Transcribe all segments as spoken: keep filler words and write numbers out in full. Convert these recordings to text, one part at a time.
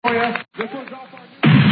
This one's off our...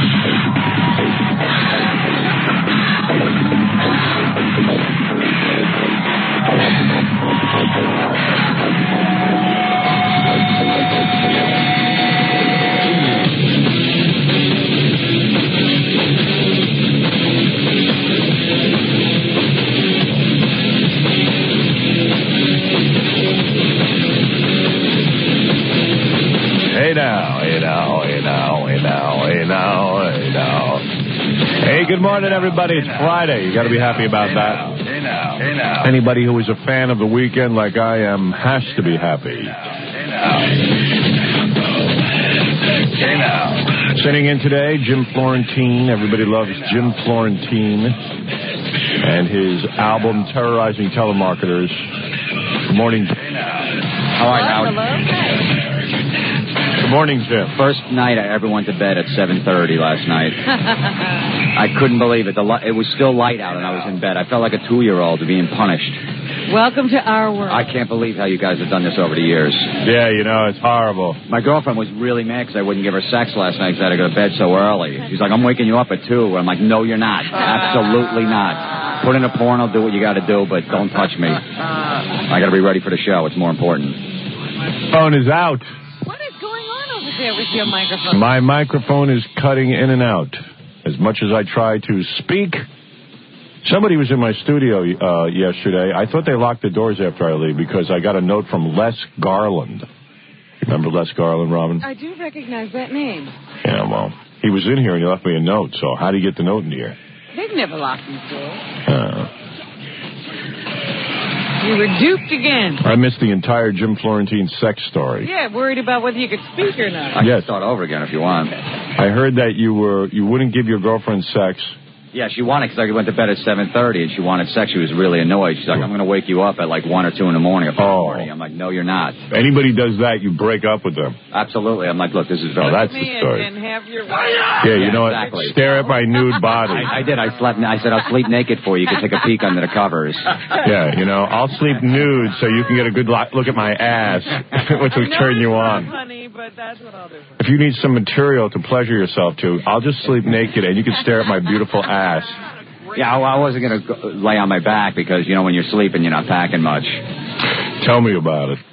Hey now, hey now, hey now, hey now, hey now, hey now. Hey, good morning, everybody. It's Friday. You got to be happy about that. Hey now, hey now. Anybody who is a fan of the weekend like I am has to be happy. Hey now. Hey now. Sitting in today, Jim Florentine. Everybody loves Jim Florentine and his album, Terrorizing Telemarketers. Good morning. Hey now. All right, Howard. Good morning, Jim. First night I ever went to bed at seven thirty last night. I couldn't believe it. The li- it was still light out, and I was in bed. I felt like a two-year-old being punished. Welcome to our world. I can't believe how you guys have done this over the years. Yeah, you know, it's horrible. My girlfriend was really mad because I wouldn't give her sex last night because I had to go to bed so early. She's like, I'm waking you up at two. I'm like, no, you're not. Absolutely not. Put in a porno, do what you got to do, but don't touch me. I got to be ready for the show. It's more important. Phone is out. What is going on over there with your microphone? My microphone is cutting in and out. As much as I try to speak, somebody was in my studio uh, yesterday. I thought they locked the doors after I leave because I got a note from Les Garland. Remember Les Garland, Robin? I do recognize that name. Yeah, well, he was in here and he left me a note. So how do you get the note in here? They've never locked these doors. Uh, You were duped again. I missed the entire Jim Florentine sex story. Yeah, worried about whether you could speak or not. I Yes. can start over again if you want. I heard that you were you wouldn't give your girlfriend sex. Yeah, she wanted, because I went to bed at seven thirty, and she wanted sex. She was really annoyed. She's like, I'm going to wake you up at like one or two in the morning. Or Oh. morning. I'm like, no, you're not. Anybody does that, you break up with them. Absolutely. I'm like, look, this is very... Oh, that's Me the and, story. and have your Yeah, you Yeah, know exactly. what? Stare at my nude body. I, I did. I slept. I said, I'll sleep naked for you. You can take a peek under the covers. Yeah, you know, I'll sleep nude so you can get a good lo- look at my ass, which will turn you on. Honey, but that's what I'll do. If you need some material to pleasure yourself to, I'll just sleep naked and you can stare at my beautiful ass. Yeah, I, I wasn't going to lay on my back because, you know, when you're sleeping, you're not packing much. Tell me about it.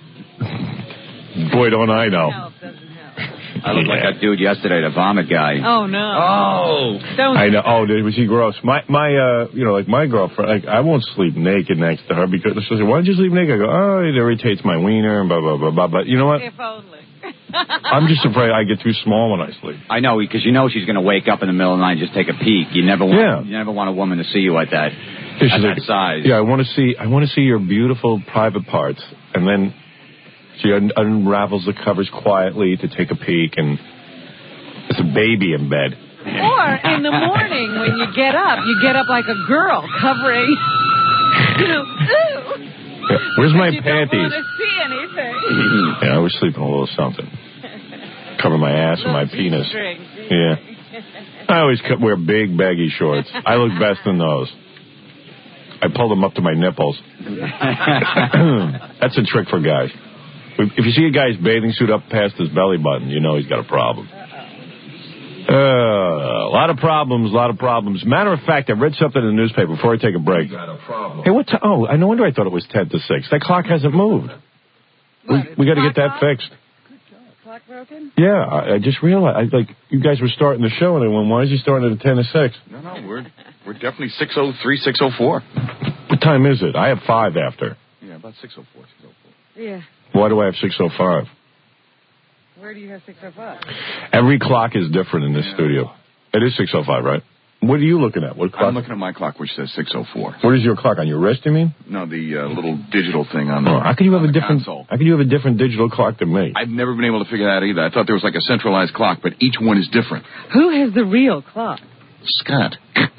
Boy, don't I know. Help doesn't help. I looked like that dude yesterday, the vomit guy. Oh, no. Oh. Don't. I know. Oh, was he gross? My, my, uh, you know, like my girlfriend, like, I won't sleep naked next to her because she'll say, why don't you sleep naked? I go, oh, it irritates my wiener and blah, blah, blah, blah. But you know what? If only. I'm just afraid I get too small when I sleep. I know, because you know she's going to wake up in the middle of the night and just take a peek. You never want, Yeah. you never want a woman to see you at that, Yeah, at she's that like, size. Yeah, I want to see. I want to see your beautiful private parts, and then she un- unravels the covers quietly to take a peek, and it's a baby in bed. Or in the morning when you get up, you get up like a girl covering, you know, ooh. Yeah, where's my you panties? don't want to see anything. Yeah, I was sleeping a little something. Cover my ass and my Little penis. G-strings. Yeah. I always cut, wear big baggy shorts. I look best in those. I pull them up to my nipples. That's a trick for guys. If you see a guy's bathing suit up past his belly button, you know he's got a problem. Uh, a lot of problems, a lot of problems. Matter of fact, I read something in the newspaper before I take a break. Got a problem. Hey, what? T- oh, I no wonder I thought it was ten to six. That clock hasn't moved. We, What, is we got to the get that clock off? fixed. Clock broken? Yeah, I, I just realized. I, like you guys were starting the show, and I went, "Why is he starting at ten to six?" No, no, we're we're definitely six oh three, six oh four. What time is it? I have five after. Yeah, about six oh four, six oh four. Yeah. Why do I have six oh five? Where do you have six oh five? Every clock is different in this Yeah. studio. It is six oh five, right? What are you looking at? What clock? I'm looking at my clock, which says six oh four. What is your clock on your wrist? You mean? No, the uh, little digital thing on the. Oh, how can you have on a the different? console. How can you have a different digital clock than me? I've never been able to figure that out either. I thought there was like a centralized clock, but each one is different. Who has the real clock? Scott.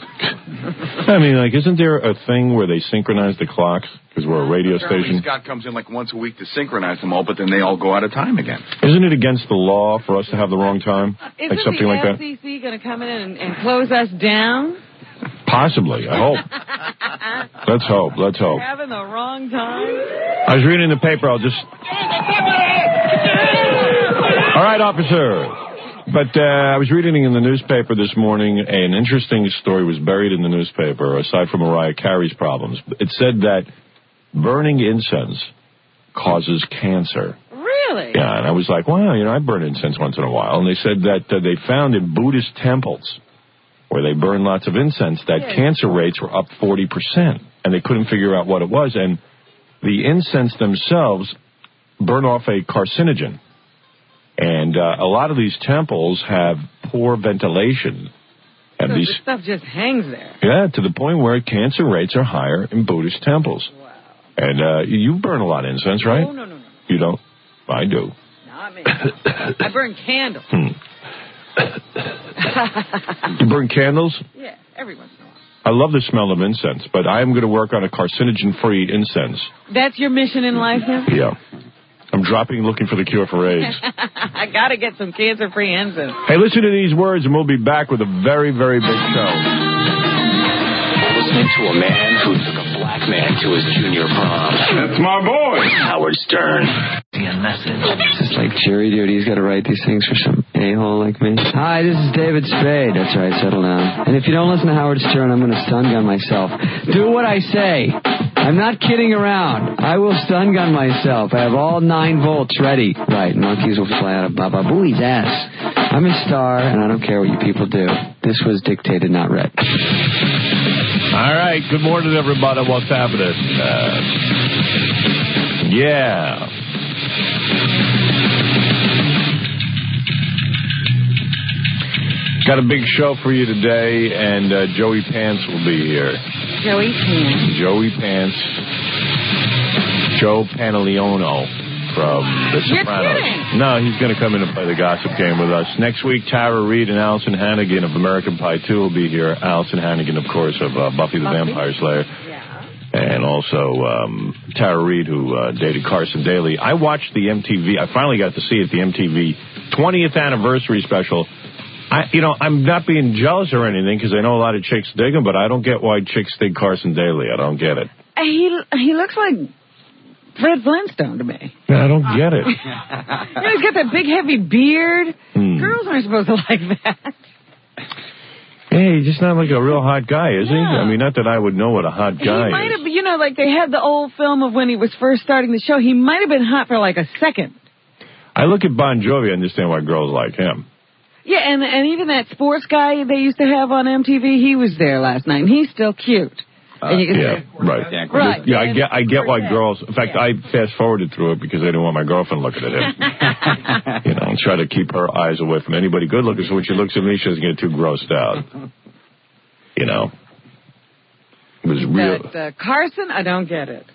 I mean, like, isn't there a thing where they synchronize the clocks because we're a radio Apparently station? Scott comes in like once a week to synchronize them all, but then they all go out of time again. Isn't it against the law for us to have the wrong time? Isn't like something the like that? F C C going to come in and, and close us down? Possibly. I hope. Let's hope. Let's hope. We're having the wrong time? I was reading the paper. I'll just. All right, officer. But uh, I was reading in the newspaper this morning, an interesting story was buried in the newspaper, aside from Mariah Carey's problems. It said that burning incense causes cancer. Really? Yeah, and I was like, wow, you know, I burn incense once in a while. And they said that uh, they found in Buddhist temples, where they burn lots of incense, that yeah. cancer rates were up forty percent. And they couldn't figure out what it was. And the incense themselves burn off a carcinogen. And uh, a lot of these temples have poor ventilation. And so these, this stuff just hangs there. Yeah, to the point where cancer rates are higher in Buddhist temples. Wow. And uh, you burn a lot of incense, right? No, no, no, no. You don't? I do. Not me. I burn candles. Hmm. You burn candles? Yeah, every once in a while. I love the smell of incense, but I am going to work on a carcinogen-free incense. That's your mission in life now? Yeah. I'm dropping looking for the cure for AIDS. I got to get some cancer-free incense. Hey, listen to these words, and we'll be back with a very, very big show. Listening to a man who took a black man to his junior prom. That's my boy. Howard Stern. A message. It's just like jury duty. He's got to write these things for some a-hole like me. Hi, this is David Spade. That's right, settle down. And if you don't listen to Howard Stern, I'm going to stun gun myself. Do what I say. I'm not kidding around. I will stun gun myself. I have all nine volts ready. Right, monkeys will fly out of Baba Booey's ass. I'm a star, and I don't care what you people do. This was dictated, not read. All right, good morning, everybody. What's happening? Uh, yeah. Got a big show for you today, and uh, Joey Pants will be here. Joey Pants. Joey Pants. Joe Pantoliano from The Sopranos. You're kidding. No, he's going to come in and play the gossip game with us. Next week, Tara Reid and Allison Hannigan of American Pie two will be here. Allison Hannigan, of course, of uh, Buffy the Buffy? Vampire Slayer. And also um, Tara Reid, who uh, dated Carson Daly. I watched the M T V. I finally got to see it, the M T V twentieth anniversary special. I, you know, I'm not being jealous or anything because I know a lot of chicks dig him, but I don't get why chicks dig Carson Daly. I don't get it. He he looks like Fred Flintstone to me. I don't get it. You know, he's got that big, heavy beard. Hmm. Girls aren't supposed to like that. Hey, he's just not like a real hot guy, is he? No. I mean, not that I would know what a hot guy He might is. have, you know, like they had the old film of when he was first starting the show. He might have been hot for like a second. I look at Bon Jovi, I understand why girls like him. Yeah, and and even that sports guy they used to have on M T V, he was there last night, and he's still cute. Uh, and you can yeah, say, right. Dan Right. Yeah, I get, I get why Yeah. girls. In fact, Yeah. I fast forwarded through it because I didn't want my girlfriend looking at him. You know, and try to keep her eyes away from anybody good looking. So when she looks at me, she doesn't get too grossed out. You know, it was real. But uh, Carson, I don't get it.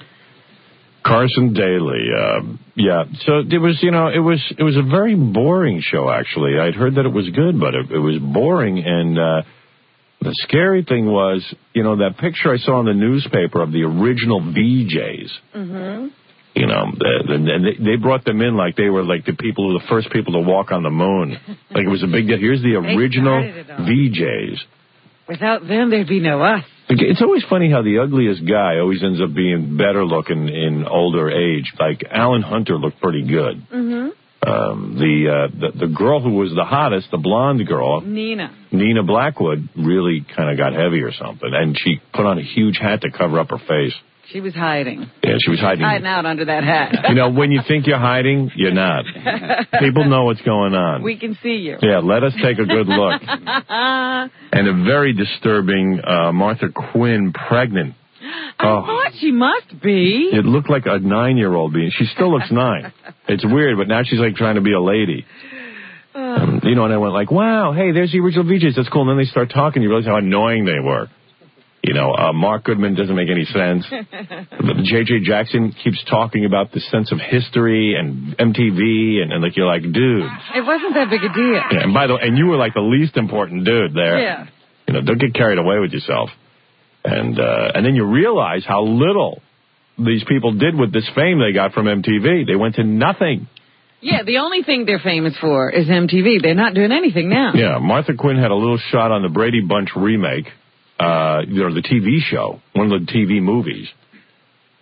Carson Daly, um, yeah. So it was, you know, it was it was a very boring show. Actually, I'd heard that it was good, but it, it was boring. And uh, the scary thing was, you know, that picture I saw in the newspaper of the original V Js. Mm-hmm. You know, the, the, and they, they brought them in like they were like the people, the first people to walk on the moon. Like it was a big deal. Here's the original started it all. V Js. Without them, there'd be no us. It's always funny how the ugliest guy always ends up being better looking in older age. Like Alan Hunter looked pretty good. Mm-hmm. Um, the, uh, the the girl who was the hottest, the blonde girl, Nina. Nina Blackwood, really kind of got heavy or something, and she put on a huge hat to cover up her face. She was hiding. Yeah, she was hiding. Hiding out under that hat. You know, when you think you're hiding, you're not. People know what's going on. We can see you. Yeah, let us take a good look. And a very disturbing uh, Martha Quinn pregnant. I Oh. thought she must be. It looked like a nine-year-old being. She still looks nine. It's weird, but now she's like trying to be a lady. Um, you know, and I went like, wow, hey, there's the original V Js. That's cool. And then they start talking. You realize how annoying they were. You know, uh, Mark Goodman doesn't make any sense. J J Jackson keeps talking about the sense of history and M T V, and, and like you're like, dude. It wasn't that big a deal. Yeah, and by the way, and you were like the least important dude there. Yeah. You know, don't get carried away with yourself. And uh, and then you realize how little these people did with this fame they got from M T V. They went to nothing. Yeah, the only thing they're famous for is M T V. They're not doing anything now. Yeah, Martha Quinn had a little shot on the Brady Bunch remake, uh, you know, the T V show, one of the T V movies.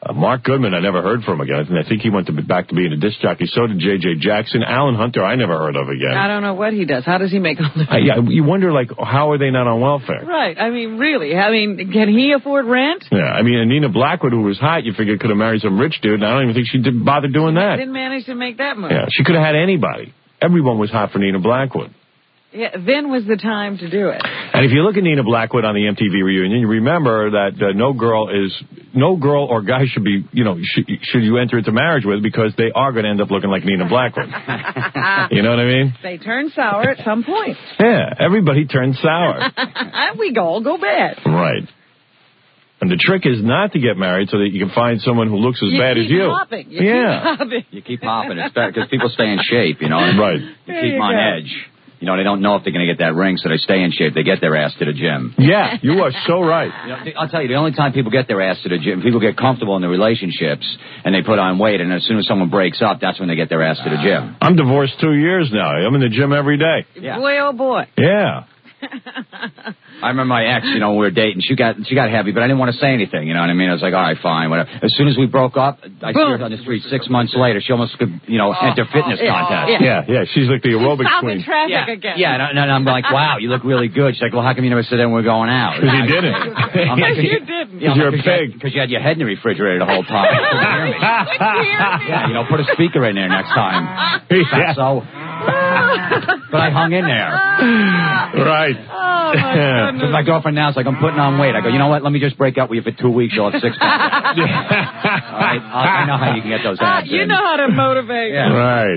Uh, Mark Goodman, I never heard from again. I think he went to, back to being a disc jockey. So did J J Jackson. Alan Hunter, I never heard of again. I don't know what he does. How does he make a living? Uh, yeah, you wonder, like, how are they not on welfare? Right. I mean, really. I mean, can he afford rent? Yeah, I mean, and Nina Blackwood, who was hot, you figured could have married some rich dude, and I don't even think she did bother doing that. Didn't manage to make that move. Yeah, she could have had anybody. Everyone was hot for Nina Blackwood. Yeah, then was the time to do it. And if you look at Nina Blackwood on the M T V reunion, you remember that uh, no girl is, no girl or guy should be, you know, sh- should you enter into marriage with, because they are going to end up looking like Nina Blackwood. You know what I mean? They turn sour at some point. Yeah, everybody turns sour. We all go bad. Right. And the trick is not to get married so that you can find someone who looks as you bad keep as you. Hopping. You yeah. keep hopping. You keep hopping. It's better because people stay in shape, you know. Right. You There keep you them on go. edge. You know, they don't know if they're going to get that ring, so they stay in shape. They get their ass to the gym. Yeah, you are so right. You know, I'll tell you, the only time people get their ass to the gym, people get comfortable in their relationships, and they put on weight, and as soon as someone breaks up, that's when they get their ass to the gym. I'm divorced two years now. I'm in the gym every day. Yeah. Boy, oh boy. Yeah. I remember my ex, you know, we were dating. She got she got heavy, but I didn't want to say anything. You know what I mean? I was like, all right, fine, whatever. As soon as we broke up, I see her on the street six months later. She almost could, you know, enter fitness yeah. contest. Yeah, yeah. She's like the aerobics Stop queen. in traffic Yeah, again. yeah, and, I, and I'm like, wow, you look really good. She's like, well, how come you never said that when we're going out? Because you didn't. I'm like, You didn't. Yeah, I'm You're like, a pig. Because you had your head in the refrigerator the whole time. You couldn't hear me. Yeah, you know, put a speaker in there next time. Yeah. So, but I hung in there. Right. Oh, my So goodness. my girlfriend now is like, I'm putting on weight. I go, you know what? Let me just break up with you for two weeks. You'll have six packs. All right? I know how you can get those Ah, abs you in. know how to motivate. Yeah. Right.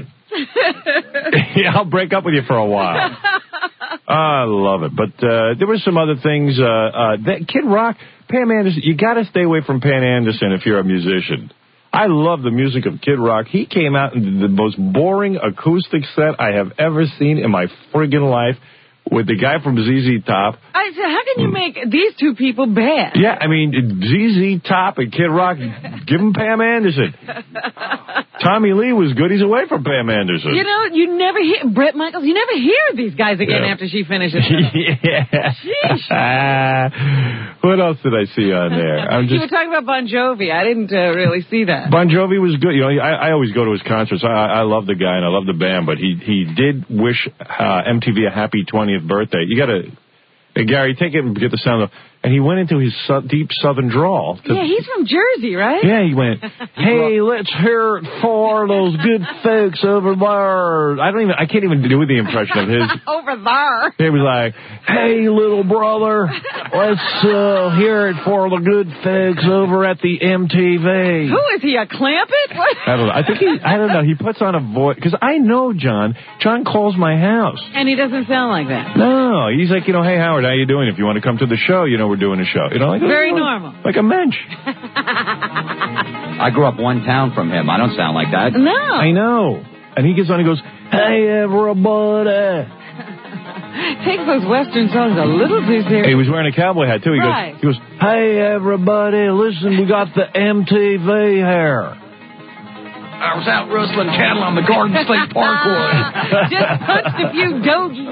Yeah, I'll break up with you for a while. I love it. But uh, there were some other things. Uh, uh, that Kid Rock, Pam Anderson, you got to stay away from Pam Anderson if you're a musician. I love the music of Kid Rock. He came out and did the most boring acoustic set I have ever seen in my friggin' life with the guy from Z Z Top. I said, how can you make these two people bad? Yeah, I mean, Z Z Top and Kid Rock, give him Pam Anderson. Tommy Lee was good. He's away from Pam Anderson. You know, you never hear, Brett Michaels, you never hear these guys again Yeah. after she finishes. Yeah. Sheesh. What else did I see on there? I'm You were just talking about Bon Jovi. I didn't uh, really see that. Bon Jovi was good. You know, I, I always go to his concerts. I, I love the guy and I love the band, but he he did wish uh, M T V a happy twentieth birthday. You got to, hey, Gary, take it and get the sound of. And he went into his su- deep Southern drawl. To, Yeah, he's from Jersey, right? Yeah, he went, hey, let's hear it for those good folks over there. I don't even, I can't even do the impression of his. Over there. He was like, hey, little brother, let's uh, hear it for the good folks over at the M T V. Who is he, a Clampett? What? I don't know. I think he, I don't know, he puts on a voice, because I know John. John calls my house. And he doesn't sound like that. No, he's like, you know, hey, Howard, how you doing? If you want to come to the show, you know, we're doing a show. You know, like, Very you know, normal. Like a mensch. I grew up one town from him. I don't sound like that. No. I know. And he gets on and goes, hey, everybody. Takes those Western songs a little too serious. He was wearing a cowboy hat, too. He Right. goes, he goes, hey, everybody, listen, we got the M T V here. I was out rustling cattle on the Garden State Parkway. Just punched a few dogies.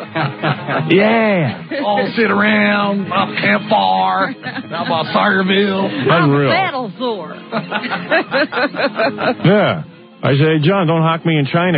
Yeah. All sit around, off the campfire, down by Sawyerville. Unreal. Battle sore. Yeah. I say, hey, John, don't hawk me in China.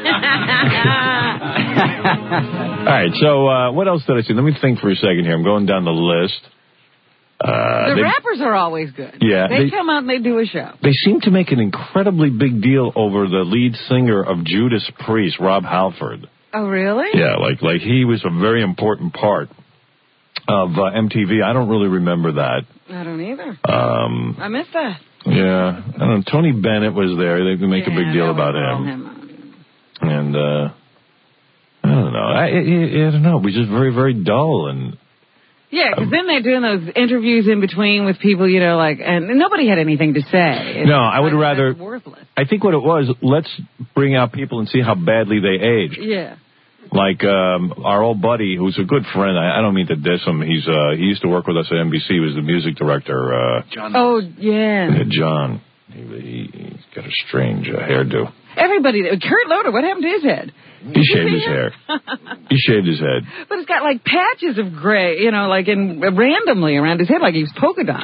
All right, so uh, what else did I see? Let me think for a second here. I'm going down the list. Uh, the they, rappers are always good. Yeah, They, they- come out and they do a show. they seem to make an incredibly big deal over the lead singer of Judas Priest, Rob Halford. Oh, really? Yeah, like like he was a very important part of uh, M T V. I don't really remember that. I don't either. Um, I missed that. yeah, I don't know. Tony Bennett was there. They make a Yeah, big deal that about was all him. And uh, I don't know. I, I, I don't know. It was just very, very dull. And Yeah, because then they're doing those interviews in between with people, you know, like, and nobody had anything to say. It's No, I would like, rather- that's worthless. I think what it was, let's bring out people and see how badly they aged. Yeah. Like um, our old buddy, who's a good friend. I, I don't mean to diss him. He's uh, he used to work with us at N B C. He was the music director. Uh, John. Oh, yeah. uh, John. He, he, he's got a strange uh, hairdo. Everybody, Kurt Loder, what happened to his head? He shaved his hair. He shaved his head. But it's got like patches of gray, you know, like in randomly around his head, like he was polka dot.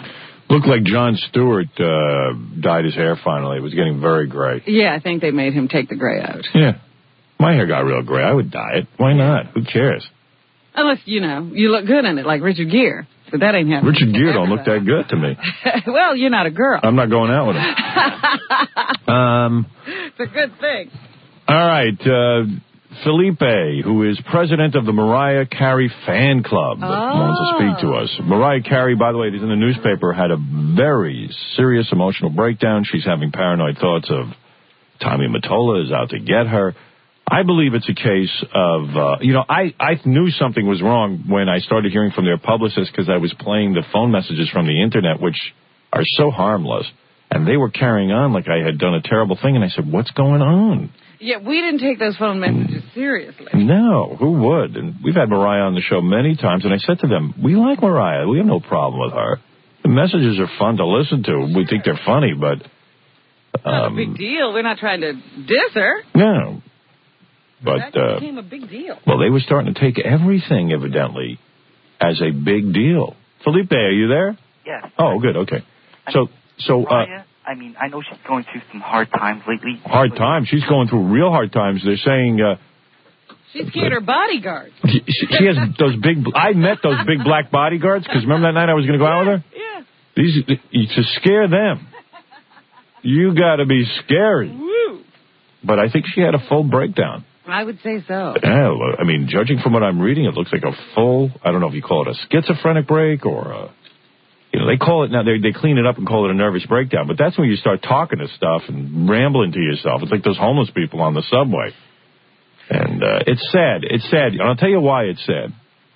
Looked like Jon Stewart uh, dyed his hair finally. It was getting very gray. Yeah, I think they made him take the gray out. Yeah. My hair got real gray. I would dye it. Why not? Who cares? Unless, you know, you look good in it, like Richard Gere. But that ain't happening. Richard Gere don't look that good to me. Well, you're not a girl. I'm not going out with him. um, it's a good thing. All right. Uh, Felipe, who is president of the Mariah Carey fan club, oh. wants to speak to us. Mariah Carey, by the way, it is in the newspaper, had a very serious emotional breakdown. She's having paranoid thoughts of Tommy Mottola is out to get her. I believe it's a case of, uh, you know, I, I knew something was wrong when I started hearing from their publicist because I was playing the phone messages from the Internet, which are so harmless. And they were carrying on like I had done a terrible thing. And I said, what's going on? Yeah, we didn't take those phone messages seriously. No, who would? And we've had Mariah on the show many times. And I said to them, we like Mariah. We have no problem with her. The messages are fun to listen to. We think they're funny, but... Um, not a big deal. We're not trying to diss her. No. But, that uh, became a big deal. Well, they were starting to take everything, evidently, as a big deal. Felipe, are you there? Yes. Oh, good, okay. I so, mean, so, Mariah, uh... I mean, I know she's going through some hard times lately. Hard times? She's going through real hard times. They're saying, uh... She scared her bodyguards. She, she has those big... I met those big black bodyguards, because remember that night I was going to go out with her? Yeah. These, to scare them, you got to be scary. Woo. But I think she had a full breakdown. I would say so. Yeah, I mean, judging from what I'm reading, it looks like a full, I don't know if you call it a schizophrenic break or a, you know, they call it now, they they clean it up and call it a nervous breakdown. But that's when you start talking to stuff and rambling to yourself. It's like those homeless people on the subway. And uh, it's sad. It's sad. And I'll tell you why it's sad.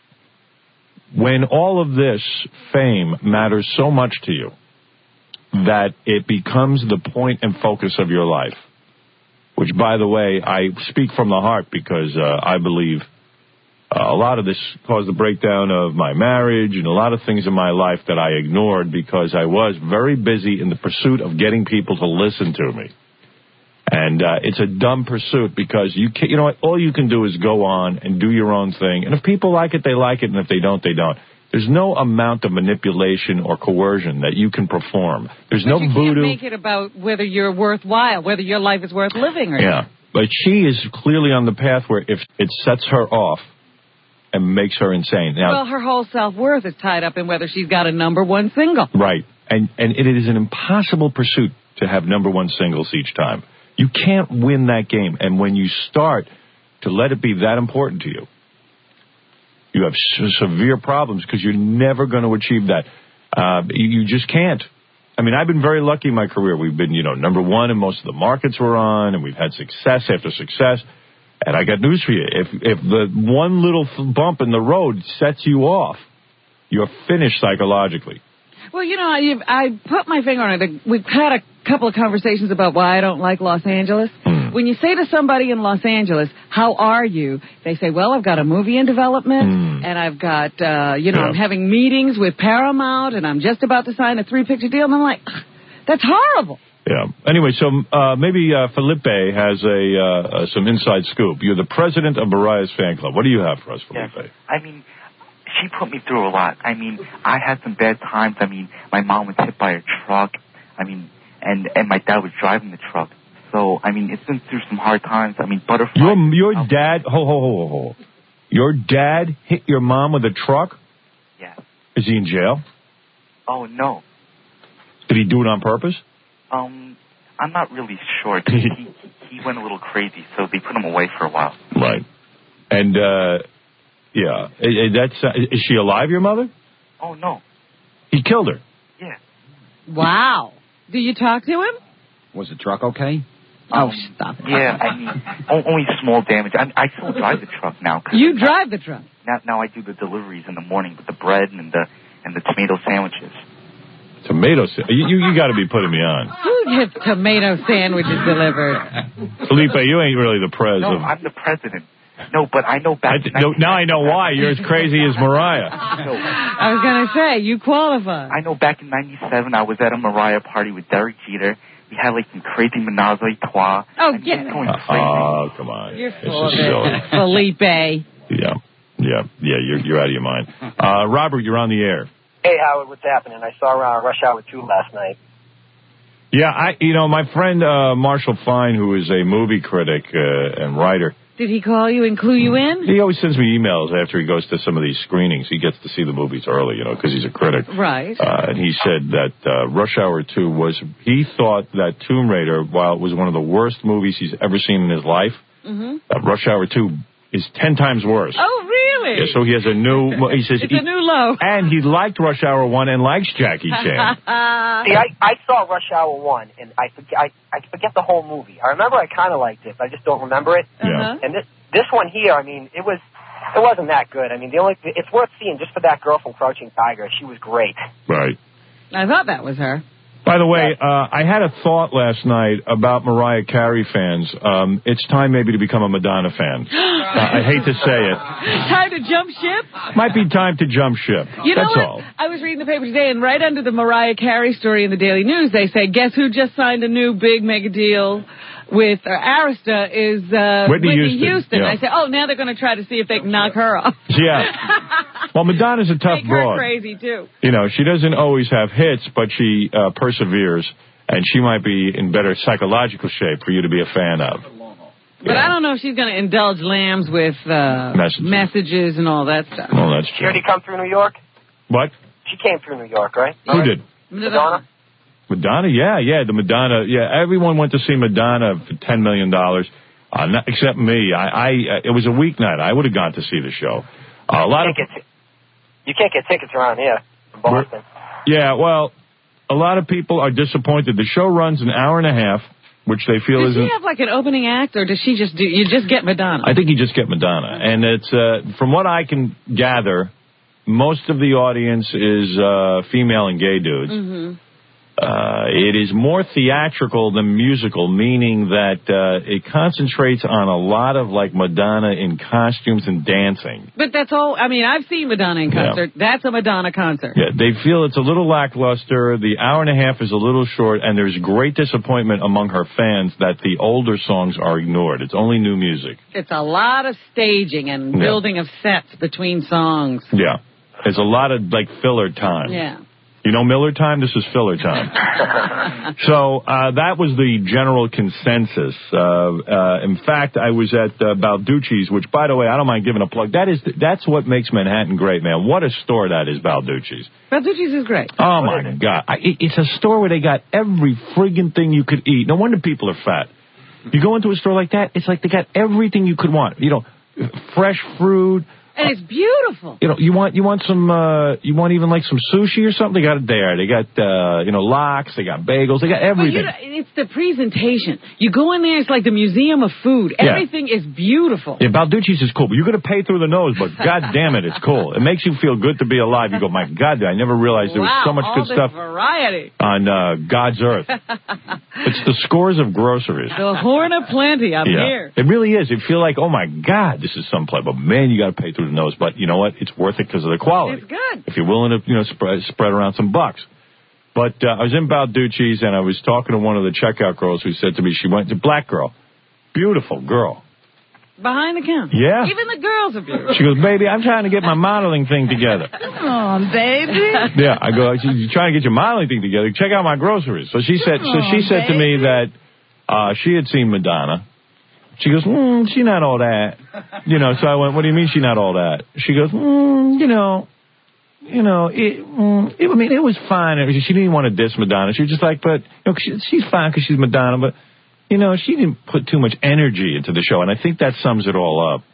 When all of this fame matters so much to you that it becomes the point and focus of your life, which, by the way, I speak from the heart because uh, I believe uh, a lot of this caused the breakdown of my marriage and a lot of things in my life that I ignored because I was very busy in the pursuit of getting people to listen to me. And uh, it's a dumb pursuit because, you can, you know what, all you can do is go on and do your own thing. And if people like it, they like it, and if they don't, they don't. There's no amount of manipulation or coercion that you can perform. There's but no you voodoo. Can't make it about whether you're worthwhile, whether your life is worth living or yeah. not. But she is clearly on the path where if it sets her off and makes her insane. Now, well, her whole self-worth is tied up in whether she's got a number one single. Right. And, and it is an impossible pursuit to have number one singles each time. You can't win that game. And when you start to let it be that important to you, you have severe problems because you're never going to achieve that. Uh, you, you just can't. I mean, I've been very lucky in my career. We've been, you know, number one in most of the markets we're on, and we've had success after success. And I got news for you. If if the one little bump in the road sets you off, you're finished psychologically. Well, you know, I, I put my finger on it. We've had a couple of conversations about why I don't like Los Angeles. Mm. When you say to somebody in Los Angeles, how are you? They say, well, I've got a movie in development, mm. and I've got, uh, you know, yeah. I'm having meetings with Paramount, and I'm just about to sign a three-picture deal. And I'm like, that's horrible. Yeah. Anyway, so uh, maybe uh, Felipe has a uh, uh, some inside scoop. You're the president of Mariah's fan club. What do you have for us, Felipe? Yes. I mean, she put me through a lot. I mean, I had some bad times. I mean, my mom was hit by a truck. I mean, and, and my dad was driving the truck. So, I mean, it's been through some hard times. I mean, Butterfly... Your, your dad... Hold, hold, hold, hold. Your dad hit your mom with a truck? Yeah. Is he in jail? Oh, no. Did he do it on purpose? Um, I'm not really sure. he, he went a little crazy, so they put him away for a while. Right. And, uh... yeah. That's, uh, is she alive, your mother? Oh, no. He killed her? Yeah. Wow. Do you talk to him? Was the truck okay? Oh, stop. Yeah, I mean, only small damage. I, I still drive the truck now. You drive the truck? Now, now I do the deliveries in the morning with the bread and the and the tomato sandwiches. Tomato sandwiches? You, you, you got to be putting me on. Who gets tomato sandwiches delivered? Felipe, you ain't really the president. No, I'm the president. No, but I know back... I, no, now I know why. You're as crazy as Mariah. No. I was going to say, you qualify. I know back in ninety-seven, I was at a Mariah party with Derek Jeter. We had, like, some crazy menage a trois. Oh, yeah. Oh, come on. You're full of it, Felipe. Yeah, yeah, yeah, you're, you're out of your mind. Uh, Robert, you're on the air. Hey, Howard, what's happening? I saw uh, Rush Hour two last night. Yeah, I, you know, my friend uh, Marshall Fine, who is a movie critic uh, and writer. Did he call you and clue you in? He always sends me emails after he goes to some of these screenings. He gets to see the movies early, you know, because he's a critic. Right. Uh, and he said that uh, Rush Hour two was, he thought that Tomb Raider, while it was one of the worst movies he's ever seen in his life, mm-hmm. uh, Rush Hour two is ten times worse. Oh, really? Yeah, so he has a new, he says... It's he, a new low. And he liked Rush Hour one and likes Jackie Chan. See, I, I saw Rush Hour one, and I forget, I, I forget the whole movie. I remember I kind of liked it, but I just don't remember it. Yeah. And this this one here, I mean, it was it wasn't that good. I mean, the only it's worth seeing just for that girl from Crouching Tiger. She was great. Right. I thought that was her. By the way, uh, I had a thought last night about Mariah Carey fans. Um, it's time maybe to become a Madonna fan. uh, I hate to say it. Time to jump ship? Might be time to jump ship. You know That's what? all. I was reading the paper today, and right under the Mariah Carey story in the Daily News, they say, guess who just signed a new big mega deal with uh, Arista is uh, Whitney Whitney Houston. Houston. Yeah. I said, oh, now they're going to try to see if they can knock her off. Yeah. Well, Madonna's a tough Make her broad. crazy, too. You know, she doesn't always have hits, but she uh, perseveres, and she might be in better psychological shape for you to be a fan of. But yeah. I don't know if she's going to indulge lambs with uh, messages. messages and all that stuff. Oh, that's She true. already come through New York? What? She came through New York, right? Who did? Madonna? Madonna, yeah, yeah, the Madonna, yeah. Everyone went to see Madonna for ten million dollars, uh, not, except me. I, I, uh, it was a weeknight. I would have gone to see the show. Uh, a lot you of can't get t- you can't get tickets around here in Boston. Yeah, well, a lot of people are disappointed. The show runs an hour and a half, which they feel does isn't. Does she have like an opening act, or does she just do? You just get Madonna? I think you just get Madonna, and it's uh, from what I can gather, most of the audience is uh, female and gay dudes. Mm-hmm. Uh, it is more theatrical than musical, meaning that uh, it concentrates on a lot of, like, Madonna in costumes and dancing. But that's all, I mean, I've seen Madonna in concert. Yeah. That's a Madonna concert. Yeah, they feel it's a little lackluster. The hour and a half is a little short, and there's great disappointment among her fans that the older songs are ignored. It's only new music. It's a lot of staging and yeah. building of sets between songs. Yeah. There's a lot of, like, filler time. Yeah. You know Miller time? This is filler time. So uh, that was the general consensus. Uh, uh, in fact, I was at uh, Balducci's, which, by the way, I don't mind giving a plug. That is, that's what makes Manhattan great, man. What a store that is, Balducci's. Balducci's is great. Oh, my God. I, it's a store where they got every friggin' thing you could eat. No wonder people are fat. You go into a store like that, it's like they got everything you could want. You know, fresh fruit. And it's beautiful. You know, you want you want some, uh, you want even like some sushi or something? They got it there. They got, uh, you know, lox. They got bagels. They got everything. But you know, it's the presentation. You go in there, it's like the Museum of Food. Yeah. Everything is beautiful. Yeah, Balducci's is cool, but you're going to pay through the nose, but God damn it, it's cool. It makes you feel good to be alive. You go, my God, I never realized there wow, was so much all good this stuff variety. on uh, God's earth. It's the scores of groceries. The horn of plenty. I'm yeah. here. It really is. You feel like, oh, my God, this is someplace. But, man, you got to pay through the nose. But you know what? It's worth it because of the quality. It's good. If you're willing to, you know, spread, spread around some bucks. But uh, I was in Balducci's, and I was talking to one of the checkout girls who said to me, she went to black girl. Beautiful girl. Behind the counter. Yeah. Even the girls are beautiful. She goes, baby, I'm trying to get my modeling thing together. Oh, baby. Yeah, I go, you're trying to get your modeling thing together. Check out my groceries. So she said, so she said to me that uh, she had seen Madonna. She goes, mm, she not all that. You know, so I went, what do you mean she not all that? She goes, mm, you know, you know, it, mm, it, I mean, it was fine. She didn't want to diss Madonna. She was just like, but, you know, she, she's fine because she's Madonna, but, you know, she didn't put too much energy into the show, and I think that sums it all up.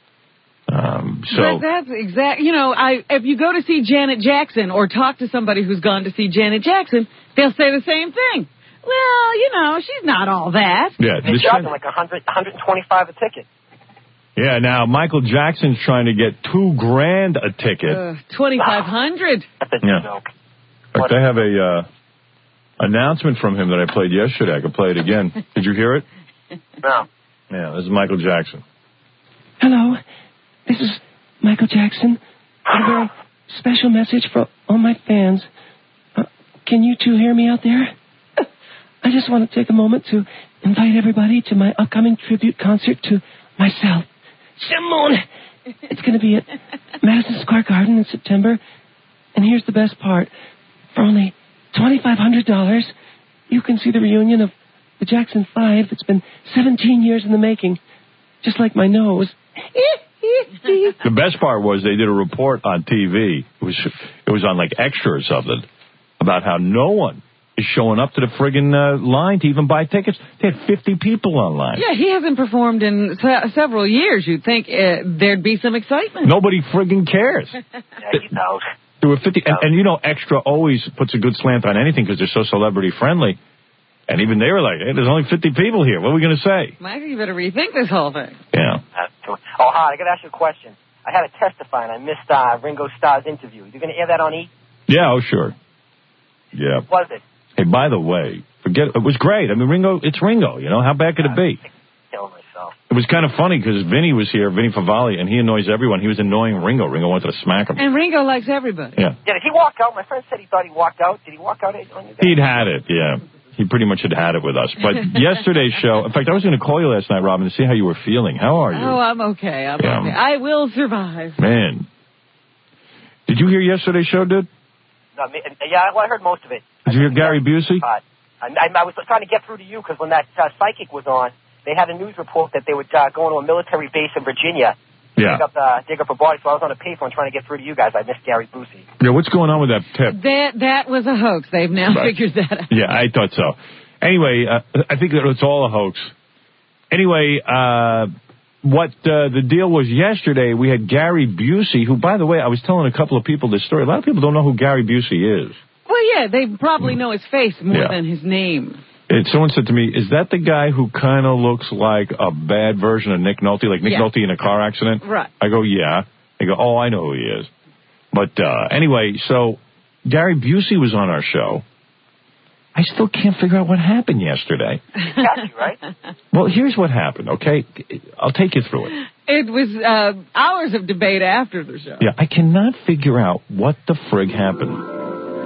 Um, so but that's exact. You know, I if you go to see Janet Jackson or talk to somebody who's gone to see Janet Jackson, they'll say the same thing. Well, you know, she's not all that. Yeah, they charge them like one hundred, one twenty-five a ticket. Yeah, now Michael Jackson's trying to get two grand a ticket. Uh, twenty-five hundred. That's a yeah. joke. In fact, I have a uh, announcement from him that I played yesterday. I could play it again. Did you hear it? No. Yeah, this is Michael Jackson. Hello, this is Michael Jackson. A very special message for all my fans. Uh, can you two hear me out there? I just want to take a moment to invite everybody to my upcoming tribute concert to myself, Simone. It's going to be at Madison Square Garden in September. And here's the best part. For only twenty-five hundred dollars, you can see the reunion of the Jackson Five that's been seventeen years in the making. Just like my nose. The best part was they did a report on T V. It was it was on like Extra or something about how no one is showing up to the friggin' uh, line to even buy tickets. They had fifty people online. Yeah, he hasn't performed in se- several years. You'd think uh, there'd be some excitement. Nobody friggin' cares. Yeah, you know. There were fifty, and, and you know, Extra always puts a good slant on anything because they're so celebrity friendly. And even they were like, hey, there's only fifty people here. What are we going to say? Michael, you better rethink this whole thing. Yeah. Oh, hi, I got to ask you a question. I had to testify, and I missed uh, Ringo Starr's interview. You going to air that on E? Yeah, oh, sure. Yeah. What was it? Hey, by the way, forget it was great. I mean, Ringo, it's Ringo, you know. How bad could it be? Killing myself. It was kind of funny because Vinny was here, Vinny Favali, and he annoys everyone. He was annoying Ringo. Ringo wanted to smack him. And Ringo likes everybody. Yeah. Yeah, did he walk out? My friend said he thought he walked out. Did he walk out on you guys? He'd had it, yeah. He pretty much had had it with us. But yesterday's show, in fact, I was going to call you last night, Robin, to see how you were feeling. How are you? Oh, I'm okay. I'm Yeah. okay. I will survive. Man. Did you hear yesterday's show, dude? No, me- yeah, well, I heard most of it. Did you hear Gary Busey? Uh, I, I, I was trying to get through to you because when that uh, psychic was on, they had a news report that they would uh, go into a military base in Virginia. Yeah. Dig up, uh, dig up a body, so I was on a payphone trying to get through to you guys. I missed Gary Busey. Yeah, what's going on with that tip? That that was a hoax. They've now Right. figured that out. Yeah, I thought so. Anyway, uh, I think that it's all a hoax. Anyway, uh, what uh, the deal was yesterday, we had Gary Busey, who, by the way, I was telling a couple of people this story. A lot of people don't know who Gary Busey is. Well, yeah, they probably know his face more Yeah. than his name. And someone said to me, is that the guy who kind of looks like a bad version of Nick Nolte, like Nick Yeah. Nolte in a car accident? Right. I go, yeah. They go, oh, I know who he is. But uh, anyway, so Gary Busey was on our show. I still can't figure out what happened yesterday. Got you, right? Well, here's what happened, okay? I'll take you through it. It was uh, hours of debate after the show. Yeah, I cannot figure out what the frig happened.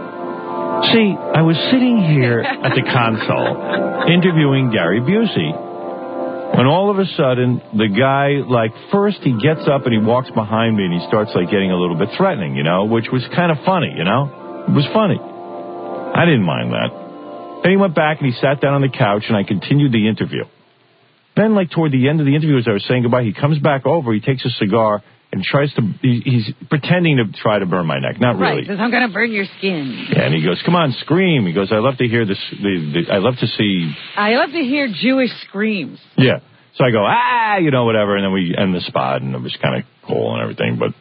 See, I was sitting here at the console interviewing Gary Busey when all of a sudden the guy, like, first he gets up and he walks behind me and he starts, like, getting a little bit threatening, you know, which was kind of funny, you know? It was funny. I didn't mind that. Then he went back and he sat down on the couch and I continued the interview. Then, like, toward the end of the interview, as I was saying goodbye, he comes back over, he takes a cigar and tries to, he, he's pretending to try to burn my neck. Not Right, really. says, I'm going to burn your skin. Yeah, and he goes, come on, scream. He goes, I love to hear this, the, the, I love to see. I love to hear Jewish screams. Yeah. So I go, ah, you know, whatever, and then we end the spot, and it was kind of cool and everything, but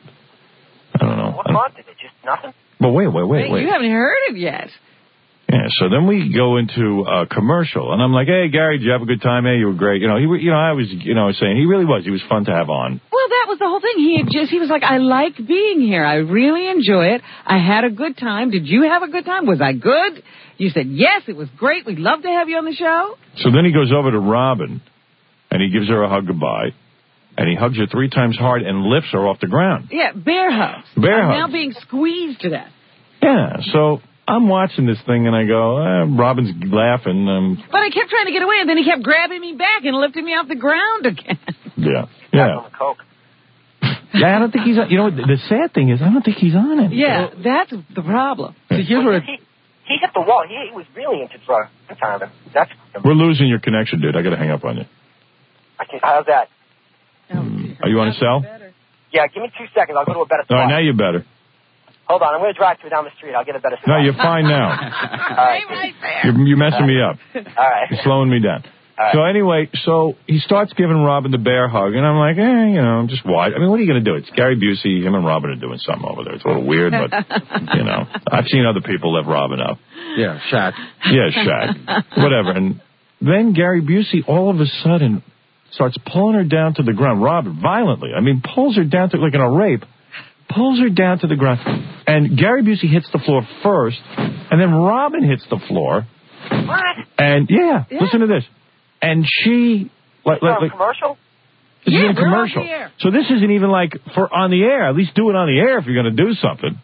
I don't know. What prompted it? Just nothing? But wait, wait, wait, Hey, wait. You haven't heard it yet. Yeah, so then we go into a commercial, and I'm like, hey, Gary, did you have a good time? Hey, you were great. You know, he, you know, I was, you know, saying he really was. He was fun to have on. Well, that was the whole thing. He had just, he was like, I like being here. I really enjoy it. I had a good time. Did you have a good time? Was I good? You said, yes, it was great. We'd love to have you on the show. So then he goes over to Robin, and he gives her a hug goodbye, and he hugs her three times hard and lifts her off the ground. Yeah, bear hugs. Bear I'm hugs. now being squeezed to death. Yeah, so I'm watching this thing, and I go, eh, Robin's laughing. Um, But I kept trying to get away, and then he kept grabbing me back and lifting me off the ground again. yeah, Back yeah. on the coke. Yeah, I don't think he's on. You know, the sad thing is, I don't think he's on it. Yeah, that's the problem. See, here's Well, where he, he hit the wall. He, he was really into drug time. That's we're losing your connection, dude. I got to hang up on you. I can, how's that? Are you on a cell? Yeah, give me two seconds. I'll go to a better All spot. right, now you're better. Hold on. I'm going to drive through down the street. I'll get a better spot. No, you're fine now. All right. right there. You're, you're messing me up. All right. You're slowing me down. right. So anyway, so he starts giving Robin the bear hug, and I'm like, eh, you know, I'm just wide. I mean, what are you going to do? It's Gary Busey. Him and Robin are doing something over there. It's a little weird, but, you know, I've seen other people lift Robin up. Yeah, Shaq. Yeah, Shaq. Whatever. And then Gary Busey all of a sudden starts pulling her down to the ground. Robin, violently. I mean, pulls her down to, like in a rape, pulls her down to the ground. And Gary Busey hits the floor first, and then Robin hits the floor. What? And, yeah, Yeah. listen to this. And she... Like, Is like, it like, commercial? this Yeah, is in a we're on commercial. the air. So this isn't even like for on the air. At least do it on the air if you're going to do something.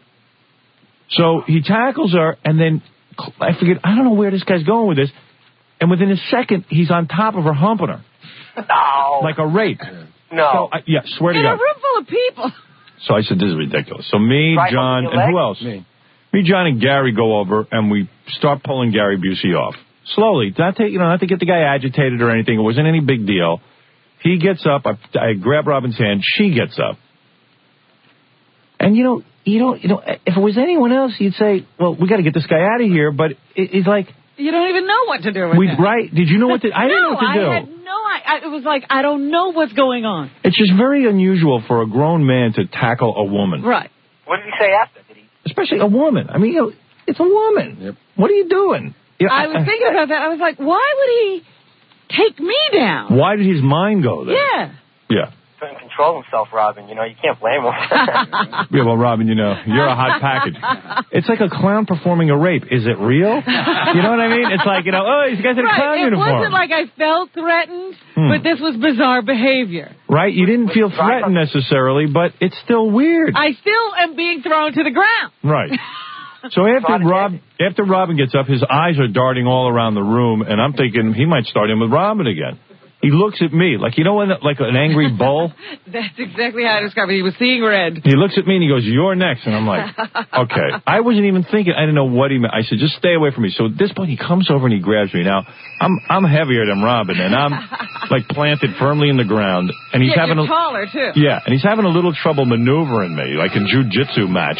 So he tackles her, and then I forget, I don't know where this guy's going with this. And within a second, he's on top of her, humping her. No. Like a rape. No. So, I, yeah, swear to In a God. room full of people. So I said, this is ridiculous. So me, Right, John, humping your and who leg? else? Me. Me, John, and Gary go over, and we start pulling Gary Busey off. Slowly. Not to, you know, not to get the guy agitated or anything. It wasn't any big deal. He gets up. I, I grab Robin's hand. She gets up. And, you know, you don't, you know, if it was anyone else, you'd say, well, we got to get this guy out of here. But it, it's like... You don't even know what to do with we, him. Right. Did you know what to... I didn't no, know what to do. I had no... I, it was like, I don't know what's going on. It's just very unusual for a grown man to tackle a woman. Right. What did he say after? Did he? Especially a woman. I mean, you know, it's a woman. Yep. What are you doing? You know, I was thinking about that. I was like, why would he take me down? Why did his mind go there? Yeah. Yeah. Couldn't control himself, Robin. You know, you can't blame him. Yeah, well, Robin, you know, you're a hot package. It's like a clown performing a rape. Is it real? You know what I mean? It's like, you know, oh, these guys in a right. clown it uniform. It wasn't like I felt threatened, hmm. but this was bizarre behavior. Right? You didn't feel threatened necessarily, but it's still weird. I still am being thrown to the ground. Right. So after Rob, after Robin gets up, his eyes are darting all around the room, and I'm thinking he might start in with Robin again. He looks at me like, you know, when, like an angry bull? That's exactly how I described it. He was seeing red. He looks at me and he goes, you're next. And I'm like, okay. I wasn't even thinking. I didn't know what he meant. I said, just stay away from me. So at this point, he comes over and he grabs me. Now, I'm I'm heavier than Robin, and I'm like planted firmly in the ground. And he's yeah, having you're a taller, too. Yeah, and he's having a little trouble maneuvering me, like in jiu-jitsu match.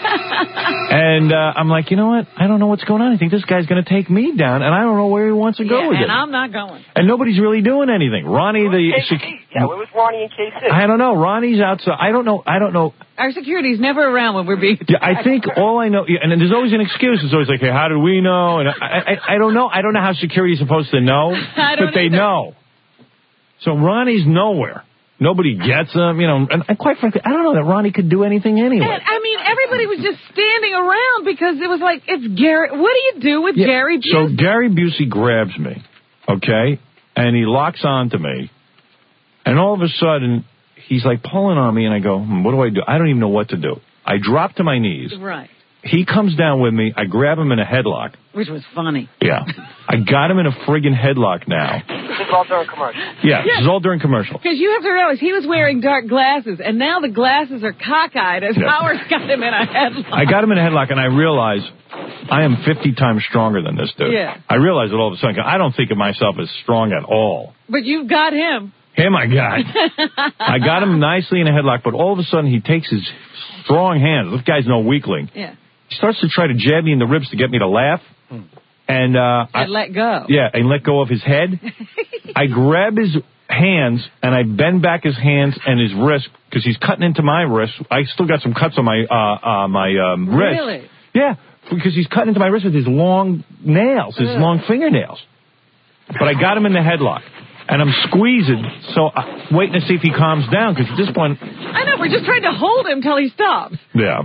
And uh, I'm like, you know what? I don't know what's going on. I think this guy's going to take me down, and I don't know where he wants to go yeah, with and it. And I'm not going. And nobody's really doing anything. Ronnie, the... K C. Yeah, where was Ronnie and K C? I don't know. Ronnie's outside. I don't know. I don't know. Our security's never around when we're being attacked. Yeah, I think all I know... Yeah, and then there's always an excuse. It's always like, hey, how did we know? And I, I, I don't know. I don't know how security's supposed to know, I don't but they either. know. So Ronnie's nowhere. Nobody gets him, you know. And, and quite frankly, I don't know that Ronnie could do anything anyway. And, I mean, everybody was just standing around because it was like, it's Gary. What do you do with Yeah. Gary Busey? So Gary Busey grabs me, okay, and he locks onto me, and all of a sudden he's like pulling on me, and I go, hmm, what do I do? I don't even know what to do. I drop to my knees. Right. He comes down with me. I grab him in a headlock. Which was funny. Yeah. I got him in a friggin' headlock now. This is all during commercial. Yeah, this is all during commercial. Because you have to realize he was wearing dark glasses, and now the glasses are cockeyed as Yeah. Howard's got him in a headlock. I got him in a headlock, and I realize I am fifty times stronger than this dude. Yeah. I realize it all of a sudden. I don't think of myself as strong at all. But you've got him. Him I got. I got him nicely in a headlock, but all of a sudden he takes his strong hands. This guy's no weakling. Yeah. He starts to try to jab me in the ribs to get me to laugh. And, uh... And I, let go. Yeah, and let go of his head. I grab his hands, and I bend back his hands and his wrist, because he's cutting into my wrist. I still got some cuts on my, uh, uh, my, um, wrist. Really? Yeah, because he's cutting into my wrist with his long nails, his Ugh. long fingernails. But I got him in the headlock. And I'm squeezing, so I'm waiting to see if he calms down, because at this point... I know, we're just trying to hold him till he stops. Yeah.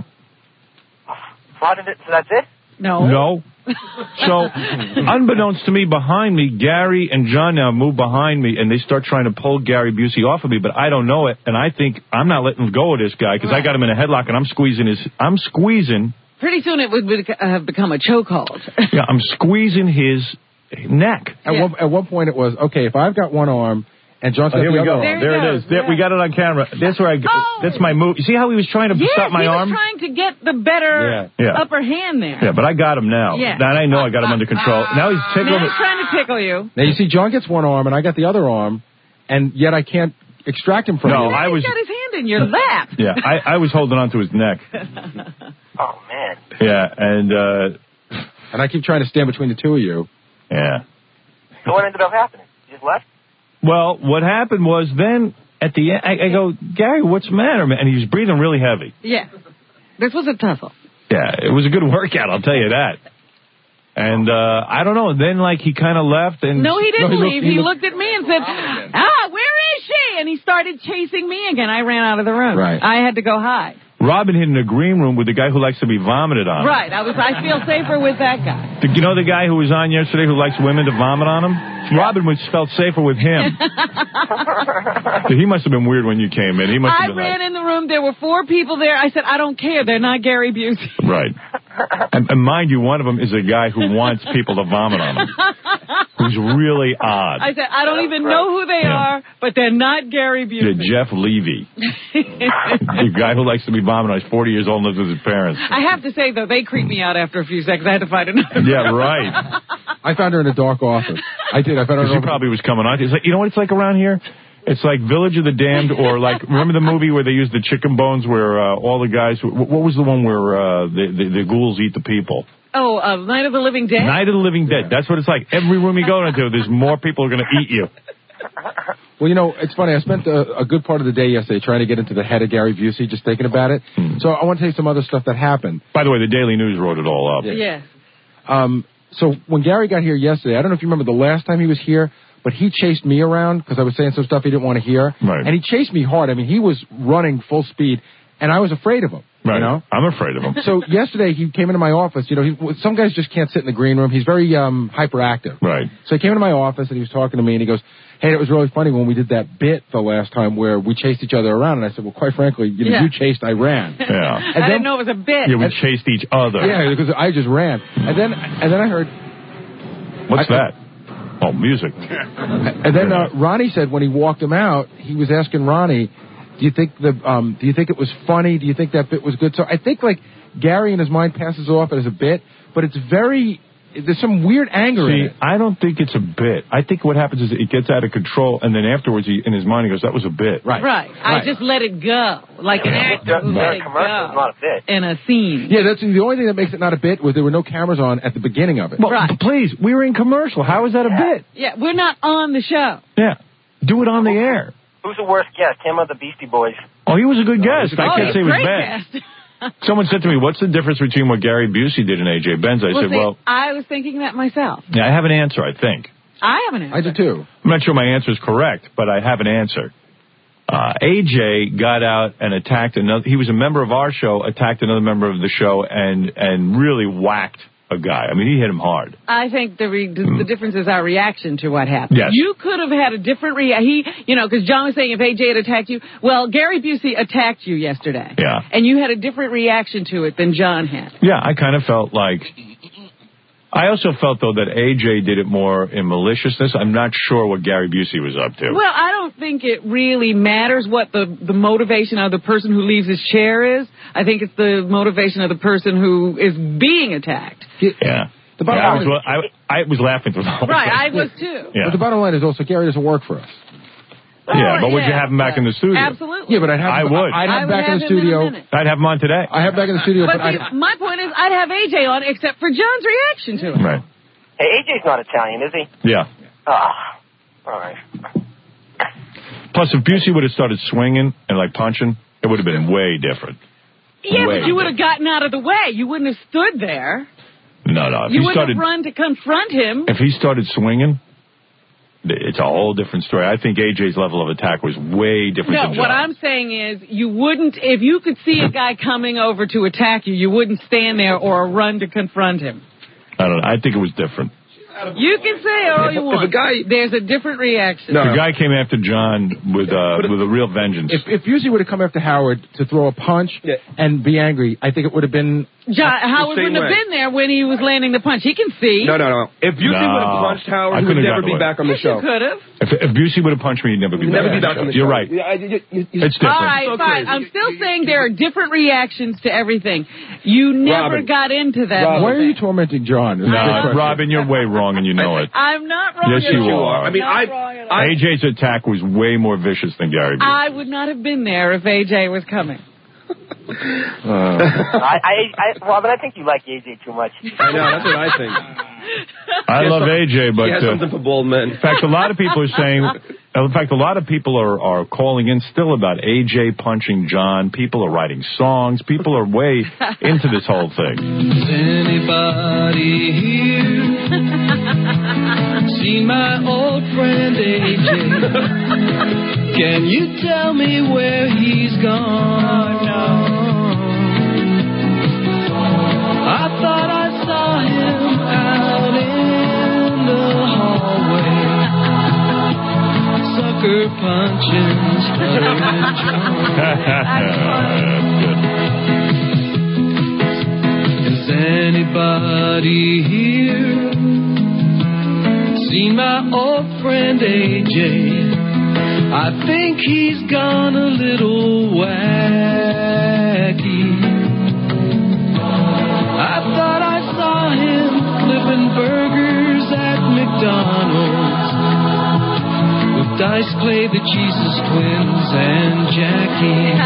So, did it, so that's it? No. No. So, unbeknownst to me, behind me, Gary and John now move behind me, and they start trying to pull Gary Busey off of me, but I don't know it, and I think I'm not letting go of this guy, because right. I got him in a headlock, and I'm squeezing his... I'm squeezing... Pretty soon it would bec- have become a chokehold. Yeah, I'm squeezing his neck. At, Yeah. one, at one point it was, okay, if I've got one arm and John's Oh, got here the we other go. arm. There There, he it goes. is. There, Yeah. we got it on camera. That's where I. Oh! That's my move. You see how he was trying to Yes, stop my he was arm? trying to get the better Yeah. Yeah. upper hand there. Yeah, but I got him now. Yeah. Now I know I got him under control. Now he's Now tickling me. he's trying to tickle you. Now you see, John gets one arm and I got the other arm, and yet I can't extract him from No, you. Now I was. he's got his hand in your lap. Yeah, I, I was holding on to his neck. Oh, man. Yeah, and uh, And I keep trying to stand between the two of you. yeah. So what ended up happening? You just left? Well, what happened was then at the end, I, I go, Gary, what's the matter, man? And he was breathing really heavy. Yeah. This was a tussle. Yeah, it was a good workout, I'll tell you that. And uh, I don't know. And then, like, he kind of left. And No, he didn't No, leave. looked- He, looked- looked at me and said, ah, where is she? And he started chasing me again. I ran out of the room. Right. I had to go hide. Robin hid in a green room with the guy who likes to be vomited on. Right. I was. I feel safer with that guy. The, you know the guy who was on yesterday who likes women to vomit on him? Robin was felt safer with him. He must have been weird when you came in. He must I have been ran like, in the room. There were four people there. I said, I don't care. They're not Gary Busey. right. And, and mind you, one of them is a guy who wants people to vomit on him. Who's really odd. I said, I don't even know who they Yeah. are, but they're not Gary Yeah, Busey. Jeff Levy. The guy who likes to be vomited. He's forty years old and lives with his parents. I have to say, though, they creeped me out after a few seconds. I had to find another. Yeah, right. I found her in a dark office. I did. I found her. She probably was coming on. It's like, you know what it's like around here? It's like Village of the Damned, or like, remember the movie where they used the chicken bones where uh, all the guys, what was the one where uh, the, the, the ghouls eat the people? Oh, uh, Night of the Living Dead? Night of the Living Dead. That's what it's like. Every room you go into, there's more people who are going to eat you. Well, you know, it's funny. I spent a, a good part of the day yesterday trying to get into the head of Gary Busey, just thinking about it. Hmm. So I want to tell you some other stuff that happened. By the way, the Daily News wrote it all up. Yes. Um, so when Gary got here yesterday, I don't know if you remember the last time he was here, but he chased me around because I was saying some stuff he didn't want to hear. Right. And he chased me hard. I mean, he was running full speed, and I was afraid of him. Right. You know? I'm afraid of him. So yesterday he came into my office. You know, he, some guys just can't sit in the green room. He's very um, hyperactive. Right. So he came into my office and he was talking to me and he goes, "Hey, it was really funny when we did that bit the last time where we chased each other around." And I said, "Well, quite frankly, you know, Yeah. you chased, I ran." Yeah. And I then, didn't know it was a bit. Yeah, we chased each other. yeah, because I just ran. And then and then I heard, What's I- that? Oh, music. and then uh, Ronnie said when he walked him out, he was asking Ronnie, "Do you think the um, do you think it was funny? Do you think that bit was good?" So I think like Gary in his mind passes off it as a bit, but it's very there's some weird anger in See, it. I don't think it's a bit. I think what happens is it gets out of control, and then afterwards, he, in his mind, he goes, "That was a bit." Right. Right. I Right. just let it go. Like an actor who let it commercial is go not a bit. in a scene. Yeah, that's the only thing that makes it not a bit was there were no cameras on at the beginning of it. Well, Right. please, we were in commercial. How is that a bit? Yeah, we're not on the show. Yeah. Do it on the air. Who's the worst guest, him or the Beastie Boys? Oh, he was a good guest. I oh, can't say he was great bad. guest. Someone said to me, "What's the difference between what Gary Busey did and A J Benz?" I Well, said, see, "Well, I was thinking that myself. yeah, I have an answer, I think. I have an answer. I did too. I'm not sure my answer is correct, but I have an answer. Uh, A J got out and attacked another. He was a member of our show, attacked another member of the show, and and really whacked a guy. I mean, he hit him hard. I think the re- the difference is our reaction to what happened. Yes. You could have had a different reaction. He, you know, because John was saying if A J had attacked you, well, Gary Busey attacked you yesterday. Yeah. And you had a different reaction to it than John had. Yeah, I kind of felt like. I also felt, though, that A J did it more in maliciousness. I'm not sure what Gary Busey was up to. Well, I don't think it really matters what the, the motivation of the person who leaves his chair is. I think it's the motivation of the person who is being attacked. Yeah. The Yeah, bottom I, line was, is, I, I was laughing through the whole Right, I thing. was too. Yeah. but the bottom line is also Gary doesn't work for us. Yeah, but would you yeah, have him back but- in the studio? Absolutely. Yeah, but I'd have I him, would. I'd have I him would back in have the him in a studio. minute. I'd have him on today. I have him back in the studio, But but see, I'd, my point is, I'd have A J on except for John's reaction to it. Right. Hey, A J's not Italian, is he? Yeah. Ah, all right. Plus, if Busey would have started swinging and like punching, it would have been way different. Yeah, Way but you would have different. gotten out of the way. You wouldn't have stood there. No, no. If You he wouldn't started, have run to confront him. if he started swinging, it's a whole different story. I think A J's level of attack was way different No, than what John. I'm saying is you wouldn't, if you could see a guy coming over to attack you, you wouldn't stand there or run to confront him. I don't know. I think it was different. You can say all you want. If a guy- There's a different reaction. The guy came after John with uh, with a real vengeance. if if Busey would have come after Howard to throw a punch Yeah. and be angry, I think it would have been. John, Howard same wouldn't have way. been there when he was landing the punch. He can see. No, no, no. If Busey No. would have punched I Howard, he would couldn't have never gotten be away. back on the Yes, you show. could have. If, if Busey would have punched me, he'd never be He'd back. never be back on the show. You're right. Yeah, I- you- you- you- It's different. All right, So fine. crazy. I'm still saying there are different reactions to everything. You never Robin. got into that. Robin. whole Why are you thing. tormenting John? Is the No, question. Robin, you're way wrong, and you know it. I'm not wrong. Yes, at you all. are. I mean, Not I- wrong at all. I- A J's attack was way more vicious than Gary Busey. I would not have been there if A J was coming. Uh, I, I, I, Robin, I think you like A J too much. I know, that's what I think. I He has love some- A J, but He has uh, something for bold men. in fact, a lot of people are saying. In fact, a lot of people are, are calling in still about A J punching John. People are writing songs. People are way into this whole thing. Has anybody here seen my old friend A J? Can you tell me where he's gone? Oh, no. I thought I saw him out in the hallway, sucker punching, stirring joint. Has anybody here seen my old friend A J? I think he's gone a little wacky. I thought I saw him flipping burgers at McDonald's with Dice Clay, the Jesus Twins, and Jackie.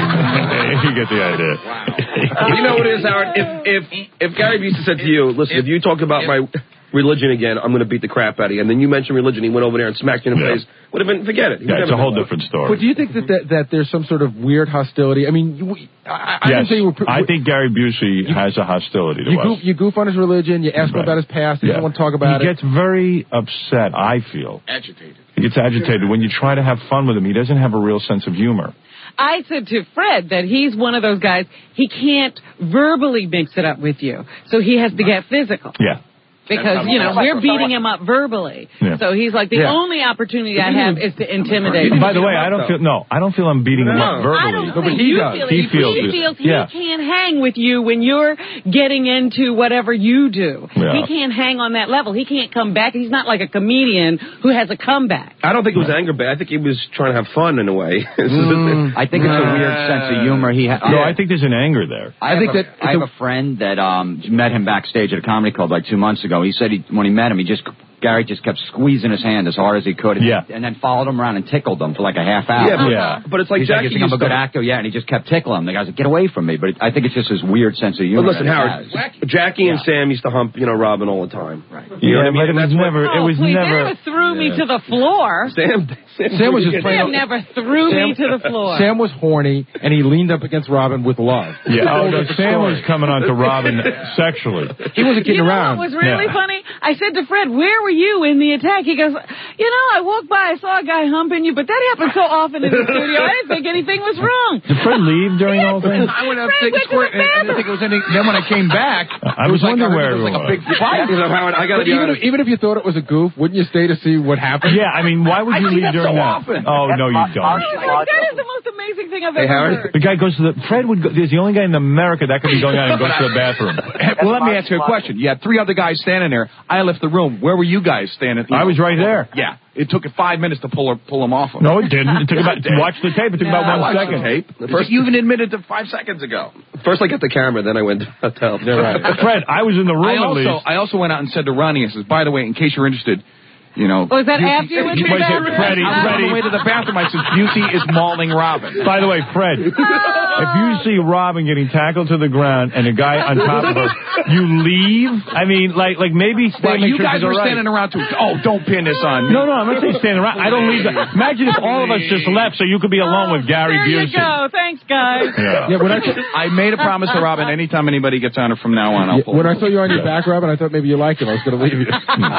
You get the idea. You know what it is, Howard? If if if Gary Busey said to you, listen, if you talk about my religion again, I'm going to beat the crap out of you, and then you mentioned religion, he went over there and smacked you in the Yeah. face, would have been, forget it. He Yeah, would it's a never whole been different story. But do you think that that, that there's some sort of weird hostility? I mean, you, I, I yes, didn't say you were. I think Gary Busey has a hostility to You us. goof, you goof on his religion. You ask him Right. about his past. He Yeah. doesn't want to talk about he it. gets very upset, I feel. Agitated. He gets agitated. When you try to have fun with him, he doesn't have a real sense of humor. I said to Fred that he's one of those guys, he can't verbally mix it up with you. So he has to get physical. Yeah. Because, you know, we're beating him up verbally. Yeah. So he's like, the Yeah. only opportunity I have is to intimidate him. By the way, I don't feel, no, I don't feel I'm beating him up verbally. I don't No, but think he you does. feel He it. feels he it. feels Yeah. he can't hang with you when you're getting into whatever you do. Yeah. He can't hang on that level. He can't come back. He's not like a comedian who has a comeback. I don't think it was anger, but I think he was trying to have fun in a way. Mm, I think it's a weird sense of humor. He ha- No, I think there's an anger there. I, think that I have a friend that um met him backstage at a comedy club like two months ago. He said he, when he met him, he just Gary just kept squeezing his hand as hard as he could, and, Yeah. and then followed him around and tickled him for like a half hour. Yeah, but- Yeah. but it's like He's Jackie like, you think I'm a used good to- actor, yeah, and he just kept tickling him. The guy's like, get away from me. But it, I think it's just his weird sense of humor. But listen, that he Howard, has. Jackie and Sam used to hump, you know, Robin all the time. Right. You know Yeah, what I mean? but it And was that's what- never, it Oh, was please, never. they never threw me to the floor. Sam, Sam, Sam was just playing. Sam never threw me to the floor. Sam was horny, and he leaned up against Robin with love. Yeah, oh, no, That's the Sam story. was coming on to Robin sexually. He wasn't kidding You know around. what was really Yeah. funny? I said to Fred, where were you in the attack? He goes, you know, I walked by, I saw a guy humping you, but that happens so often in the studio, I didn't think anything was wrong. Did Fred leave during the whole thing? I went up Fred to went to square, the and I didn't think it was anything. Then when I came back, I it was was like, wondering I where heard it was it like a was. big fight. You know, Howard, I gotta But be even if, honest. even if you thought it was a goof, wouldn't you stay to see what happened? Yeah, I mean, why would you I see leave that during so that? often. Oh, no, you don't. Oh, my, that is the most amazing thing I've Hey, ever Howard. heard. The guy goes to the, Fred would go, there's the only guy in America that could be going out and goes to the bathroom. Well, let me ask you a question. You had three other guys standing there. I left the room. Where were you guys standing? I was right there. Yeah. It took five minutes to pull her, pull him off of. No, it didn't. It took about, It did. watch the tape, it took I about one watched second. the tape. The first, you even admitted to five seconds ago. First I got the camera, then I went to tell. Yeah, right. Fred, I was in the room I at also, least. I also went out and said to Ronnie, I says, by the way, in case you're interested, you know. Was that Busey- after you went to the Wait, bathroom? Freddie, I was on Freddie. the way to the bathroom. I said, Busey is mauling Robin. By the way, Fred, if you see Robin getting tackled to the ground and a guy on top of her, you leave? I mean, like, like maybe stay Well, make you sure guys she's were all right. standing around too. Oh, don't pin this on me. No, no, I'm not saying standing around. I don't leave. The, imagine if all of us just left so you could be alone with Gary There you Busey. go. Thanks, guys. Yeah. Yeah, when I, I made a promise to Robin. Anytime anybody gets on her from now on, I'll yeah, pull when her. I saw you on your back, Robin, I thought maybe you liked him. I was going to leave you.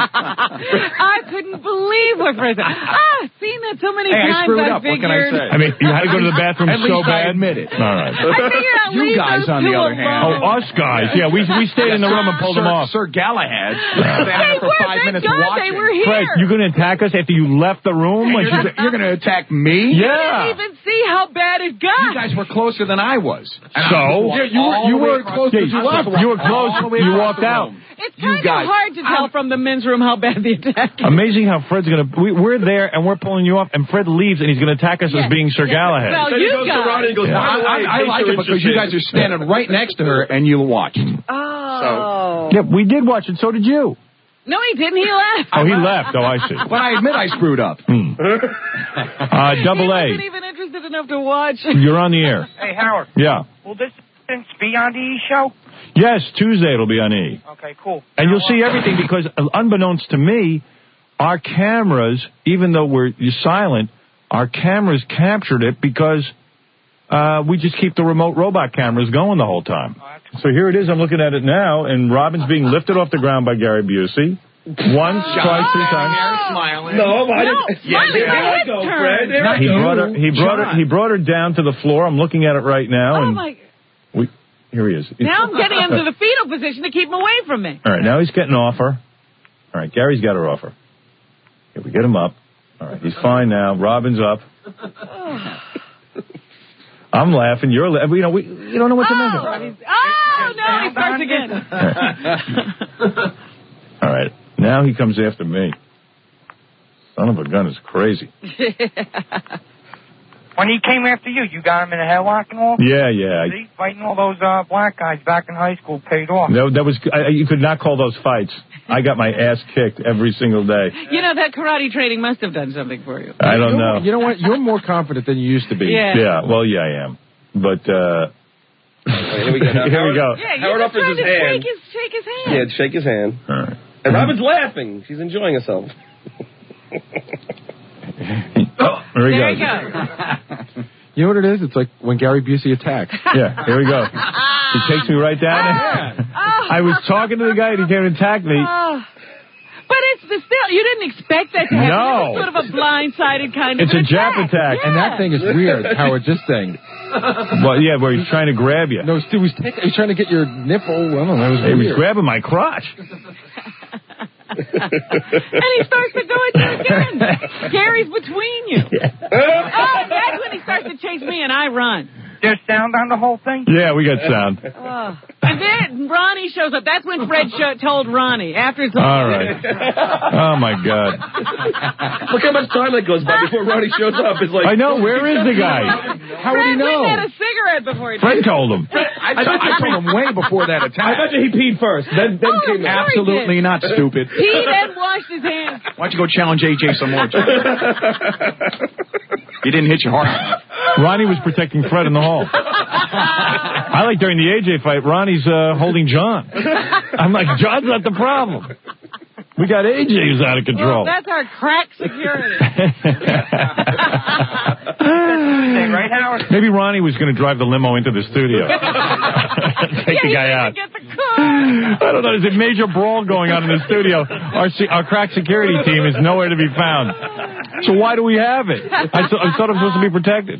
I couldn't believe what Fred said. Ah, I've seen that so many Hey, I times. screwed I up. What can I figured. say? I mean, you had to go to the bathroom At so least I bad. admit it. All right. I figured I'd You leave guys, those on the two other alone. hand. Oh, us guys. Yeah, we we stayed in the room and pulled Sir, them off. Sir Galahad Hey, standing there for where? five Thank minutes God watching. they were here. Fred, you're going to attack us after you left the room? Hey, Like, you're, you- you're going to attack me? You yeah. didn't even see how bad it got. You guys were closer than I was. And I So? walked Yeah, you were- all you the way were across close the- as you I left. walked You were close. all the way You across walked the out. room. It's You kind of guys- hard to tell from the men's room how bad the attack is. Amazing how Fred's going to... We, we're there and we're pulling you off, and Fred leaves and he's going to attack us Yeah. as being Sir Yeah. Galahad. Well, Then he you goes to guys. Ronnie and goes, Yeah. by the way, I, in I case like you're it because you interested- guys are standing right next to her and you watch. Oh. Yeah, we did watch it. So did you. No, he didn't. He left. Oh, he left. Oh, I see. But I admit I screwed up. Hmm. Uh, double He wasn't A. even interested enough to watch. You're on the air. Hey, Howard, Yeah. will this since be on the E! show? Yes, Tuesday it'll be on E. Okay, cool. And you'll see everything because, uh, unbeknownst to me, our cameras, even though we're silent, our cameras captured it because uh, we just keep the remote robot cameras going the whole time. So here it is. I'm looking at it now, and Robin's being lifted off the ground by Gary Busey. Once, twice, three times. Smiling. No, I No, didn't. yeah, there my I head go, turned. Fred. There I He go. brought her. He brought her. He brought her down to the floor. I'm looking at it right now, Oh, and my. we. Here he is. Now I'm getting him to the fetal position to keep him away from me. All right, now he's getting off her. All right, Gary's got her off her. Here, we get him up. All right, he's fine now. Robin's up. I'm laughing. You're laughing. You know, we you don't know what to make of Oh, it. he's, oh! Oh, no, he starts again. All right. Now he comes after me. Son of a gun is crazy. When he came after you, you got him in a headlock and all? Yeah, yeah. See, fighting all those uh, black guys back in high school paid off. That, that was I, you could not call those fights. I got my ass kicked every single day. You know, that karate training must have done something for you. I don't you know. You know what? You're more confident than you used to be. Yeah. Yeah, well, yeah, I am. But, uh... Here we go. Now, Here we go. Yeah, Howard you're offers trying his to hand. Shake his, shake his hand. Yeah, shake his hand. All right. And Robin's laughing. She's enjoying herself. Oh, there he There goes. you go. You know what it is? It's like when Gary Busey attacks. Yeah, here we go. He takes me right down there. Oh. I was talking to the guy and he came and attacked me. Oh. But it's the still, you didn't expect that to happen. No. It was sort of a blindsided kind of It's a an jab attack. Yeah. And that thing is weird, Howard, this thing. Well, yeah, where he's trying to grab you. No, Stu was, taking, he was trying to get your nipple. I don't know. It was He was weird. grabbing my crotch. And he starts to go at you again. Gary's between you. Yeah. Oh, that's when he starts to chase me and I run. There's sound on the whole thing? Yeah, we got sound. Oh. And then Ronnie shows up. That's when Fred show, told Ronnie. After it's All right. Oh, my God. Look how much time that goes by before Ronnie shows up. It's like, I know. Where is the guy? How would he Fred know? went and had a cigarette before he Fred did. told him. I, I, I told him way before that I attack. bet you he peed first. Then, then Oh, came I'm out. sure he Absolutely did. not, stupid. He then washed his hands. Why don't you go challenge A J some more? You didn't hit your heart. Ronnie was protecting Fred in the hall. I like during the A J fight, Ronnie's uh, holding John. I'm like, John's not the problem. We got A J who's out of control. Well, that's our crack security. Right, Howard? Maybe Ronnie was going to drive the limo into the studio. Take the guy out. Get the car. I don't know. There's a major brawl going on in the studio. Our se- our crack security team is nowhere to be found. So why do we have it? I, th- I thought I'm supposed to be protected.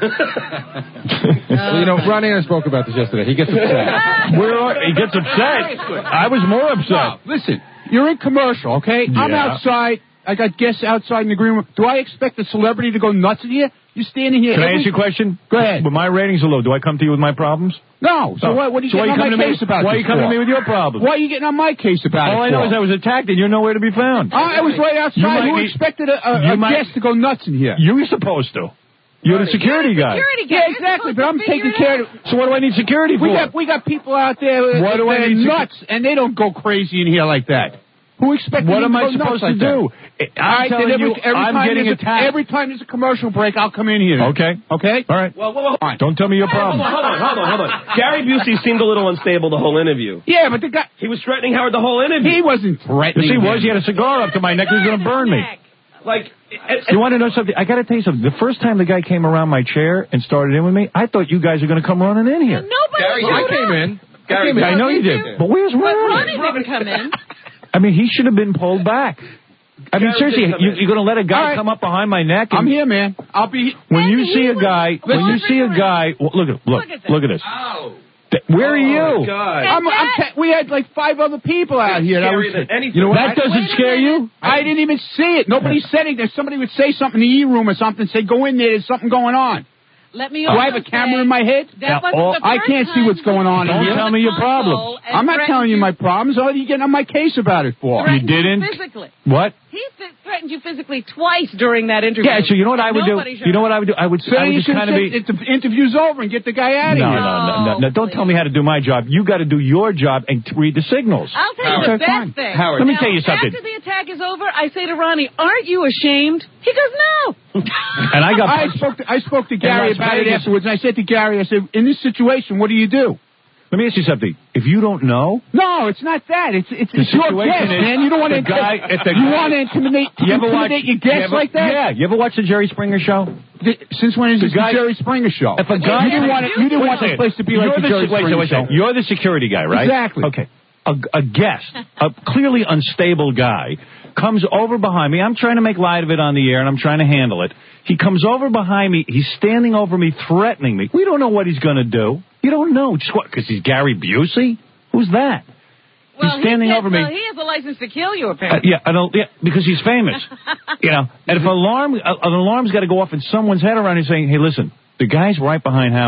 Well, you know, Ronnie and I spoke about this yesterday. He gets upset. Where are, he gets upset. I was more upset. Listen, you're in commercial, okay? I'm Yeah. outside. I got guests outside in the green room. Do I expect a celebrity to go nuts in here? You're standing here. Can I every- ask you a question? Go ahead. When my ratings are low, do I come to you with my problems? No. So No. what? What are you So why getting you on coming my to me- case about? why are this you coming to for? me with your problems? Why are you getting on my case about All it? I know for? is I was attacked and you're nowhere to be found. I was right outside. You might Who be- expected a, a, you a might- guest to go nuts in here? You were supposed to. You're the security guy. Security guy. Yeah, You're exactly. supposed But to I'm figure taking it care out. of. So what do I need security for? We got we got people out there What do I that are need secu- nuts, and they don't go crazy in here like that. Who expected What him am to I go nuts supposed to like do? that? I'm All right, then telling every, you, every I'm time getting there's a- attacked. Every time there's a commercial break, I'll come in here. Okay. Okay? All right. Well, well, well, Don't tell me your hold problem. on, hold on, hold on, hold on. Gary Busey seemed a little unstable the whole interview. Yeah, but the guy, He was threatening Howard the whole interview. he wasn't threatening. Yes, he was. him. He had a cigar up to my neck. He was going to burn me. Like, You want to know something? I got to tell you something. The first time the guy came around my chair and started in with me, I thought you guys were going to come running in here. Nobody Gary, showed I up. came in. Gary, I, came in. I know you did. But where's But Ronnie? Ronnie didn't come in. I mean, he should have been pulled back. I mean, Gary seriously, did come you, in. you're going to let a guy All right. come up behind my neck? And I'm here, man. I'll be. When And you he see a was guy, when you wandering see a around. guy, well, look at look Look at this. look at this. Oh. Th- Where are Oh, you? God. I'm, I'm that- te- we had like five other people out here. That Scarier was, than anything. you know what? That doesn't Wait a scare minute. you? I didn't even see it. Nobody said anything. Somebody would say something in the E room or something. Say, go in there. There's something going on. Let me Do I have also a camera say in my head? That Now, wasn't all- the I first can't see time what's going on in Don't here. tell me your problems. And I'm not threatened telling you my problems. All are you getting on my case about it for? threatened You didn't? Physically. What? He th- threatened you physically twice during that interview. Yeah. So you know what I would do? Nobody showed You know what up. I would do? I would. So I would you just should kind of say, be. if the interview's over and get the guy out of No, here. no, no, no, no. Don't please. tell me how to do my job. You got to do your job and t- read the signals. I'll tell you Howard. the Okay, best fine. thing. Howard. Let me Now, tell you something. After the attack is over, I say to Ronnie, "Aren't you ashamed?" He goes, "No." And I got. I punched. spoke to, I spoke to Gary Las about it Vegas. afterwards, and I said to Gary, I said, in this situation, what do you do? Let me ask you something. If you don't know, No, it's not that. It's it's, The it's your situation guest, is man. You don't want to the guy- if the you guy- want to intimidate you ever watch intimidate your you guests ever- like that? Yeah. You ever watch the Jerry Springer show? The- since when is The this guy- the Jerry Springer show? If a guy, you didn't want it, you didn't Wait want a this second. place to be You're like the the, Jerry wait, Springer wait, show. wait. You're the security guy, right? Exactly. Okay. A, a guest, a clearly unstable guy, comes over behind me. I'm trying to make light of it on the air, and I'm trying to handle it. He comes over behind me. He's standing over me, threatening me. We don't know what he's going to do. You don't know. Just what? Because he's Gary Busey? Who's that? Well, he's standing he gets- over me. Well, he has a license to kill you, Uh, apparently. yeah, I don't, yeah, because he's famous. You know, and if an alarm, uh, an alarm's got to go off in someone's head around here saying, "Hey, listen, the guy's right behind Howard.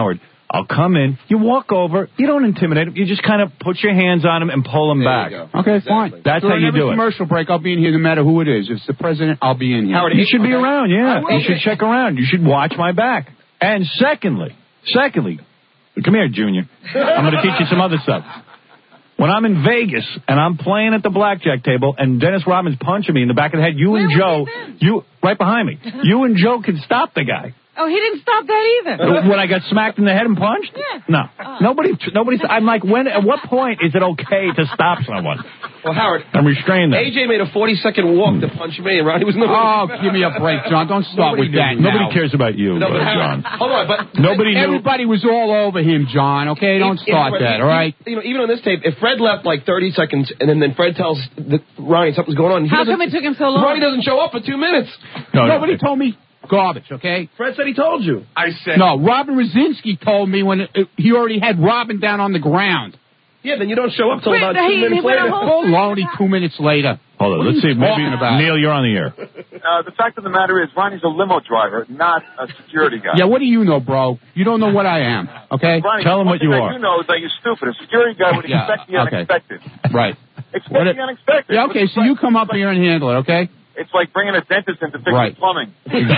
I'll come in. You walk over. You don't intimidate him. You just kind of put your hands on him and pull him back. Okay, fine. That's During how you every do it. commercial break, I'll be in here no matter who it is. If it's the president, I'll be in here. Howard, you should be around, yeah. You should check around. You should watch my back. And secondly, secondly, come here, Junior. I'm going to teach you some other stuff. When I'm in Vegas and I'm playing at the blackjack table and Dennis Rodman's punching me in the back of the head, you and Joe, you right behind me, you and Joe can stop the guy. Oh, he didn't stop that either. When I got smacked in the head and punched? Yeah. No. Nobody, nobody's, I'm like, when, at what point is it okay to stop someone? Well, Howard. I'm restrained them. A J made a forty-second walk to punch me, and Ronnie was no. Oh, give me a break, John. Don't start Nobody with that did. now. Nobody cares about you, No, but uh, Howard, John. hold on, but Nobody knew. Everybody was all over him, John, okay? Don't If- start if- that, all right? You know, even on this tape, if Fred left like thirty seconds, and then, then Fred tells the, Ronnie something's going on, he How doesn't- come it took him so long? Ronnie doesn't show up for two minutes. No, Nobody told me garbage, okay? Fred said he told you. I said. No, Robin Rosinski told me when it, it, he already had Robin down on the ground. Yeah, then you don't show up till Wait, about he- two he minutes went a later. whole- Baloney, two minutes later. Hold on, What let's are see. you Maybe, talking about? Neil, you're on the air. Uh, the fact of the matter is, Ronnie's a limo driver, not a security guy. Yeah, what do you know, bro? You don't know what I am, okay? Ronnie, Tell him one what thing you that are. You know is that you're stupid. A security guy would Yeah, expect the okay. unexpected. Right. Expect What the it- unexpected. Yeah, okay, so you come up here and handle it, okay? It's like bringing a dentist in to fix Right. your plumbing.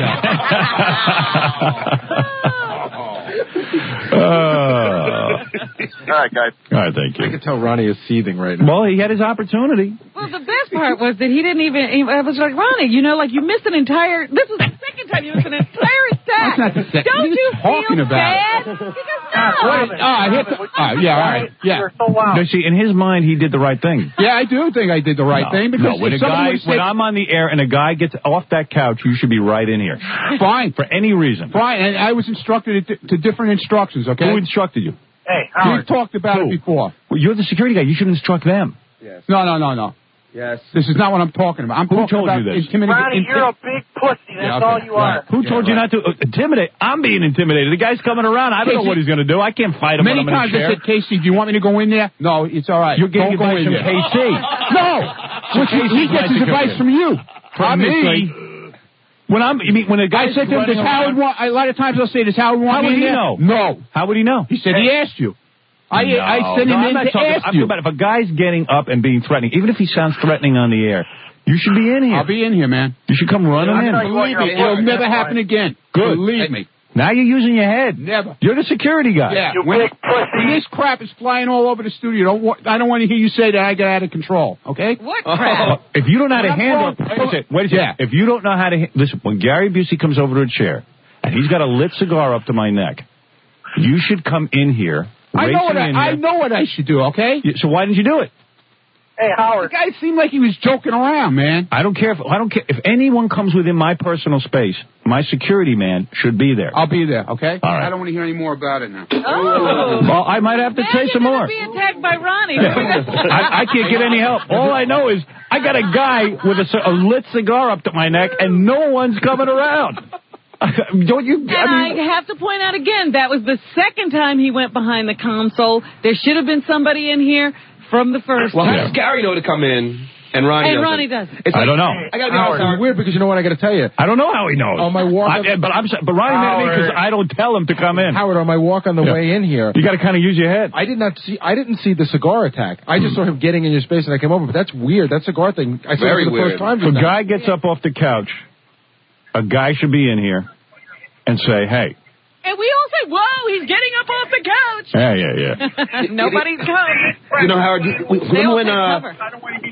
Uh, All right, guys. all right, thank you. I can tell Ronnie is seething right now. Well, he had his opportunity. Well, the best part was that he didn't even. he- I was like, Ronnie, you know, like you missed an entire. This was the second time you missed an entire attack. That's not the second. Don't What are you you talking feel about? bad? Because What is- ah, hit the- ah, yeah, all right, yeah. You're so loud. No, see, in his mind, he did the right thing. Yeah, I do think I did the right no, thing because no, when, a if somebody guy, would've said, when I'm on the air and a guy gets off that couch, you should be right in here. fine, For any reason. fine, and I was instructed to, to different instructions, okay? Who instructed you? Hey, We've Howard. talked about Who? it before. Well, you're the security guy. You should instruct them. Yes. No, no, no, no. Yes. This is not what I'm talking about. I'm Who talking told about you this? intimidating. Ronnie, you're a big pussy. That's Yeah, okay. all you Right. are. Who told you not to uh, intimidate? I'm being intimidated. The guy's coming around. I don't know Casey- what he's going to do. I can't fight him Many when I'm times in a I chair. said, Casey, do you want me to go in there? No, it's all right. You're getting Don't go advice in from there. K C. No! Which he, he gets his advice from you. From Obviously. me. When I'm, you mean when a I guy's said to him, running does Howard around- want, a lot of times I'll say, does Howard want How me would in he there? know? No. How would he know? He said he asked you. I, no, I sent him no, I'm in not to talking, ask I'm you. talking about if a guy's getting up and being threatening, even if he sounds threatening on the air, you should be in here. I'll be in here, man. You should come running I'm in. not- Believe me, it'll never happen again. Good. Believe me. Now you're using your head. Never. You're the security guy. Yeah. You When, big pussy. when this crap is flying all over the studio, don't wa- I don't want to hear you say that I got out of control, okay? What crap? Uh, If you don't know how to When I'm handle wrong- it, wait a second, wait a second. Yeah. If you don't know how to ha- listen, when Gary Busey comes over to a chair and he's got a lit cigar up to my neck, you should come in here. I race know what him I, in I here. know what I should do, okay? You- So why didn't you do it? Hey, Howard. The guy seemed like he was joking around, man. I don't care if I don't care if anyone comes within my personal space. My security man should be there. I'll be there, okay? All right. I don't want to hear any more about it now. Oh. Well, I might have to Now say you're some gonna more. be attacked by Ronnie. I, I can't get any help. All I know is I got a guy with a, c- a lit cigar up to my neck, and no one's coming around. Don't you? And I mean, I have to point out again, that was the second time he went behind the console. There should have been somebody in here from the first Well, how time. does Gary know to come in and Ronnie And doesn't? Ronnie doesn't. It's I like- don't know. I gotta be Howard, honest, it's weird because you know what I got to tell you. I don't know how he knows. On my walk, I, but I'm but Ronnie met me because I don't tell him to come in. Howard, on my walk on the Yeah. way in here, You got to kind of use your head. I did not see. I didn't see the cigar attack. I just saw him getting in your space, and I came over. But that's weird. That cigar thing. I saw Very it for the weird. first time. If a just now. guy gets up off the couch, a guy should be in here and say, "Hey, And we all say, whoa, he's getting up off the couch. yeah, yeah, yeah." Nobody's coming. You know, Howard, you, we, They remember all when, take uh, cover.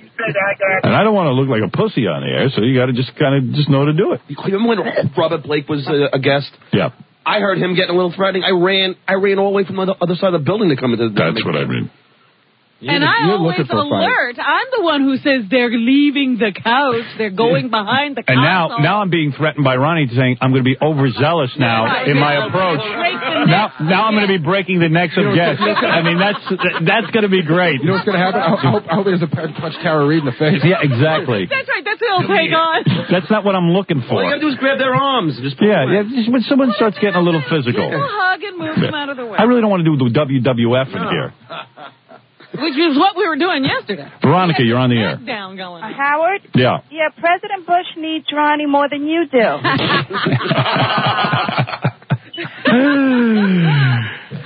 And I don't want to look like a pussy on the air, so you got to just kind of just know to do it. you remember when Robert Blake was uh, a guest? Yeah, I heard him getting a little threatening. I ran, I ran all the way from the other side of the building to come into the. that's what I mean. And I you're always looking for a fight. alert. I'm the one who says they're leaving the couch. They're going behind the And console. now, now I'm being threatened by Ronnie saying I'm going to be overzealous now Right. in my Break approach. the Now, necks. now I'm going to be breaking the necks of guests. I mean, that's that's going to be great. You know what's going to happen? I hope, I hope, I hope he doesn't punch Tara Reid in the face. Yeah, exactly. That's right. That's what he'll take on. That's not what I'm looking All for. you gotta do is grab their arms. and Just pull Yeah, them away. yeah. Just when someone starts getting a little physical, We'll hug and move them out of the way. I really don't want to do the W W F in here. Which is what we were doing yesterday. Veronica, you're on the air. Down going. Uh, Howard? Yeah. Yeah, President Bush needs Ronnie more than you do.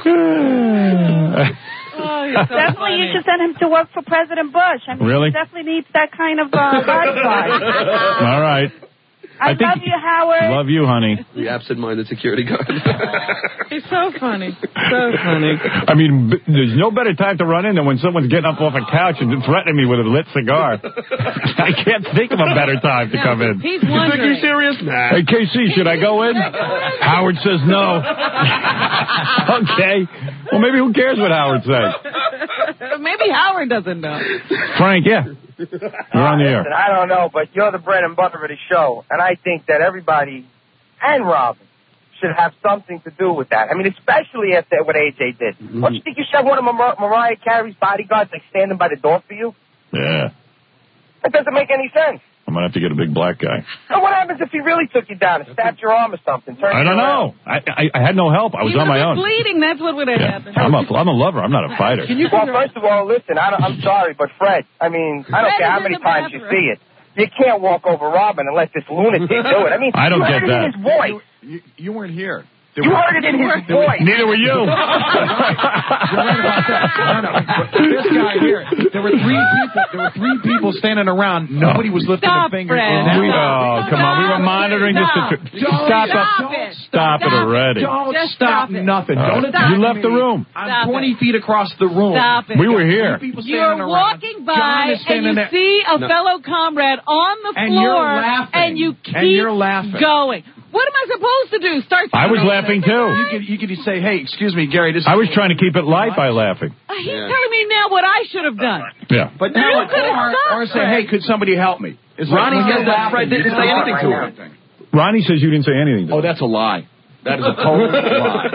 Oh, definitely, you should send him to work for President Bush. I mean, Really? he definitely needs that kind of uh, lifestyle. All right. I, I think- love you, Howard. Love you, honey. The absent-minded security guard. He's so funny. So funny. I mean, b- there's no better time to run in than when someone's getting up off a couch and threatening me with a lit cigar. I can't think of a better time to come in. He's You think wondering. you're serious? Nah. Hey, K C, should I go in? Howard says no. Okay. Well, maybe who cares what Howard says? Maybe Howard doesn't know. Frank, yeah. You're on the air. Listen, I don't know, but you're the bread and butter of the show, and I think that everybody and Robin should have something to do with that. I mean, especially after what A J did. Mm-hmm. Don't you think you should have one of Mar- Mariah Carey's bodyguards like standing by the door for you? Yeah. That doesn't make any sense. I'm going to have to get a big black guy. And what happens if he really took you down and stabbed your arm or something? Turned I you don't around? know. I, I I had no help. I was He on my would've been own. bleeding. That's what would have happened. I'm a, I'm a lover. I'm not a fighter. Can you well, first of all, listen, I don't, I'm sorry, but Fred, I mean, I don't Fred care is how in many the times you bathroom. see it. You can't walk over Robin and let this lunatic do it. I mean, I don't you get heard it that. in his voice. You, you weren't here. You heard it in his voice. Neither were you. You're right about that. No, no, but this guy here, there were three people. There were three people standing around. Nobody was lifting Stop, a finger. Fred. in that We, oh, come on. We were monitoring the Stop. situation. Don't Stop stop it. it. Stop it already. Don't Just stop, stop it. nothing. All Don't right. attack You left me. the room. I'm Stop twenty it. feet across the room. Stop it. We were here. People You're standing around. walking John by is and standing you there. see a No. fellow comrade on the And floor, you're laughing. and you keep And you're laughing. going. What am I supposed to do? Start? I was laughing, too. You could, you could just say, hey, excuse me, Gary, this is... I was trying to keep it light by laughing. Uh, He's telling me now what I should have done. Yeah. But You now, could've or, stopped or say, Fred. hey, could somebody help me? It's Ronnie like, said that Fred didn't say anything to her. Ronnie says you didn't say anything. Oh, that's a lie. That is a total lie.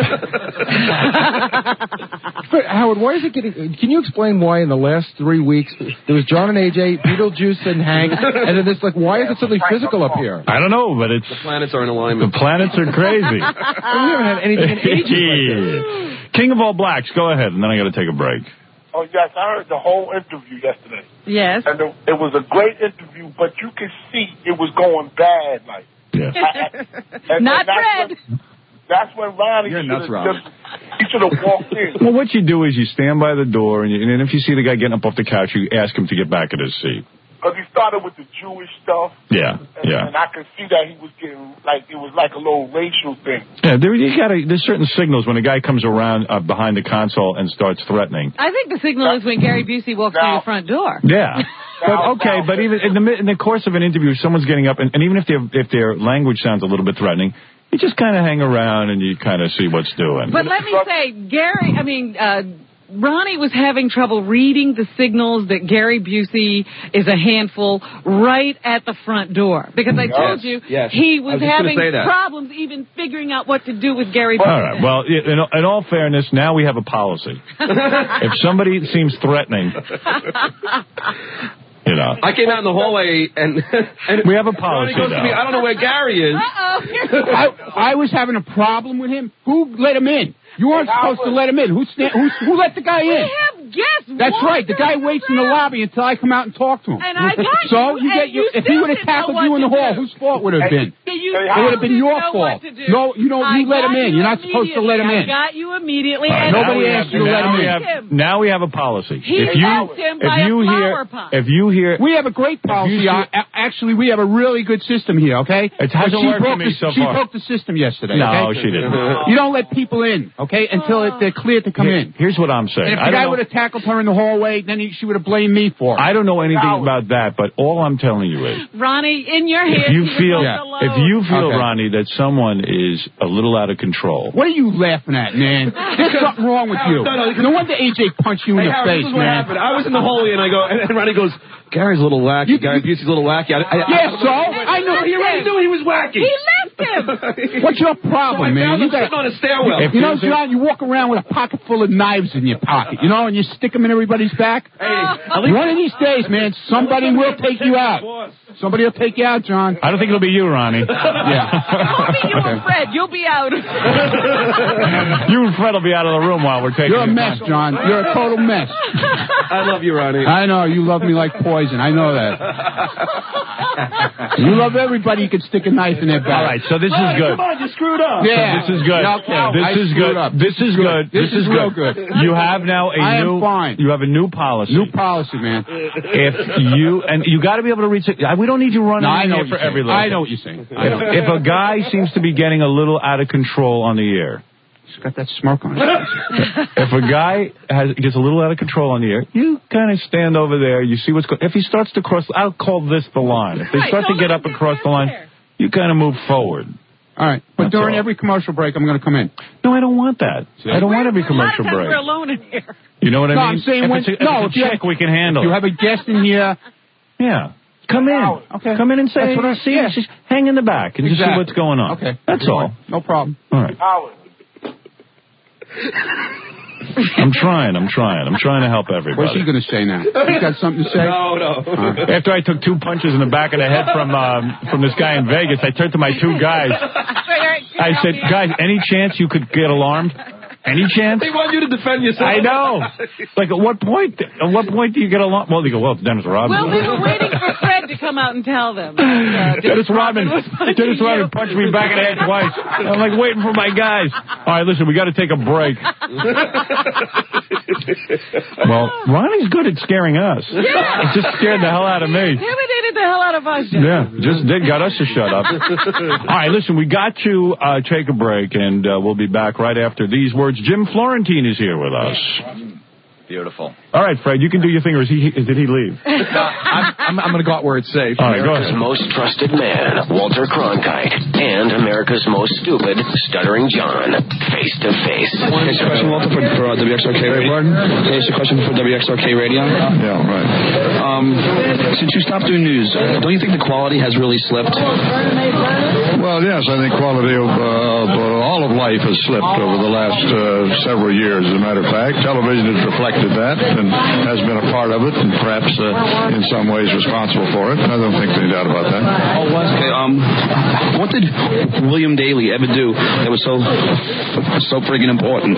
But, Howard, why is it getting... Can you explain why in the last three weeks there was John and A J, Beetlejuice and Hank, and then this, like, why is it suddenly physical up here? I don't know, but it's... The planets are in alignment. The planets are crazy. We haven't had anything in ages like this. King of all blacks, go ahead, and then I got to take a break. Oh, yes, I heard the whole interview yesterday. Yes. And the, it was a great interview, but you could see it was going bad, like. Yeah. And, Not and that's Fred. When, that's when Ronnie You're nuts, should've Ronnie. just- he should have walked in. Well, what you do is you stand by the door, and, you, and then if you see the guy getting up off the couch, you ask him to get back in his seat. Because he started with the Jewish stuff. Yeah, And, yeah. and I could see that he was getting, like, it was like a little racial thing. Yeah, there, you gotta, there's certain signals when a guy comes around uh, behind the console and starts threatening. I think the signal is when Gary Busey walks through your front door. Yeah. But okay, but even in the mi- in the course of an interview, if someone's getting up, and, and even if their if their language sounds a little bit threatening, you just kind of hang around and you kind of see what's doing. But let me say, Gary, I mean, uh, Ronnie was having trouble reading the signals that Gary Busey is a handful right at the front door. Because I told Yes, you, yes. he I was, was just gonna having say that. problems even figuring out what to do with Gary All Busey. right. Well, in, in all fairness, now we have a policy. If somebody seems threatening, you know, I came out in the hallway and, and we have a Ronnie policy goes to me, now. I don't know where Gary is. I, I was having a problem with him. Who let him in? You weren't supposed to let him in. Who, sta- who, who let the guy in? We have guests. That's walking right. The guy waits in the lobby until I come out and talk to him. And I got so you, you get and your, you if he still would have didn't know tackled what you in the to hall, do. whose fault would it have been? So you It would have been still your didn't know fault. what to do. No, you don't. I You let him got in. you You're not supposed to let him in. I got you immediately. All right, and now Nobody we asked have- you to let now him we in. have- Now we have a policy. He if you, left him if by a you hear, flower pot. if you hear, We have a great policy. see- Uh, a- Actually, we have a really good system here, okay? It hasn't But she worked for broke me the, so She far. broke the system yesterday, No, okay? she didn't. You don't let people in, okay, until it, they're cleared to come Here- in. Here's what I'm saying. And if I the don't guy know- would have tackled her in the hallway, then he, she would have blamed me for it. I don't know anything about that, but all I'm telling you is, Ronnie, in your if hands, you he was feel, left alone. if you feel, Okay. Ronnie, that someone is a little out of control, What are you laughing at, man? There's something wrong with you. No, no, No wonder A J punched you in Hey, the Howard, face, this is what man. happened. I was in the hallway and I go, and, and Ronnie goes, Gary's a little wacky. Gary Busey's a little wacky. I, I, Yeah, so I know. He already knew he was wacky. He left him. What's your So I problem, man? found You him sitting got. on a stairwell. If You know, there's a- John, you walk around with a pocket full of knives in your pocket, you know, and you stick them in everybody's back. One of these days, man, somebody will take you out. Somebody will take you out, John. I don't think it'll be you, Ronnie. It won't be you and Fred. You'll be out. You and Fred will be out of the room while we're taking You're a your mess, time. John. You're a total mess. I love you, Ronnie. I know. You love me like poison. I know that. You love everybody you can stick a knife in their back. All right, so this is good. Come on, you screwed up. Yeah. So this is good. Okay. This I is screwed good. up. This is good. This is real good. You have now a I am new. fine. You have a new policy. New policy, man. If you and you got to be able to reach it. We don't need you running No, I in know here what for you're every saying. level. I know what you're saying. I know. If a guy seems to be getting a little out of control on the air. He's got that smirk on his face. If a guy has gets a little out of control on the air, you kind of stand over there. You see what's going. If he starts to cross, I'll call this the line. If they start to get up across the line, you kind of move forward. All right, but That's during all. every commercial break, I'm going to come in. No, I don't want that. I don't want every commercial A lot of times break. we're alone in here. You know what I No, mean? I'm saying if when- it's a, if no, it's if a you chick, have- we can handle You it. have a guest in here. Yeah. Come in. Okay. Come in and say, That's what I- see, yeah. just hang in the back and just see Exactly. what's going on. Okay. That's all. No problem. All right. Howard. I'm trying. I'm trying. I'm trying to help everybody. What's he going to say now? He's got something to say? No, no. After I took two punches in the back of the head from um, from this guy in Vegas, I turned to my two guys. I said, guys, any chance you could get alarmed? Any chance? They want you to defend yourself. I know. Like, at what point? At what point do you get alarmed? Well, they go, well, it's Dennis Rodman. Well, they were waiting for Fred to come out and tell them. Uh, Dennis Rodman, was punching Dennis Rodman you. punched me back in the head twice. I'm like waiting for my guys. All right, listen, we got to take a break. Well, Ronnie's good at scaring us. Yeah. It just scared the hell out of me. Intimidated the hell out of us. Jeff. Yeah, just did got us to shut up. All right, listen, we got to uh, take a break, and uh, we'll be back right after these words. Jim Florentine is here with us. Beautiful. All right, Fred, you can do your thing, or is he, did he leave? I'm, I'm, I'm going to go out where it's safe. All right, go America's ahead. most trusted man, Walter Cronkite, and America's most stupid, Stuttering John, face to face. Here's a question, Walter, for, for uh, W X R K Radio. Here's a question for W X R K Radio. Yeah, right. Um, since you stopped doing news, don't you think the quality has really slipped? Well, yes, I think quality of, uh, of uh, all of life has slipped over the last uh, several years, as a matter of fact. Television has reflected that and has been a part of it and perhaps uh, in some ways responsible for it. I don't think there's any doubt about that. Oh, what? Okay, um, what did William Daley ever do that was so so friggin' important?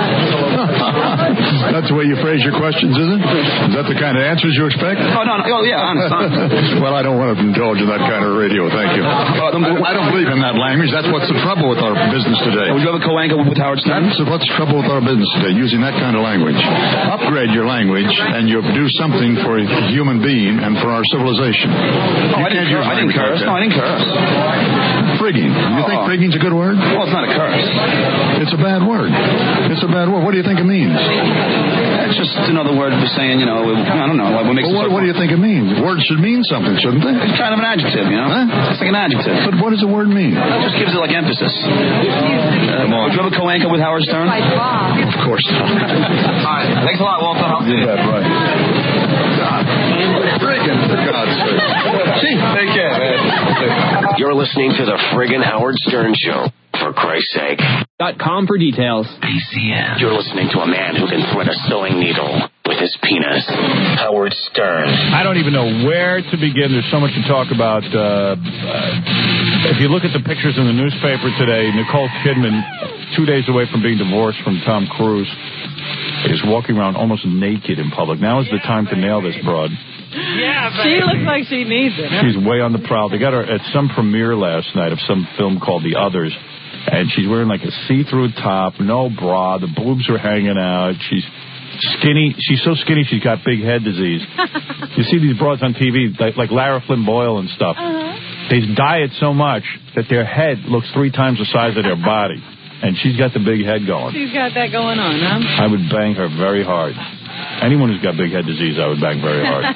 That's the way you phrase your questions, is it? Is that the kind of answers you expect? Oh, no, no, oh, yeah, honest, honest. Well, I don't want to indulge in that kind of radio, thank you. Uh, I don't believe in that language. That's what's the trouble with our business today. Would you have a co-anchor with Howard Stern? That's what's the trouble with our business today, using that kind of language. Upgrade your language, and you do something for a human being and for our civilization. Oh, You I didn't, can't cur- use I didn't language like curse. that. No, I didn't curse. Frigging. You think Oh. frigging's a good word? Well, it's not a curse. It's a bad word. It's a bad word. What do you think it means? It's just another word for saying, you know, I don't know, what makes Well, it what, so what do you think it means? Words should mean something, shouldn't they? It's kind of an adjective, you know? Huh? It's like an adjective. But what does a word mean? It just gives it like emphasis. Uh, Come on. Would you have a co-anchor with Howard Stern? Of course not. All right. Thanks a lot, Walter. Yeah, right. Friggin', for God's sake. See, take care, man. You're listening to the friggin' Howard Stern Show, for Christ's sake. Dot com for details. P C N. You're listening to a man who can thread a sewing needle with his penis. Howard Stern. I don't even know where to begin. There's so much to talk about. Uh, uh, if you look at the pictures in the newspaper today, Nicole Kidman, two days away from being divorced from Tom Cruise, is walking around almost naked in public. Now is the time to nail this broad. Yeah, she looks like she needs it. She's way on the prowl. They got her at some premiere last night of some film called The Others, and she's wearing like a see-through top, no bra, the boobs are hanging out. She's skinny. She's so skinny she's got big head disease. You see these broads on T V, like, like Lara Flynn Boyle and stuff. Uh-huh. They diet so much that their head looks three times the size of their body, and she's got the big head going. She's got that going on, huh? I would bang her very hard. Anyone who's got big head disease, I would bang very hard.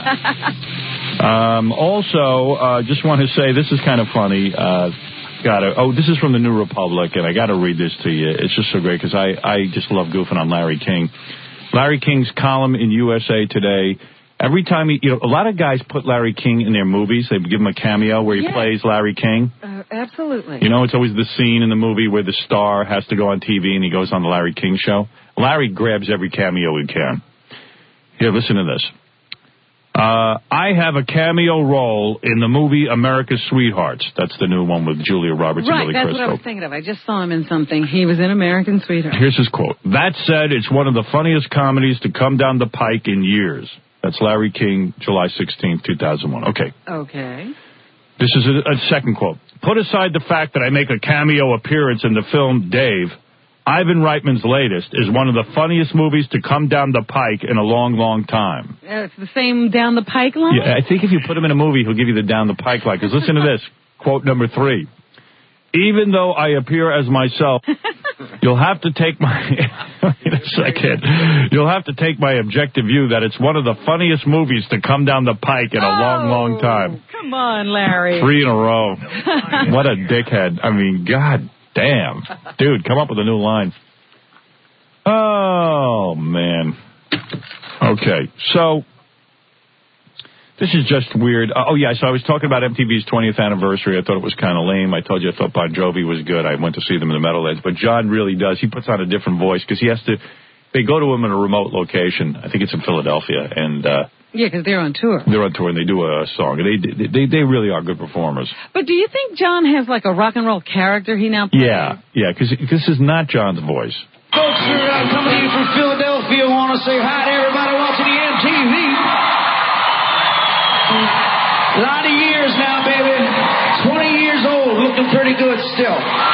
um, also, uh, just want to say, this is kind of funny. Uh, gotta, oh, this is from the New Republic, and I got to read this to you. It's just so great, because I, I just love goofing on Larry King. Larry King's column in U S A Today. Every time he, you know, a lot of guys put Larry King in their movies. They give him a cameo where he Yeah. plays Larry King. Uh, absolutely. You know, it's always the scene in the movie where the star has to go on T V and he goes on the Larry King show. Larry grabs every cameo he can. Here, listen to this. Uh, I have a cameo role in the movie America's Sweethearts. That's the new one with Julia Roberts Right, and Billy that's Crystal. what I was thinking of. I just saw him in something. He was in American Sweetheart. Here's his quote. That said, it's one of the funniest comedies to come down the pike in years. That's Larry King, July sixteenth, two thousand one. Okay. Okay. This is a, a second quote. Put aside the fact that I make a cameo appearance in the film Dave, Ivan Reitman's latest is one of the funniest movies to come down the pike in a long, long time. Uh, it's the same down the pike line? Yeah, I think if you put him in a movie, he'll give you the down the pike line. Because listen to this, quote number three. Even though I appear as myself, you'll have to take my wait a second. You'll have to take my objective view that it's one of the funniest movies to come down the pike in a oh, long, long time. Come on, Larry. Three in a row. What a dickhead. I mean, God damn. Dude, come up with a new line. Oh, man. Okay, so this is just weird. Uh, oh, yeah, so I was talking about M T V's twentieth anniversary. I thought it was kind of lame. I told you I thought Bon Jovi was good. I went to see them in the Meadowlands. But John really does. He puts on a different voice because he has to, they go to him in a remote location. I think it's in Philadelphia. And uh, yeah, because they're on tour. They're on tour and they do a song. They, they, they really are good performers. But do you think John has like a rock and roll character he now plays? Yeah, yeah, because this is not John's voice. Folks are uh, coming in from Philadelphia. Want to say hi to everybody watching the M T V. A lot of years now, baby. twenty years old, looking pretty good still.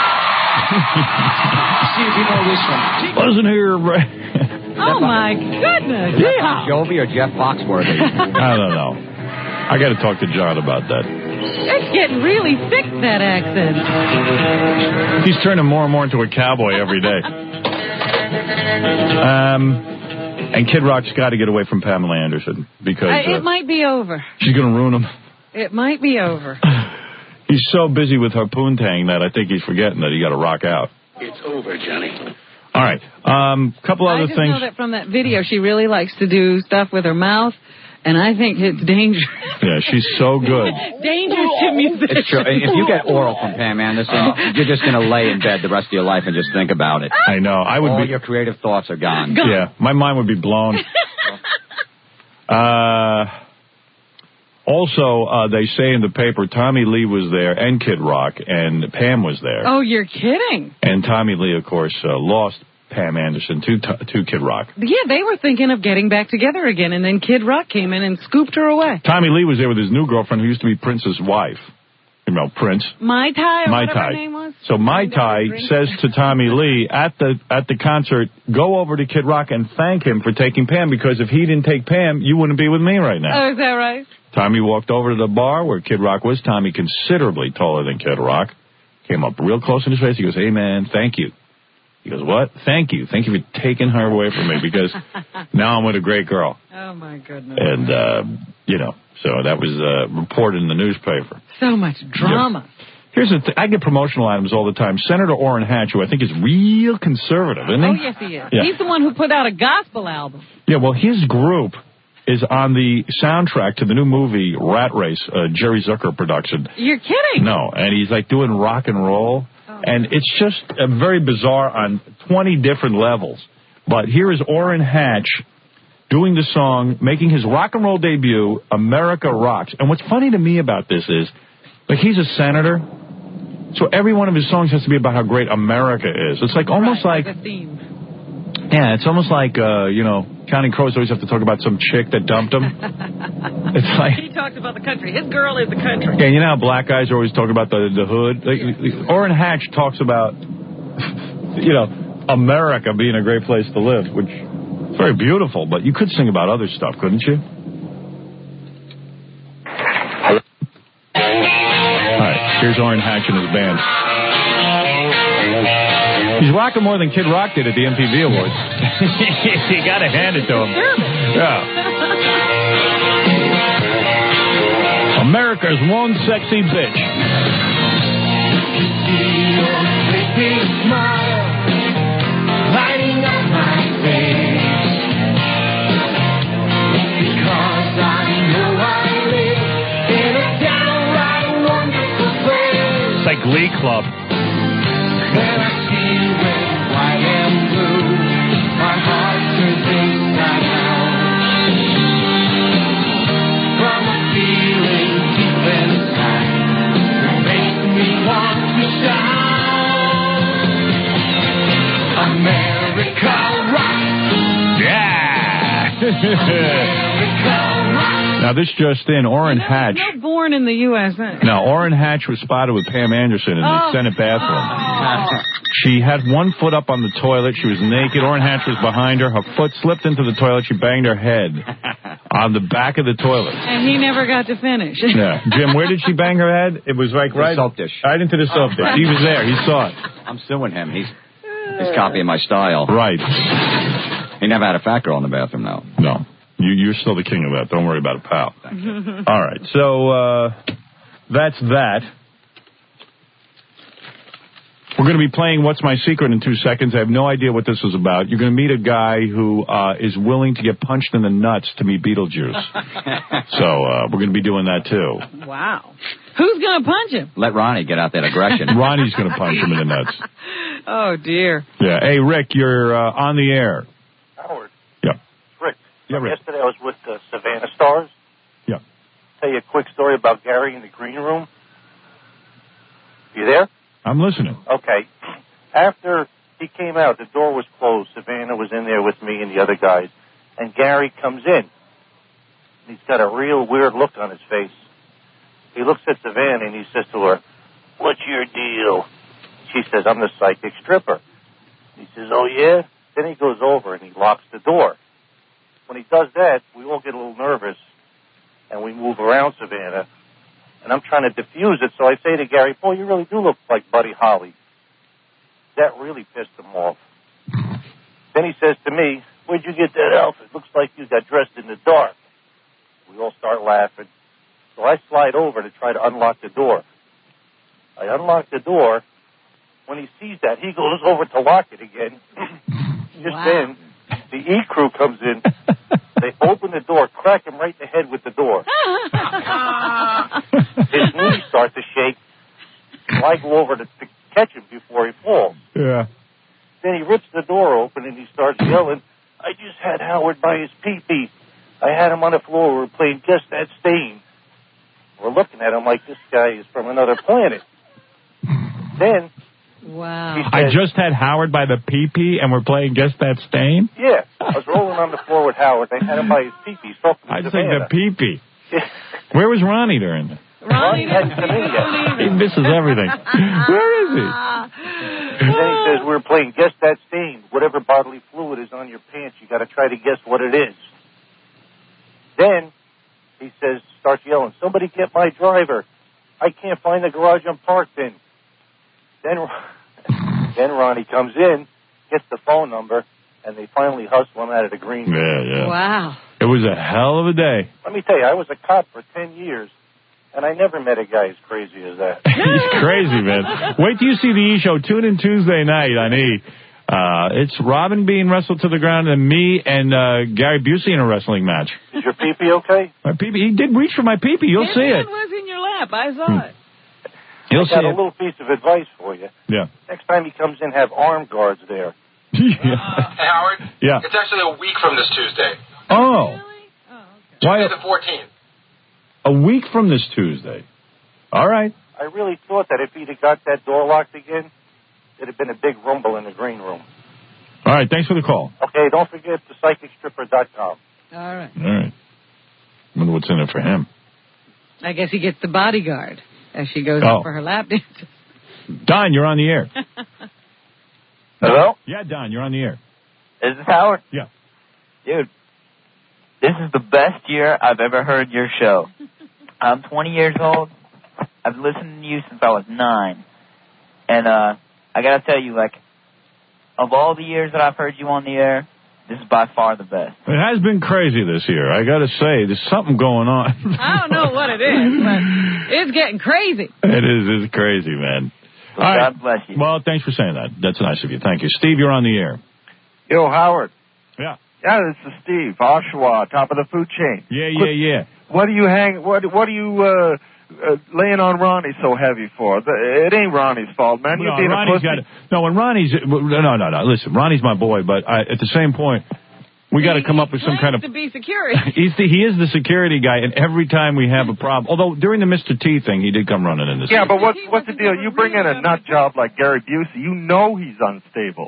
See if you know this one. Wasn't here, right? Oh, my goodness. Yeah. Jovi or Jeff Foxworthy? I don't know. I got to talk to John about that. It's getting really thick, that accent. He's turning more and more into a cowboy every day. Um... And Kid Rock's got to get away from Pamela Anderson because uh, it uh, might be over. She's going to ruin him. It might be over. He's so busy with her poontang that I think he's forgetting that he got to rock out. It's over, Johnny. All right. Um, couple other I just things. know that from that video, she really likes to do stuff with her mouth, and I think it's dangerous. Yeah, she's so good. Dangerous to musicians. It's true. If you get oral from Pam Anderson, you're just going to lay in bed the rest of your life and just think about it. I know. I would All be. your creative thoughts are gone. gone. Yeah, my mind would be blown. uh, also, uh, they say in the paper Tommy Lee was there and Kid Rock, and Pam was there. Oh, you're kidding. And Tommy Lee, of course, uh, lost Pam Anderson to, to Kid Rock. Yeah, they were thinking of getting back together again, and then Kid Rock came in and scooped her away. Tommy Lee was there with his new girlfriend who used to be Prince's wife. You know, Prince. Mai Tai or Mai whatever Tai. her name was? So Mai Tai says to Tommy Lee at the at the concert, go over to Kid Rock and thank him for taking Pam, because if he didn't take Pam, you wouldn't be with me right now. Oh, is that right? Tommy walked over to the bar where Kid Rock was. Tommy, considerably taller than Kid Rock, came up real close in his face. He goes, hey, man, thank you. He goes, what? Thank you. Thank you for taking her away from me, because now I'm with a great girl. Oh, my goodness. And, uh, you know, so that was uh, reported in the newspaper. So much drama. Yeah. Here's the thing. I get promotional items all the time. Senator Orrin Hatch, who I think is real conservative, isn't he? Oh, yes, he is. Yeah. He's the one who put out a gospel album. Yeah, well, his group is on the soundtrack to the new movie Rat Race, uh, Jerry Zucker production. You're kidding. No, and he's like doing rock and roll. Oh. And it's just uh, very bizarre on twenty different levels. But here is Orrin Hatch doing the song, making his rock and roll debut, America Rocks. And what's funny to me about this is, like, he's a senator, so every one of his songs has to be about how great America is. It's like almost right, like... like a theme. Yeah, it's almost like, uh, you know, Counting Crows always have to talk about some chick that dumped him. It's like... He talks about the country. His girl is the country. Yeah, you know how black guys always talk about the, the hood? Like, Orrin Hatch talks about, you know, America being a great place to live, which is very beautiful, but you could sing about other stuff, couldn't you? All right, here's Orrin Hatch and his band. He's rocking more than Kid Rock did at the M T V Awards. You gotta hand it to him. Yeah. America's one sexy bitch. Lighting up my face, because I know I live in a downright wonderful place. It's like Glee Club. When I see red, white, and blue, my heart turns inside out. From a feeling deep inside, it makes me want to shout, America rocks. Yeah. America rocks. Now, this just in, Orrin Hatch. No born in the U S A. Now, Orrin Hatch was spotted with Pam Anderson in the Oh. Senate bathroom. Oh. She had one foot up on the toilet. She was naked. Orrin Hatch was behind her. Her foot slipped into the toilet. She banged her head on the back of the toilet. And he never got to finish. Yeah. Jim, where did she bang her head? It was like right, soap dish. right into the soap dish. He was there. He saw it. I'm suing him. He's he's copying my style. Right. He never had a fat girl in the bathroom, though. No. You, you're still the king of that. Don't worry about it, pal. All right. So uh, that's that. We're going to be playing What's My Secret in two seconds. I have no idea what this is about. You're going to meet a guy who uh, is willing to get punched in the nuts to meet Beetlejuice. So uh, we're going to be doing that, too. Wow. Who's going to punch him? Let Ronnie get out that aggression. Ronnie's going to punch him in the nuts. Oh, dear. Yeah. Hey, Rick, you're uh, on the air. Howard. Yeah. Rick. Yeah, Rick. Yesterday I was with the Savannah Stars. Yeah. Tell you a quick story about Gary in the green room. You there? I'm listening. Okay. After he came out, the door was closed. Savannah was in there with me and the other guys. And Gary comes in. He's got a real weird look on his face. He looks at Savannah and he says to her, "What's your deal?" She says, "I'm the psychic stripper." He says, "Oh, yeah?" Then he goes over and he locks the door. When he does that, we all get a little nervous and we move around Savannah. And I'm trying to diffuse it, so I say to Gary, "Boy, you really do look like Buddy Holly." That really pissed him off. Then he says to me, "Where'd you get that outfit? Looks like you got dressed in the dark." We all start laughing. So I slide over to try to unlock the door. I unlock the door. When he sees that, he goes over to lock it again. Just Wow. then, the E crew comes in. They open the door, crack him right in the head with the door. His knees start to shake. So I go over to, to catch him before he falls. Yeah. Then he rips the door open and he starts yelling, "I just had Howard by his pee-pee. I had him on the floor. We were playing Guess That Stain." We're looking at him like this guy is from another planet. Then Wow. he I says, just had Howard by the pee-pee, and we're playing Guess That Stain? "Yeah, I was rolling on the floor with Howard. They had him by his pee-pee. Talking to I'd say Savannah." the pee-pee. Where was Ronnie during this? Ronnie hadn't come in yet. He misses everything. Where is he? And then he says, "We were playing Guess That Stain. Whatever bodily fluid is on your pants, you got to try to guess what it is." Then he says, starts yelling, "Somebody get my driver. I can't find the garage I'm parked in." Then, then Ronnie comes in, gets the phone number, and they finally hustle him out of the green room. Yeah, yeah. Wow. It was a hell of a day. Let me tell you, I was a cop for ten years, and I never met a guy as crazy as that. He's crazy, man. Wait till you see the E! Show. Tune in Tuesday night on E! Uh, it's Robin being wrestled to the ground and me and uh, Gary Busey in a wrestling match. Is your pee-pee okay? My pee-pee, he did reach for my pee-pee. You'll His see hand it. was in your lap. I saw it. You'll I see got a it. little piece of advice for you. Yeah. Next time he comes in, have armed guards there. yeah. Hey, Howard. Yeah. It's actually a week from this Tuesday. Oh. Why? Tuesday the fourteenth. A week from this Tuesday. All right. I really thought that if he'd have got that door locked again, there'd have been a big rumble in the green room. All right. Thanks for the call. Okay, don't forget the psychic stripper dot com. All right. All right. Wonder what's in it for him. I guess he gets the bodyguard as she goes Oh. up for her lap dance. Don, you're on the air. Hello? Yeah, Don, you're on the air. Is this Howard? Yeah. Dude, this is the best year I've ever heard your show. I'm twenty years old. I've listened to you since I was nine. And, uh, I gotta tell you, like, of all the years that I've heard you on the air, this is by far the best. It has been crazy this year. I got to say, there's something going on. I don't know what it is, but it's getting crazy. It is. It's crazy, man. Well, All right. God bless you. Well, thanks for saying that. That's nice of you. Thank you. Steve, you're on the air. Yo, Howard. Yeah. Yeah, this is Steve, Oshawa, top of the food chain. Yeah, yeah, yeah. What do you hang? What What are you uh, uh, laying on Ronnie so heavy for? The- It ain't Ronnie's fault, man. You No, being a Ronnie's pussy. got it. No, when Ronnie's no, no, no. Listen, Ronnie's my boy, but I, at the same point, we got to come up with some kind of. to be security. He's the, he is the security guy, and every time we have a problem, although during the Mister T thing, he did come running in this. Yeah, but what's what's the deal? You bring in a nut job like Gary Busey, you know he's unstable.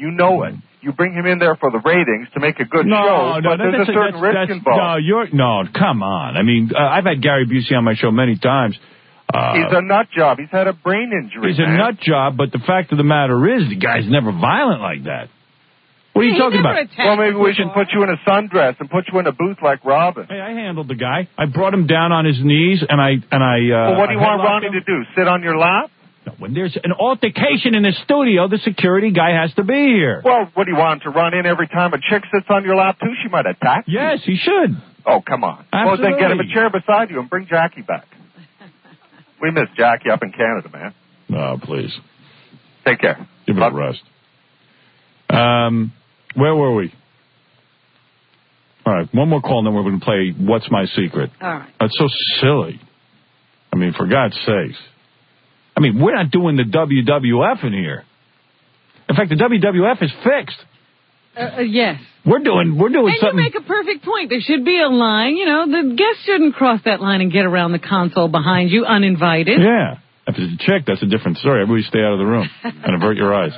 You know it. You bring him in there for the ratings to make a good no, show, no, but no, there's that's a certain that's, risk that's, involved. No, you're no. Come on. I mean, uh, I've had Gary Busey on my show many times. Uh, He's a nut job. He's had a brain injury. He's a man. nut job, but the fact of the matter is, the guy's never violent like that. What are you He talking never about? attacked Well, maybe we before. should put you in a sundress and put you in a booth like Robin. Hey, I handled the guy. I brought him down on his knees, and I and I. Uh, well, what do you I want headlocked Ronnie him. to do? Sit on your lap? No, when there's an altercation in the studio, the security guy has to be here. Well, what do you want, to run in every time a chick sits on your lap, too? She might attack you. Yes, he should. Oh, come on. Absolutely. Well, then get him a chair beside you and bring Jackie back. We miss Jackie up in Canada, man. Oh, please. Take care. Give it a rest. Um, where were we? All right, one more call, and then we're going to play What's My Secret. All right. That's so silly. I mean, for God's sakes. I mean, we're not doing the W W F in here. In fact, the W W F is fixed. Uh, uh, yes. We're doing we're doing And something. you make a perfect point. There should be a line. You know, the guests shouldn't cross that line and get around the console behind you uninvited. Yeah. If it's a chick, that's a different story. Everybody stay out of the room and avert your eyes.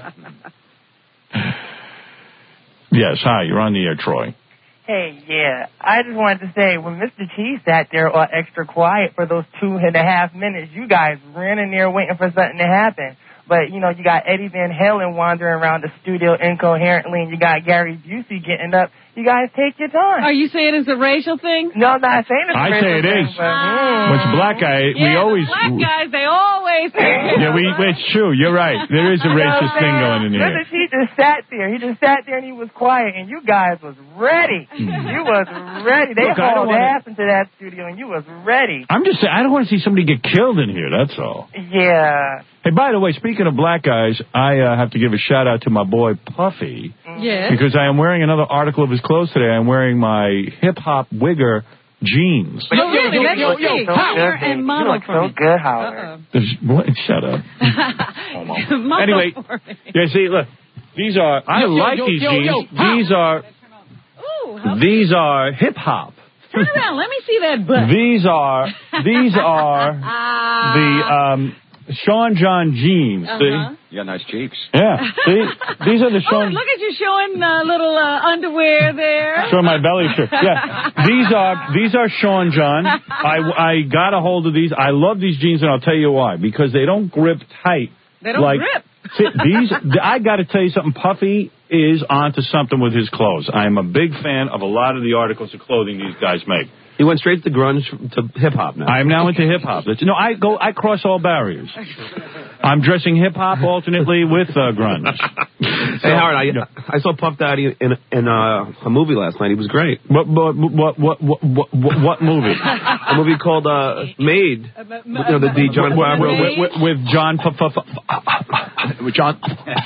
Yes, hi, you're on the air, Troy. Hey, yeah. I just wanted to say, when Mister Cheese sat there all extra quiet for those two and a half minutes, you guys ran in there waiting for something to happen. But, you know, you got Eddie Van Halen wandering around the studio incoherently, and you got Gary Busey getting up. You guys take your time. Are you saying it's a racial thing? No, I'm not saying it's a I racial say it thing, is. but, mm. When it's a black guy, Yeah, we the always. black guys, they always. Yeah, we. It's true. You're right. There is a You know racist what I'm thing saying? going in here. Mister Cheese just sat there. He just sat there and he was quiet, and you guys was ready. you was ready. They Look, I don't hauled wanna- ass into that studio, and you was ready. I'm just saying, I don't want to see somebody get killed in here. That's all. Yeah. Hey, by the way, speaking of black guys, I uh, have to give a shout out to my boy Puffy. Yes. Because I am wearing another article of his clothes today. I'm wearing my hip hop wigger jeans. Oh, really? Let me see. Power and You look so good, Howard. Uh-oh. There's- what? Shut up. Mama Anyway, for me. yeah, see, look, these are. I Yo, yo, like yo, these yo, jeans. yo, pow. These are. Ooh, how- These are hip hop. turn around. Let me see that butt. These are. These are the um, Sean John jeans. Uh-huh. See? You got nice cheeks. Yeah. See, these are the Oh, Sean. look at you showing uh, little uh, underwear there. Showing my belly shirt. Yeah, these are these are Sean John. I I got a hold of these. I love these jeans, and I'll tell you why. Because they don't grip tight. They don't like, grip. See, these I got to tell you something. Puffy is onto something with his clothes. I am a big fan of a lot of the articles of clothing these guys make. He went straight to grunge to hip hop now. I am now into hip hop. No, I go. I cross all barriers. I'm dressing hip hop alternately with uh, grunge. Hey Howard, I I saw Puff Daddy in in uh, a movie last night. He was great. What what what what what what, what movie? A movie called uh, Made. You know the, the John Favreau with, with, with John F- F- F- with John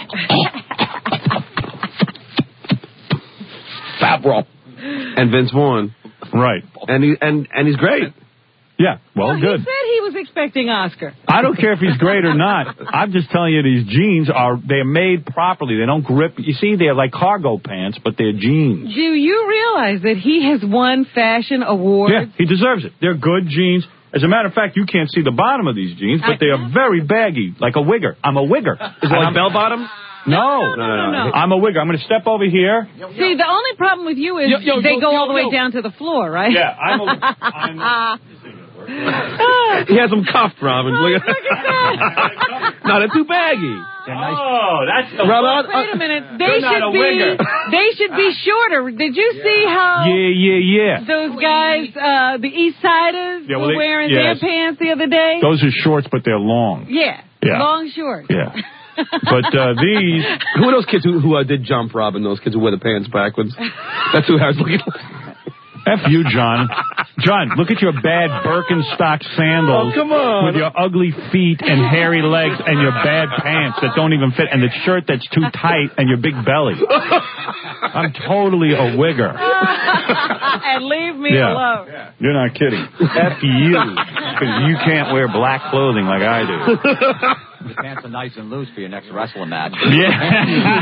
Favreau and Vince Vaughn. Right. And he and and he's great. Yeah. Well, Well, good. He said he was expecting Oscar. I don't care if he's great or not. I'm just telling you, these jeans are, they're made properly. They don't grip. You see, they're like cargo pants, but they're jeans. Do you realize that he has won fashion awards? Yeah, he deserves it. They're good jeans. As a matter of fact, you can't see the bottom of these jeans, but they are very baggy, like a wigger. I'm a wigger. Is it like bell bottom? No. No, no, no, no. I'm a wigger. I'm going to step over here. See, the only problem with you is Yo, yo, they yo, go yo, all the way yo. down to the floor, right? Yeah, I'm a... I'm, He has them cuffed, Robin. Look at that. No, they're too baggy. Oh, that's the Robin, Wait a minute. They They're not should a be. wigger. They should be shorter. Did you see how Yeah, yeah, yeah. those guys, uh, the East Siders, Yeah, well, were they- wearing yes. their pants the other day? Those are shorts, but they're long. Yeah. Yeah. Long shorts. Yeah. But uh, these... Who are those kids who, who uh, did jump, Robin? Those kids who wear the pants backwards. That's who I was looking at. F you, John. John, look at your bad Birkenstock sandals. Oh, come on. With your ugly feet and hairy legs and your bad pants that don't even fit and the shirt that's too tight and your big belly. I'm totally a wigger. And leave me Yeah. alone. You're not kidding. F you. Because you can't wear black clothing like I do. Your pants are nice and loose for your next wrestling match. Yeah.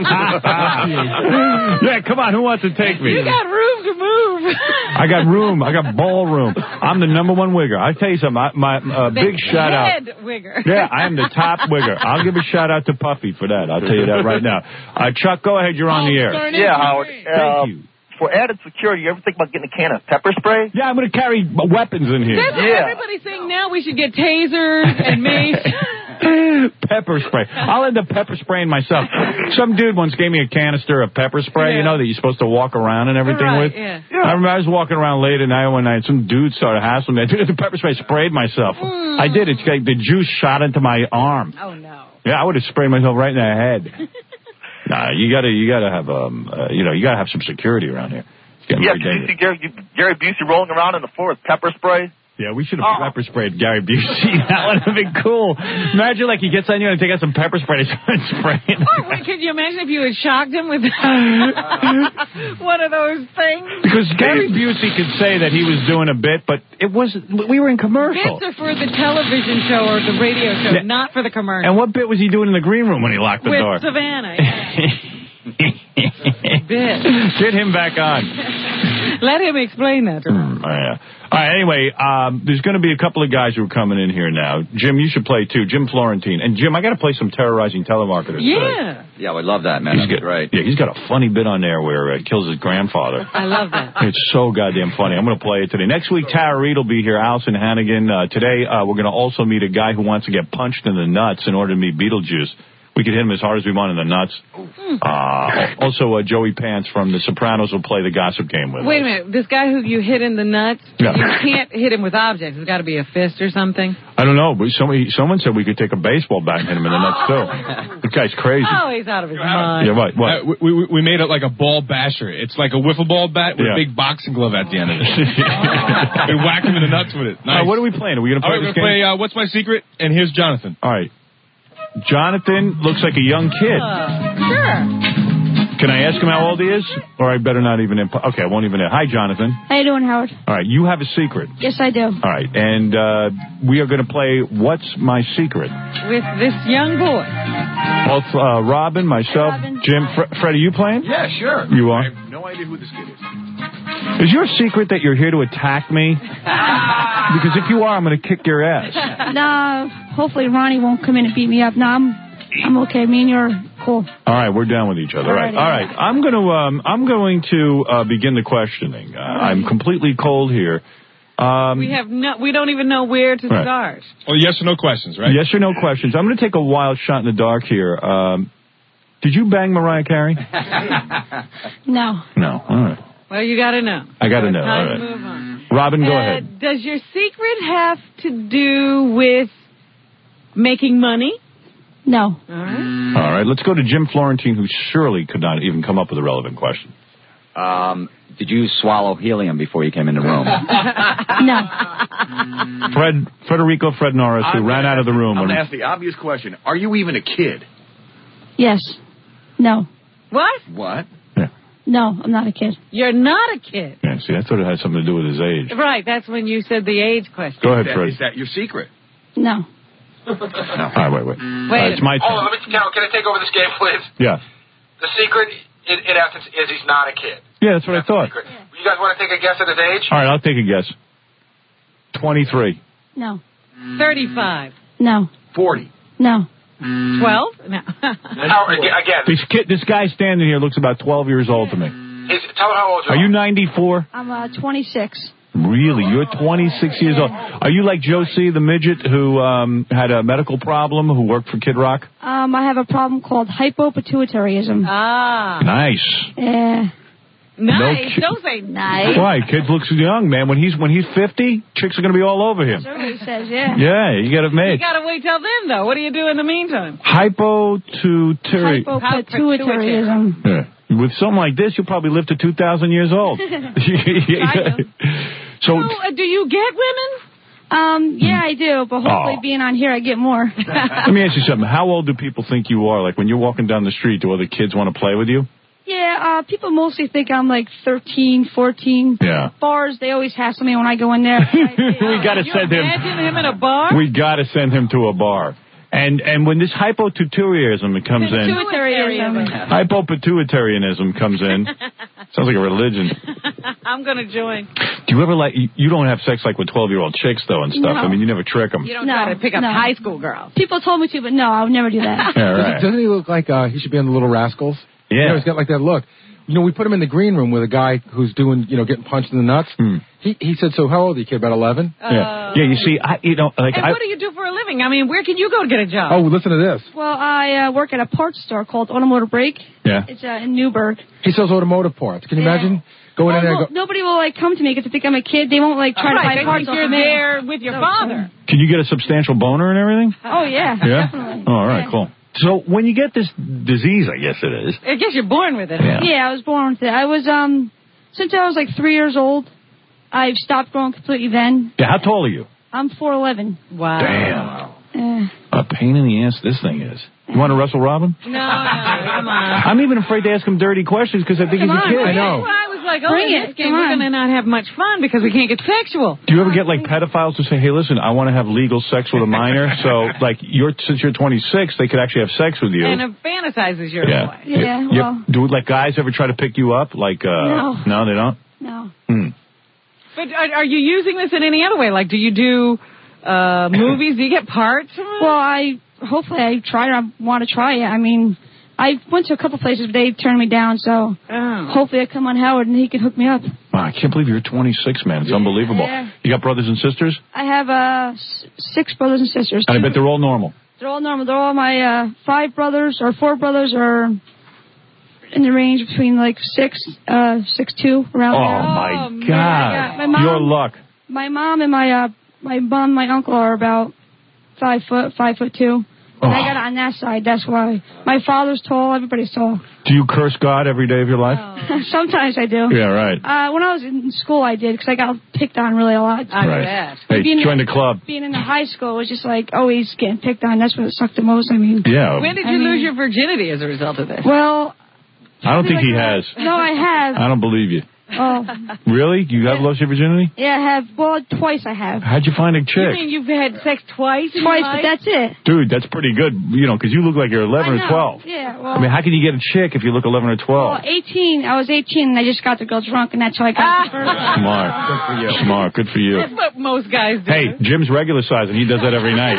Yeah, come on, who wants to take me? You got room to move. I got room. I got ballroom. I'm the number one wigger. I'll tell you something. I, my uh, The big shout out. head wigger. Yeah, I am the top wigger. I'll give a shout out to Puffy for that. I'll tell you that right now. Uh, Chuck, go ahead. You're on the air. Yeah, Howard. Thank Uh, you. For added security, you ever think about getting a can of pepper spray? Yeah, I'm going to carry weapons in here. That's what everybody's saying now. We should get tasers and mace. Pepper spray. I'll end up pepper spraying myself. Some dude once gave me a canister of pepper spray, Yeah. you know, that you're supposed to walk around and everything Right, with. yeah. I remember I was walking around late at night one night. Some dude started hassling me. I took the pepper spray, sprayed myself. Mm. I did. It's like the juice shot into my arm. Oh, no. Yeah, I would have sprayed myself right in the head. Nah, you gotta, you gotta have, um, uh, you know, you gotta have some security around here. It's getting Yeah, pretty did you dangerous. see Gary, Gary Busey rolling around on the floor with pepper spray? Yeah, we should have pepper sprayed Gary Busey. That would have been cool. Imagine, like, he gets on you and take out some pepper spray and start spraying. Oh, wait, could you imagine if you had shocked him with one of those things? Because Gary Busey could say that he was doing a bit, but it was we were in commercial. Bits are for the television show or the radio show, Yeah. not for the commercial. And what bit was he doing in the green room when he locked the with door? Savannah. Yeah. Bit. Get him back on. Let him explain that to him. Oh, yeah. All right, anyway, um, there's going to be a couple of guys who are coming in here now. Jim, you should play, too. Jim Florentine. And, Jim, I got to play some terrorizing telemarketers today. Yeah. Yeah, we love that, man. He's That's got, great. Yeah, he's got a funny bit on there where uh, he kills his grandfather. I love that. It's so goddamn funny. I'm going to play it today. Next week, Tara Reid will be here, Allison Hannigan. Uh, today, uh, we're going to also meet a guy who wants to get punched in the nuts in order to meet Beetlejuice. We could hit him as hard as we want in the nuts. Uh, also, uh, Joey Pants from The Sopranos will play the gossip game with Wait a us. minute. This guy who you hit in the nuts, Yeah. you can't hit him with objects. It's got to be a fist or something. I don't know, but somebody, someone said we could take a baseball bat and hit him in the nuts, too. The guy's crazy. Oh, he's out of his mind. Yeah, what? what? Uh, we, we, we made it like a ball basher. It's like a wiffle ball bat with Yeah. a big boxing glove at the end of it. We whack him in the nuts with it. All right, Nice. what are we playing? Are we going to All play right, this we're game? going to play uh, What's My Secret? And here's Jonathan. All right. Jonathan looks like a young kid. Uh, sure. Can I ask him how old he is? Or I better not even... Imp- okay, I won't even... Hi, Jonathan. How you doing, Howard? All right, you have a secret. Yes, I do. All right, and uh, we are going to play What's My Secret? With this young boy. Both uh, Robin, myself, Robin. Jim, Fre- Fred, are you playing? Yeah, sure. You are? I have no idea who this kid is. Is your secret that you're here to attack me? Because if you are, I'm going to kick your ass. Nah, hopefully Ronnie won't come in and beat me up. No, I'm, I'm okay. Me and you're cool. All right, we're down with each other. All right, all right. I'm going to um, I'm going to uh, begin the questioning. Uh, I'm completely cold here. Um, We have no. We don't even know where to Right. start. Well, yes or no questions, right? Yes or no questions. I'm going to take a wild shot in the dark here. Um, did you bang Mariah Carey? No. No. All right. Well, you got to know. I got to So know. it's All time right. to move on. Robin, go Uh, ahead. Does your secret have to do with making money? No. All right. All right, let's go to Jim Florentine, who surely could not even come up with a relevant question. Um, did you swallow helium before you came in the room? No. Fred, Federico Fred Norris, who I'm ran gonna out of the ask- room. I'm when- going to ask the obvious question. Are you even a kid? Yes. No. What? What? No, I'm not a kid. You're not a kid. Yeah, see, I thought it had something to do with his age. Right. That's when you said the age question. Go ahead, Is that, Fred. is that your secret? No. All right, wait, wait. Wait All right, it's my Hold on, turn. let me, can, I, can I take over this game, please? Yeah. The secret, in, in essence, is he's not a kid. Yeah, that's what I thought. Secret. You guys want to take a guess at his age? All right, I'll take a guess. twenty-three. No. Thirty-five. No. forty. No. Twelve? No. How, again, again This kid, this guy standing here looks about twelve years old to me. he's, tell him how old you Are are. you ninety-four? I'm uh, twenty-six. Really? You're twenty-six years old. Are you like Joe C., the midget, who um, had a medical problem, who worked for Kid Rock? Um, I have a problem called hypopituitarism. Ah. Nice. Yeah. Nice. ki- Don't say nice. Why? Kid looks young, man. When he's when he's fifty, chicks are going to be all over him. That's what he says, yeah. Yeah, you got it You made. got to wait till then, though. What do you do in the meantime? Hypotutari. Hypopituitarism. Yeah. With something like this, you'll probably live to two thousand years old. So, So, uh, do you get women? Um, yeah, I do, but hopefully Oh. being on here, I get more. let me ask you something. How old do people think you are? Like when you're walking down the street, do other kids want to play with you? Yeah, uh, people mostly think I'm like thirteen, fourteen. Yeah. Bars, they always hassle me when I go in there. we got to you send him. imagine him in a bar? We got to send him to a bar. And and when this hypopituitarism comes in, Pituitarianism. hypopituitarianism comes in, sounds like a religion. I'm going to join. Do you ever like, you, you don't have sex like with twelve-year-old chicks, though, and stuff? No. I mean, you never trick them. You don't No, try to pick up no. high school girls. People told me to, but no, I would never do that. Yeah, right. Doesn't he look like uh, he should be on the Little Rascals? Yeah. You know, he's got like that look. You know, we put him in the green room with a guy who's doing, you know, getting punched in the nuts. Hmm. He he said, so how old are you, kid? About eleven? Yeah. Yeah, you see, I, you know, like And I... what do you do for a living? I mean, where can you go to get a job? Oh, listen to this. Well, I uh, work at a parts store called Automotive Break. Yeah. It's uh, in Newburgh. He sells automotive parts. Can you Yeah. imagine going Well, in there no, and go, nobody will like come to me because they think I'm a kid. They won't like try Right, to buy they parts think off you're of me. there with your So- father. Can you get a substantial boner and everything? Oh yeah, Yeah? definitely. Oh, all right, Yeah. cool. So when you get this disease, I guess it is. I guess you're born with it. Yeah. Yeah, I was born with it. I was um since I was like three years old. I've stopped growing completely. Then Yeah, how tall are you? I'm four eleven. Wow. Damn. Uh, A pain in the ass this thing is. You want to wrestle Robin? No, no, come on. I'm even afraid to ask him dirty questions because I think Come he's a on, kid. I know. Well, I was like, oh, Bring in it, this game, come we're on. going to not have much fun because we can't get sexual. Do you ever get like pedophiles to say, hey, listen, I want to have legal sex with a minor? So, like, you're since you're twenty-six, they could actually have sex with you. And it fantasizes your yeah. boy. Yeah, You- well- do like guys ever try to pick you up? Like, uh, No. no, they don't. no. Hmm. But are, are you using this in any other way? Like, do you do uh, movies? Do you get parts from it? Well, I hopefully I try. I want to try it. I mean, I went to a couple places, but they turned me down. So Oh. hopefully I come on Howard and he can hook me up. Wow, I can't believe you're twenty-six, man. It's unbelievable. Yeah. You got brothers and sisters? I have uh s- six brothers and sisters. And I bet they're all normal. They're all normal. They're all my uh, five brothers or four brothers are in the range between like six, uh, six two around Oh, there. my man. God. Yeah, my mom- Your luck. My mom and my uh, my mom, and my uncle are about five foot, five foot two. And I Oh. got it on that side. That's why my father's tall. Everybody's tall. Do you curse God every day of your life? Sometimes I do. Yeah, right. Uh, when I was in school, I did because I got picked on really a lot. right. Hey, Being join in- the club. Being in the high school was just like always getting picked on. That's what sucked the most. I mean, Yeah. When did you I mean- lose your virginity as a result of this? well, I don't think he like has. no, I have. I don't believe you. Oh, Really? You have lost your virginity? yeah, I have. Well, twice I have. How'd you find a You chick? mean you've had sex twice? in your Twice, life? but that's it. Dude, that's pretty good, you know, because you look like you're eleven I or know. twelve. Yeah, well. I mean, how can you get a chick if you look eleven or twelve? Well, eighteen. I was eighteen, and I just got the girl drunk, and that's how I got the first. Smart. Good for you. Smart. Good for you. That's what most guys do. Hey, Jim's regular size, and he does that every night.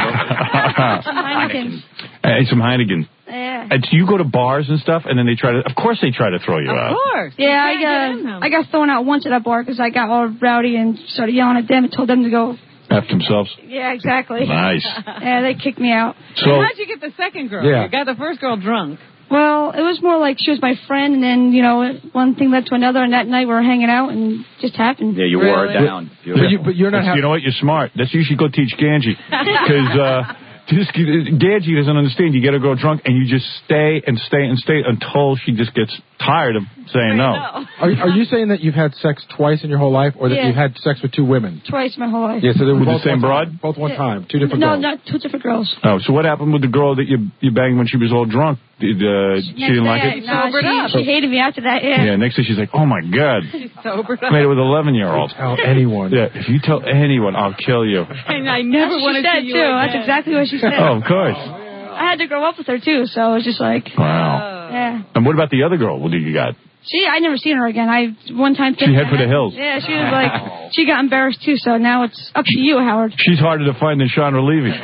Some Heinekens. Hey, some Heineken. Yeah. And so you go to bars and stuff, and then they try to, of course they try to throw you out. Of course. Yeah, You I can't get in got them. I got thrown out once at that bar because I got all rowdy and started yelling at them and told them to go. F themselves. Yeah, exactly. Nice. Yeah, they kicked me out. So, And how'd you get the second girl? Yeah. You got the first girl drunk. Well, it was more like she was my friend, and then you know one thing led to another, and that night we were hanging out, and it just happened. Yeah, you wore it down. But, you, but you're not. You know what? You're smart. That's you should go teach Ganji, because uh, this Ganji doesn't understand. You get a girl drunk, and you just stay and stay and stay until she just gets tired of saying no. Are, are you saying that you've had sex twice in your whole life, or that Yeah. you've had sex with two women? Twice my whole life. Yeah, so they were With the both same one broad? time. Both one Yeah. time, two different no, girls. not two different girls. Oh, so what happened with the girl that you you banged when she was all drunk? Did, uh, she didn't like it. No, she, she hated me after that. Yeah. Yeah. Next day she's like, "Oh my God, She's sobered I made it up. with eleven year olds." Tell anyone. Yeah. If you tell anyone, I'll kill you. And I never That's what want she to said see you too. again. That's exactly what she said. Oh, of course. I had to grow up with her too, so it was just like. Wow. Yeah. And what about the other girl? What do you got? She, I never seen her again. I one time. She head for the hills. Yeah, she was like, she got embarrassed too. So now it's up to you, Howard. She's harder to find than Chandra Levy.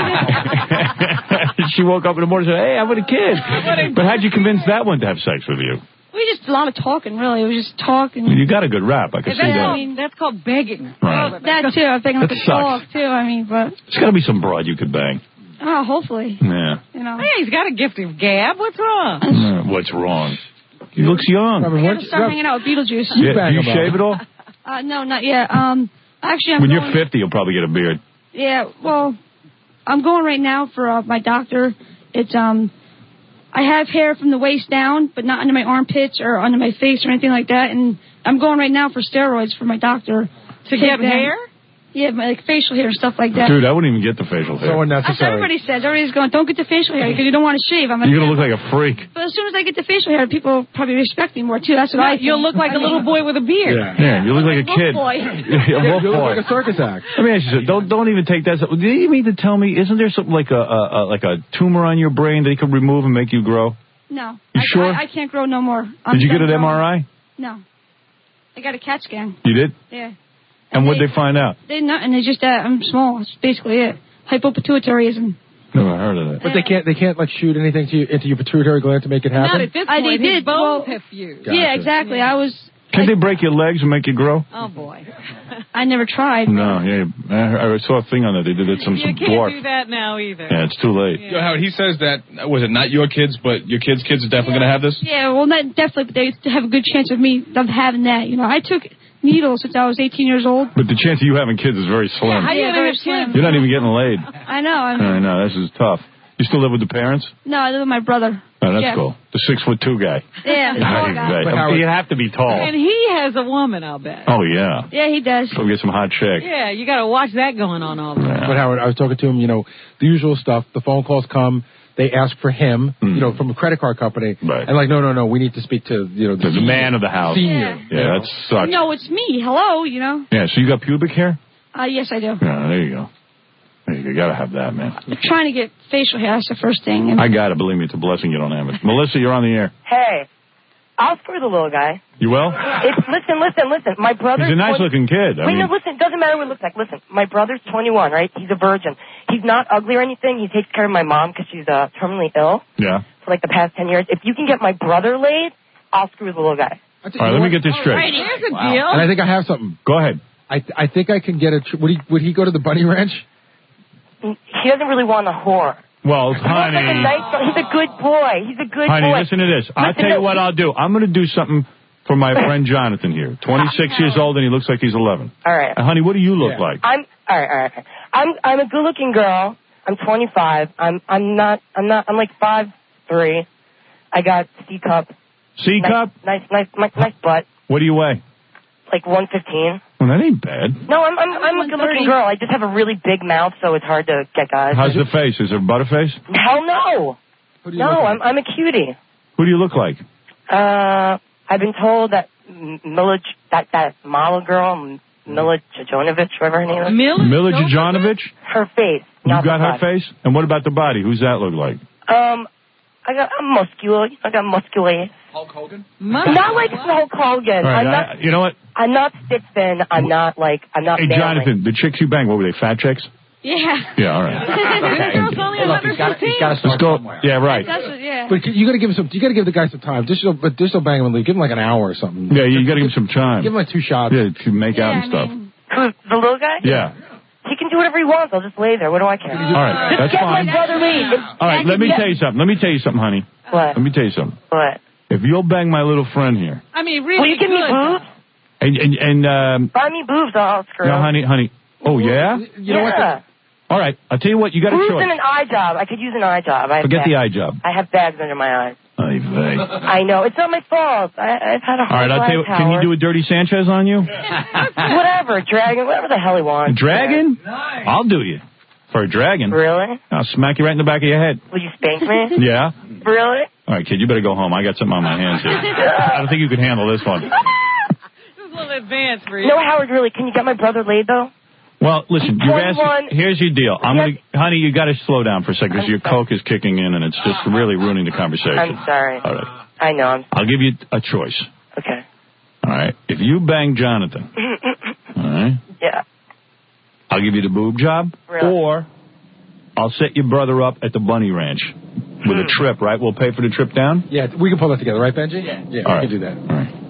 She woke up in the morning and said, "Hey, I'm with a kid." But how'd you convince that one to have sex with you? We just a lot of talking, really. It was just talking. You got a good rap. I can And see that's, I that. mean, that's called begging. Right. That too. I think That like a sucks. dog too. I mean, but There's got to be some broad you could bang. oh, hopefully, Yeah. you know. Hey, he's got a gift of gab. What's wrong? Uh, What's wrong? He looks young. I gotta start hanging out with Beetlejuice. Yeah, do you shave it all? Uh, no, not yet. Um, actually, I'm When going, you're fifty, you'll probably get a beard. Yeah, well, I'm going right now for uh, my doctor. It's um, I have hair from the waist down, but not under my armpits or under my face or anything like that. And I'm going right now for steroids for my doctor To get hair? Yeah, but like facial hair and stuff like that. Dude, I wouldn't even get the facial hair. So That's what everybody says. Everybody's going, don't get the facial hair because you don't want to shave. I'm like, You're going to look like a freak. but as soon as I get the facial hair, people probably respect me more, too. That's what No, I think. you'll look like a little boy with a beard. Yeah, you look like a Wolf kid. boy. Yeah, wolf You look boy. like a circus act. Let me ask you something. Don't, don't even take that. Do you mean to tell me, isn't there something like a, a, a like a tumor on your brain that they could remove and make you grow? No. You I, sure? I, I can't grow no more. I'm Did you get done an M R growing. I? No. I got a CAT scan. You did? Yeah. And what'd they find out? They nothing. They just that I'm small. That's basically it. Hypopituitarism. Never heard of that. But they can't they can't like shoot anything to you, into your pituitary gland to make it happen. Not at this I, point. they His did. bones Well, have fused. Yeah, exactly. I was. Can't they break your legs and make you grow? Oh, boy. I never tried. No, yeah. I, I saw a thing on that. They did it to some, You some can't dwarf. do that now either. Yeah, it's too late. Yo, Howard, he says that, was it not your kids, but your kids' kids are definitely going to have this? Yeah, well, not definitely, but they have a good chance of me of having that. You know, I took needles since I was eighteen years old. But the chance of you having kids is very slim. How do you Yeah, very very slim? You're not even getting laid. I know. I mean, I know, this is tough. You still live with the parents? no, I live with my brother. Oh, that's Yeah. cool. The six foot two guy. Yeah, the tall guy. Right. But Howard- You have to be tall. And he has a woman, I'll bet. Oh, yeah. Yeah, he does. Go get some hot chick. Yeah, you got to watch that going on all the time. But Howard, I was talking to him. You know, the usual stuff. The phone calls come. They ask for him. You know, from a credit card company. Right. And like, no, no, no. We need to speak to you know The, the man of the house. Senior. Yeah, that sucks. No, it's me. Hello, you know. Yeah, so you got pubic hair? Uh, yes, I do. Yeah, there you go. There you go. You gotta have that, man. I'm trying to get facial hair. That's the first thing. And I got it. Believe me, it's a blessing you don't have it. Melissa, you're on the air. Hey, I'll screw the little guy. You will? It's, listen, listen, listen. My brother's He's a nice-looking kid. I Wait, mean, no, listen. Doesn't matter what he looks like. Listen, my brother's twenty-one, right? He's a virgin. He's not ugly or anything. He takes care of my mom because she's uh, terminally ill yeah. for like the past ten years. If you can get my brother laid, I'll screw the little guy. All right, let me get this straight. Here's a Wow. deal. And I think I have something. Go ahead. I I think I can get a. Tr- would he would he go to the bunny ranch? He doesn't really want a whore. Well, He looks like a honey, nice guy. He's a good boy. He's a good honey, boy. listen to this. I'll Listen tell you to- what I'll do. I'm going to do something for my friend Jonathan here. twenty-six years old, and he looks like he's eleven. All right. Uh, honey, what do you look Yeah. like? I'm all right. All right. okay. I'm I'm a good-looking girl. I'm twenty-five. I'm I'm not I'm not I'm like five three. I got C cup. C cup? Nice nice nice nice butt. What do you weigh? Like one fifteen. Well, that ain't bad. No, I'm I'm I'm a good-looking girl. I just have a really big mouth, so it's hard to get guys. How's the face? Is it a butterface? Hell no. Who do you No, look like? I'm I'm a cutie. Who do you look like? Uh, I've been told that M- Mila, that that model girl, M- Mila Jovanovic, whatever her name is. Mila, Mila Jovanovic? Her face. You not got the her body. face? And what about the body? Who's that look like? Um, I got I'm muscular. I got muscular. Hulk Hogan? Not like Hulk Hogan. All right, I'm not. I, you know what? I'm not stick thin. I'm not like. I'm not. Hey, manly. Jonathan, the chicks you banged, what were they, fat chicks? Yeah. Yeah, all right. This girl's only Hey, look, he's got he's got to Let's start go. somewhere. Yeah, right. That's what, yeah. But you got to give him some. You got to give the guy some time. Just so, but just don't bang him and leave. Give him like an hour or something. Yeah, you got to give him some time. Give him like two shots. Yeah, to make out and stuff. Who, the little guy? Yeah. He can do whatever he wants. I'll just lay there. What do I care? All right, Just that's get fine. my brother laid. All right, let me tell you something. Let me tell you something, honey. What? Let me tell you something. What? If you'll bang my little friend here, I mean, really Will you give me good. boobs? and and, and um, Buy me boobs. I'll screw. no, honey, honey. Oh yeah. You know what? yeah. All right, I'll tell you what. You got a Boobs choice. and an eye job. I could use an eye job. I have Forget bags. the eye job. I have bags under my eyes. Ay vey. I know. It's not my fault. I, I've had a All hard right, I'll life, tell you. Can you Howard. do a dirty Sanchez on you? Whatever, dragon, whatever the hell he wants. Dragon? I'll do you for a dragon. Really? I'll smack you right in the back of your head. Will you spank me? Yeah. Really? All right, kid, you better go home. I got something on my hands here. I don't think you can handle this one. This is a little advanced for you. No, Howard, really, can you get my brother laid, though? Well, listen, you're twenty-one. asking. Here's your deal. I'm gonna, honey, you got to slow down for a second because your coke is kicking in and it's just really ruining the conversation. I'm sorry. All right. I know. I'm I'll give you a choice. okay. All right. If you bang Jonathan, all right, Yeah. I'll give you the boob job, Really? or I'll set your brother up at the Bunny Ranch with a trip. Right? We'll pay for the trip down. Yeah, we can pull that together, right, Benji? Yeah. Yeah, All we right. can do that. All right.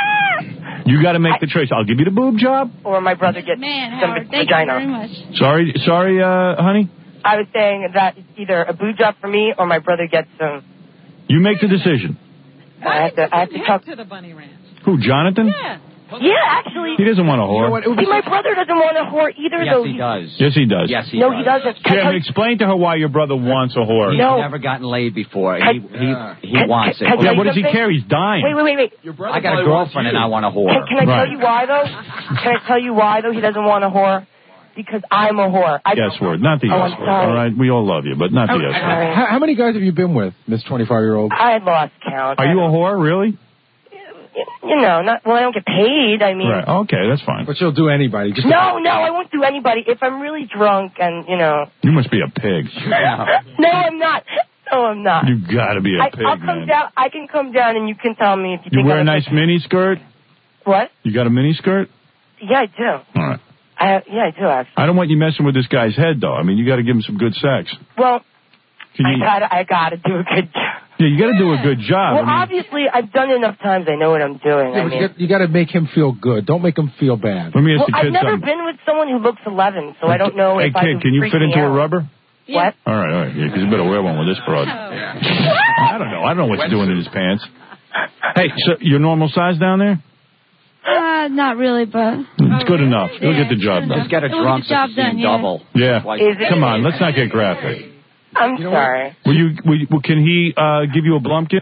You got to make the choice. I'll give you the boob job. Or my brother gets Man, some Howard, thank vagina. you very much. Sorry, sorry, uh, honey. I was saying that it's either a boob job for me or my brother gets some. You make the decision. I have to. I have to talk. to the Bunny Ranch. Who, Jonathan? Yeah. Yeah, actually. He doesn't want a whore. See, my brother doesn't want a whore either, Yes, though. he does. Yes, he does. Yes, he No, does. he doesn't. Can I Jim, tell you- explain to her why your brother wants a whore. He's No. never gotten laid before. Can- He he, he Can- wants can- can I it. tell Yeah, what you does he something? care? He's dying. Wait, wait, wait, wait. I got a girlfriend and I want a whore. Can, can I Right. tell you why, though? Can I tell you why, though, he doesn't want a whore? because I'm a whore. I S word, not the Oh, S I'm word. sorry. All right, we all love you, but not the S word. How, how many guys have you been with, Miss twenty-five-year-old? I lost count. Are you a whore, really? You know, not well. I don't get paid. I mean, Right. Okay, that's fine. But she'll do anybody. Just no, no, I won't do anybody. If I'm really drunk and you know, You must be a pig. no, I'm not. No, I'm not. You gotta be a I, pig, I'll come man. down. I can come down, and you can tell me if you, You think wear a I'm nice mini skirt? What? You got a mini skirt? Yeah, I do. All right. I yeah, I do actually. I don't want you messing with this guy's head, though. I mean, you got to give him some good sex. Well, Can I you? gotta, I gotta do a good job. Yeah, you got to do a good job. Well, I mean, obviously, I've done it enough times. I know what I'm doing. Yeah, I but mean, you got, you got to make him feel good. Don't make him feel bad. Let me ask well, the I've kid never something. been with someone who looks eleven, so I don't know Hey, if I kid, would can you freak fit me into a out. rubber? What? All right, all right. Yeah, because you better wear one with this broad. I don't know. I don't know what he's doing in his pants. Hey, so you're normal size down there? Uh, not really, but. It's good enough. You'll get the job done. Just get a It'll drunk get the job so you see him done, yeah. double. Yeah. Is it- Come on, let's not get graphic. I'm sorry. Will you? Will you will, can he uh, give you a blumpkin?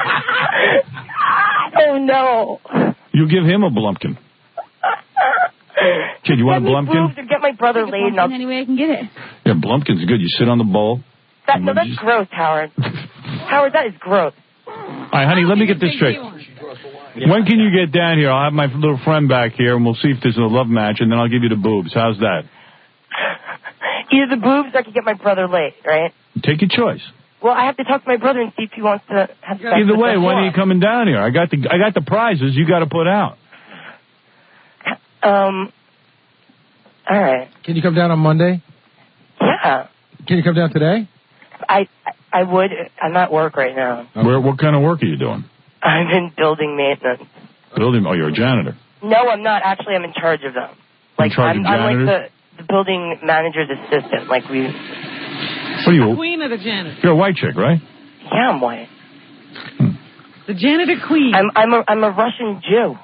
Oh no. You give him a blumpkin. Kid, you want a Get me blumpkin? boobs or get my brother laid. And I'll... Any way I can get it. Yeah, blumpkin's good. You sit on the bowl. That, no, that's gross, Howard. Howard, that is gross. All right, honey, let me get this straight. When can you get down here? I'll have my little friend back here, and we'll see if there's a love match, and then I'll give you the boobs. How's that? Either the boobs or I can get my brother laid, right? Take your choice. Well, I have to talk to my brother and see if he wants to have sex Either with way, us when more. are you coming down here? I got the I got the prizes you got to put out. Um. All right. Can you come down on Monday? Yeah. Can you come down today? I I would. I'm at work right now. Where what kind of work are you doing? I'm in building maintenance. Building? Oh, you're a janitor. No, I'm not. Actually, I'm in charge of them. Like charge I'm, of I'm like janitors? the, the building manager's assistant. Like we. What are you? Queen of the janitor. You're a white chick, right? Yeah, I'm white. The janitor queen. I'm I'm a I'm a Russian Jew.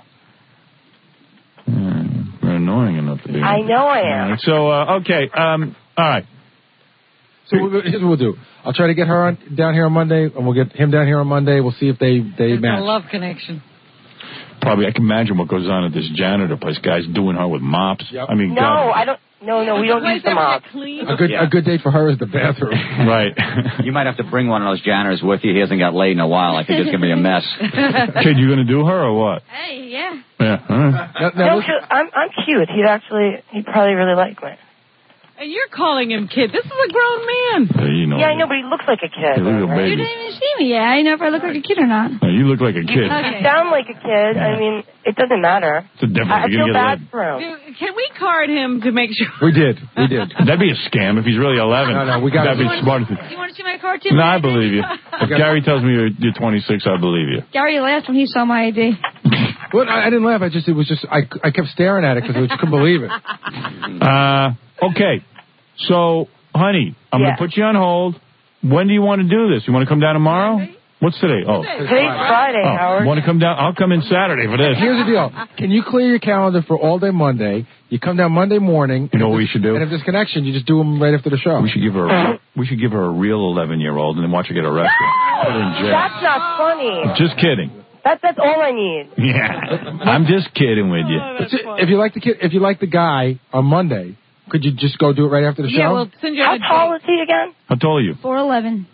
Mm, you're annoying enough to be. I know I am. All right, so uh, okay, um, all right. So we'll, here's what we'll do. I'll try to get her on, down here on Monday, and we'll get him down here on Monday. We'll see if they they It's a match. love connection. Probably, I can imagine what goes on at this janitor place. Guys doing her with mops. I mean, No, God. I don't. No, no, we don't use them up. A good a good date for her is the bathroom. Right. You might have to bring one of those janitors with you. He hasn't got laid in a while. I think it's going to be a mess. Kid, you going to do her or what? Hey, yeah. Yeah. All right. No, 'cause I'm I'm cute. He'd actually he'd probably really like me. And you're calling him kid. This is a grown man. Yeah, you know. Yeah, I know, but he looks like a kid. Hey, look at right? You baby. didn't even see me yet. I know if I look like a kid or not. Uh, you look like a kid. You sound like a kid. I mean, it doesn't matter. It's a difference. I, I You're feel gonna get bad laid. for him. Dude, can we card him to make sure? We did. We did. That'd be a scam if he's really eleven. No, no, we got That'd be it. smart. Do you want to see my card too? No, I believe you. If Gary tells me you're, you're twenty-six, I believe you. Gary laughed when he saw my I D. Well, I, I didn't laugh. I just it was just I I kept staring at it because I just couldn't believe it. Uh, okay. So, honey, I'm Yeah. going to put you on hold. When do you want to do this? You want to come down tomorrow? What's today? Oh. Today's Friday, Oh, Howard. want to come down? I'll come in Saturday for this. Here's the deal. Can you clear your calendar for all day Monday? You come down Monday morning. You know what we should do? And if there's connection, you just do them right after the show. We should give her. A, we should give her a real eleven-year-old and then watch her get arrested. Put her in jail. That's not funny. Just kidding. That that's all I need. Yeah, I'm just kidding with you. That's it. If you like the kid, if you like the guy on Monday, could you just go do it right after the show? Yeah, we'll send you How a tall is he again? How tall are you? four eleven.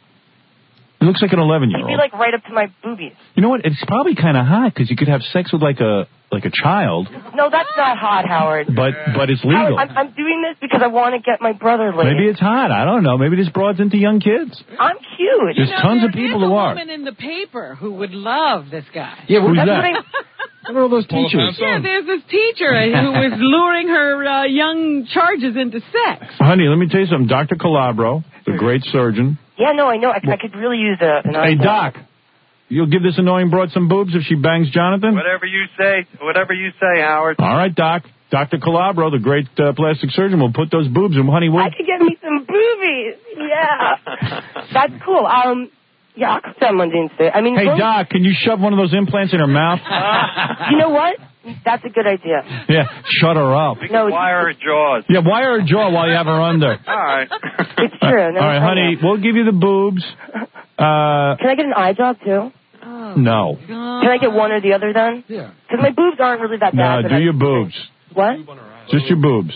He looks like an He'd eleven-year-old. be like right up to my boobies. You know what? It's probably kind of hot because you could have sex with like a like a child, No, that's not hot, Howard. but but it's Howard, legal. I'm, I'm doing this because I want to get my brother laid. Maybe it's hot. I don't know. Maybe this broad's into young kids. I'm cute. There's You know, tons there of people is a who are. woman in the paper who would love this guy. Yeah, well, Who's that's that? what I- What are all those teachers? Yeah, there's this teacher who was luring her uh, young charges into sex. Honey, let me tell you something. Doctor Calabro, the great surgeon. Yeah, no, I know. I, I could really use a. An Hey, eyeball. Doc, you'll give this annoying broad some boobs if she bangs Jonathan? Whatever you say, whatever you say, Howard. All right, Doc. Doctor Calabro, the great uh, plastic surgeon, will put those boobs in. Honey, we'll... I could get me some boobies. Yeah, that's cool. Um, yeah, I'll come down Monday and say. I mean, Hey, both- Doc, can you shove one of those implants in her mouth? You know what? That's a good idea. Yeah, shut her up. We can wire her jaws. Yeah, wire her jaw while you have her under. All right. It's true. No, All right, I honey, know. we'll give you the boobs. Uh, Can I get an eye job too? no. Can I get one or the other then? Yeah. Because my boobs aren't really that No, bad. but do I- your boobs. What? Just your boobs.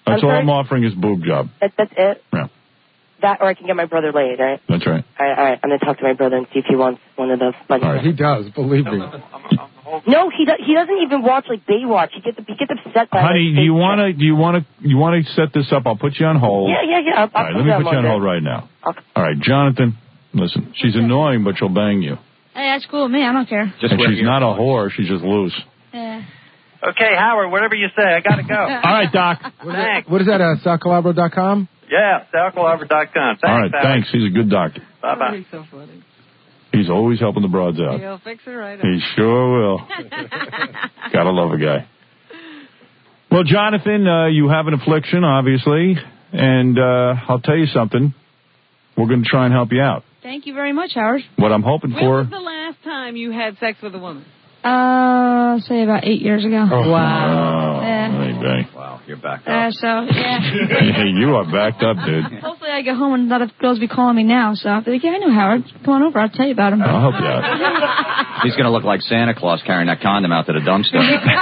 That's I'm all sorry? I'm offering is boob job. That, that's it? Yeah. That, or I can get my brother laid, right? That's right. All right, all right. I'm going to talk to my brother and see if he wants one of those. All right. He does, believe me. No, he do, he doesn't even watch, like, Baywatch. He gets, he gets upset by Honey, like, do you fake want to do you want to you want to set this up? I'll put you on hold. Yeah, yeah, yeah. I'll, All right, let me put you on hold right now. Okay. All right, Jonathan, listen. She's annoying, but she'll bang you. Hey, that's cool with me. I don't care. and she's not a whore. She's just loose. Yeah. Okay, Howard, whatever you say, I got to go. All right, Doc. Thanks. What is that, uh, Sal Calabro dot com? Yeah, sal calabro dot com. Thanks, All right, Howard. thanks. He's a good doctor. Bye-bye. He's so funny. He's always helping the broads out. He'll fix it right up. He sure will. Gotta love a guy. Well, Jonathan, uh, you have an affliction, obviously, and uh, I'll tell you something. We're going to try and help you out. Thank you very much, Howard. What I'm hoping When for... was the last time you had sex with a woman? Uh, say about eight years ago. Oh, Wow. Yeah. Wow, you're back Uh, so, yeah. Hey, you are backed up, dude. Hopefully I get home and a lot of girls be calling me now. So if they're like, yeah, I know Howard. Come on over. I'll tell you about him. I'll help you out. He's going to look like Santa Claus carrying that condom out to the dumpster.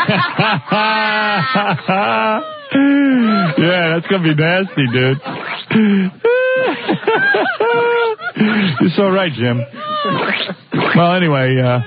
Yeah, that's going to be nasty, dude. You're so right, Jim. Well, anyway, uh...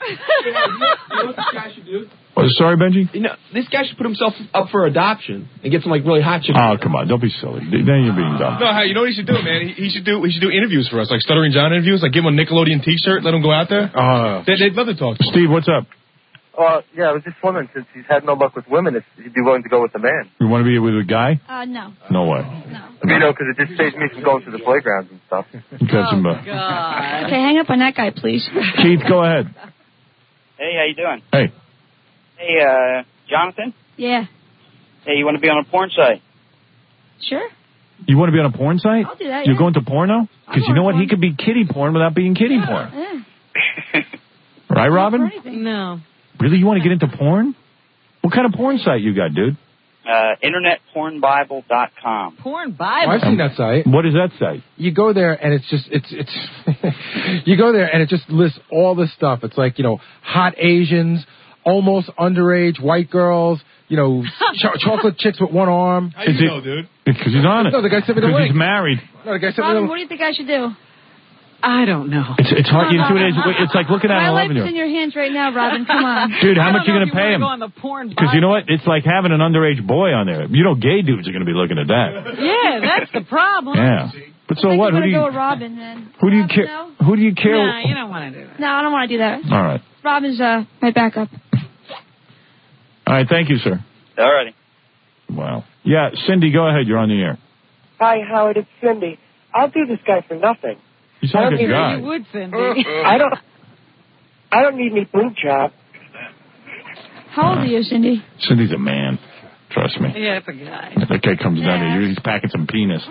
Oh, sorry, Benji? You know, this guy should put himself up for adoption and get some, like, really hot chicks. Oh, come on. Don't be silly. Then you're being dumb. No, how you know what he should do, man? He, he should do he should do interviews for us, like Stuttering John interviews. Like give him a Nickelodeon T-shirt, let him go out there. Uh, they, they'd love to talk to him. Steve, what's up? Uh, yeah, I was just wondering, since he's had no luck with women, if he'd be willing to go with a man. You want to be with a guy? Uh, no. No way. You know, because it just saves me from going to the playgrounds and stuff. Got some, uh, Okay, hang up on that guy, please. Keith, go ahead. Hey, how you doing? Hey. Hey, uh, Jonathan? Yeah. Hey, you want to be on a porn site? Sure. You want to be on a porn site? I'll do that, You're yeah. going to porno? Because you know what? He could be kiddie porn without being kiddie porn. Yeah. Right, Robin? No. Really? You want to get into porn? What kind of porn site you got, dude? Uh, internet porn bible dot com. Porn Oh, Bible? I've seen that site. What is that site? You go there and it's just it's it's you go there and it just lists all this stuff. It's like, you know, hot Asians, almost underage white girls, you know, ch- chocolate chicks with one arm. How you know, dude? Because he's on it. No, the guy sent me the Because link. he's married. No, the guy sent me Robin, the what do you think I should do? I don't know. It's, it's hard. You know what it is? It's like looking at My an life is eleven-year-old. in your hands right now, Robin. Come on. Dude, how I much don't you know going to if pay wanna him? Go on the porn Because you know what? It's like having an underage boy on there. You know, gay dudes are going to be looking at that. Yeah, that's the problem. Yeah. But so I think what? I'm Who do gonna you? go with Robin then. Who do you Robin, care? no? Who do you care? Nah, you don't want to do that. No, I don't want to do that. All right. Robin's uh my backup. All right. Thank you, sir. All righty. Wow. Yeah, Cindy, go ahead. You're on the air. Hi, Howard. It's Cindy. I'll do this guy for nothing. You sound like a guy. You would, Cindy. I don't. I don't need any boob job. How old are you, Cindy? Cindy's a man. Trust me. Yeah, it's a guy. That guy comes down here. He's packing some penis.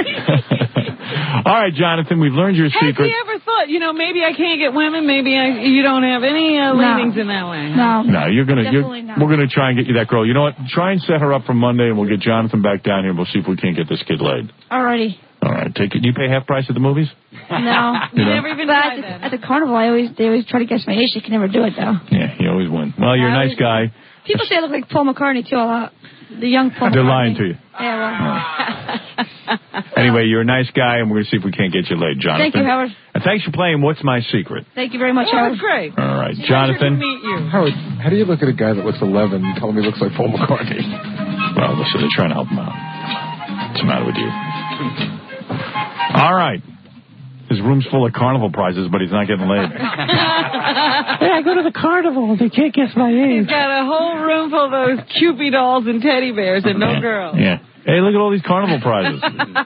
All right, Jonathan, we've learned your Has secret. he ever thought, you know, maybe I can't get women, maybe I, you don't have any uh, No. leanings in that way? No. No, you're gonna. You're, Definitely not. we're gonna try and get you that girl. You know what? Try and set her up for Monday, and we'll get Jonathan back down here. and We'll see if we can't get this kid laid. Alrighty. All right, take it. You pay half price at the movies? No. You know? never even But tried at the, that. at the carnival, I always they always try to guess my age. They can never do it though. Yeah, you always win. Well, you're a I nice guy. People say I look like Paul McCartney too a lot. The young Paul. They're McCartney. lying to you. Yeah. Well. Anyway, you're a nice guy, and we're gonna see if we can't get you laid, Jonathan. Thank you, Howard. And thanks for playing What's My Secret. Thank you very much, Oh, Howard. that's great. All right, Pleasure to Jonathan. meet you. Howard, how do you look at a guy that looks eleven and tell him he looks like Paul McCartney? Well, listen, they're trying to help him out. What's the matter with you? All right. His room's full of carnival prizes, but he's not getting laid. Hey, I go to the carnival. They can't guess my age. He's got a whole room full of those Cupid dolls and teddy bears and no girls. Yeah. Hey, look at all these carnival prizes.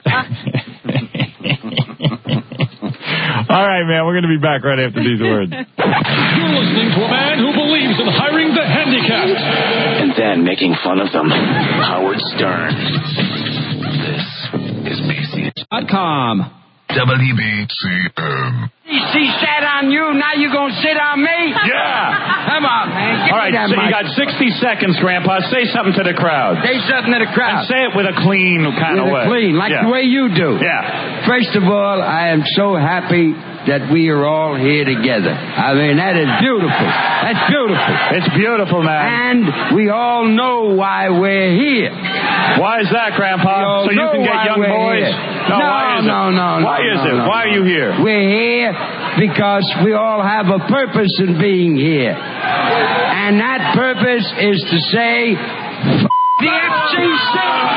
All right, man. We're going to be back right after these words. You're listening to a man who believes in hiring the handicapped. And then making fun of them. Howard Stern. This is B C Dot com. W B C M. She sat on you, now you gonna sit on me? Yeah. Come on, man. Give All right, me that so you mic. got sixty seconds, Grandpa. Say something to the crowd. Say something to the crowd. And say it with a clean kind With of a way. clean, like Yeah. the way you do. Yeah. First of all, I am so happy that we are all here together. I mean, that is beautiful. That's beautiful. It's beautiful, man. And we all know why we're here. Why is that, Grandpa? So you can get young boys? No, No, why is it? no, no, no. Why is no, it? no, Why are you here? We're here because we all have a purpose in being here. And that purpose is to say, F- the F C C!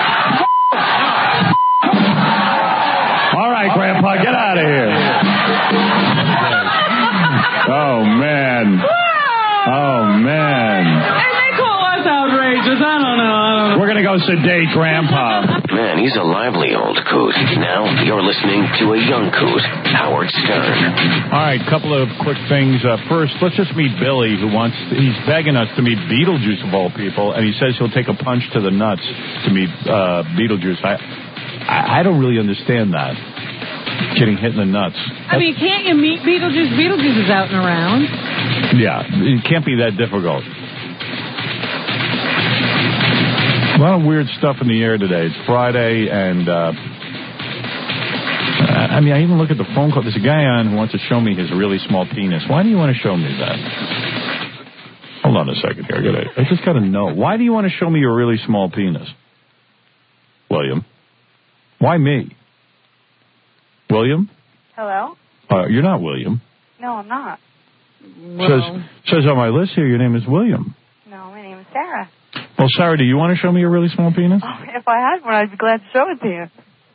All right, Grandpa, get out of here. Oh, man. Oh, man. And they call us outrageous. I don't know. I don't know. We're going to go sedate Grandpa. Man, he's a lively old coot. Now you're listening to a young coot, Howard Stern. All right, couple of quick things. Uh, first, let's just meet Billy, who wants, he's begging us to meet Beetlejuice of all people, and he says he'll take a punch to the nuts to meet uh, Beetlejuice. I, I, I don't really understand that. Getting hit in the nuts. I mean, can't you meet Beetlejuice? Beetlejuice is out and around. Yeah, it can't be that difficult. A lot of weird stuff in the air today. It's Friday, and uh, I mean, I even look at the phone call. There's a guy on who wants to show me his really small penis. Why do you want to show me that? Hold on a second here. I, gotta, I just got to know. Why do you want to show me your really small penis? William? Why me? William? Hello? Uh, you're not William. No, I'm not. Says, says on my list here your name is William. No, my name is Sarah. Well, Sarah, do you want to show me your really small penis? Oh, if I had one, I'd be glad to show it to you.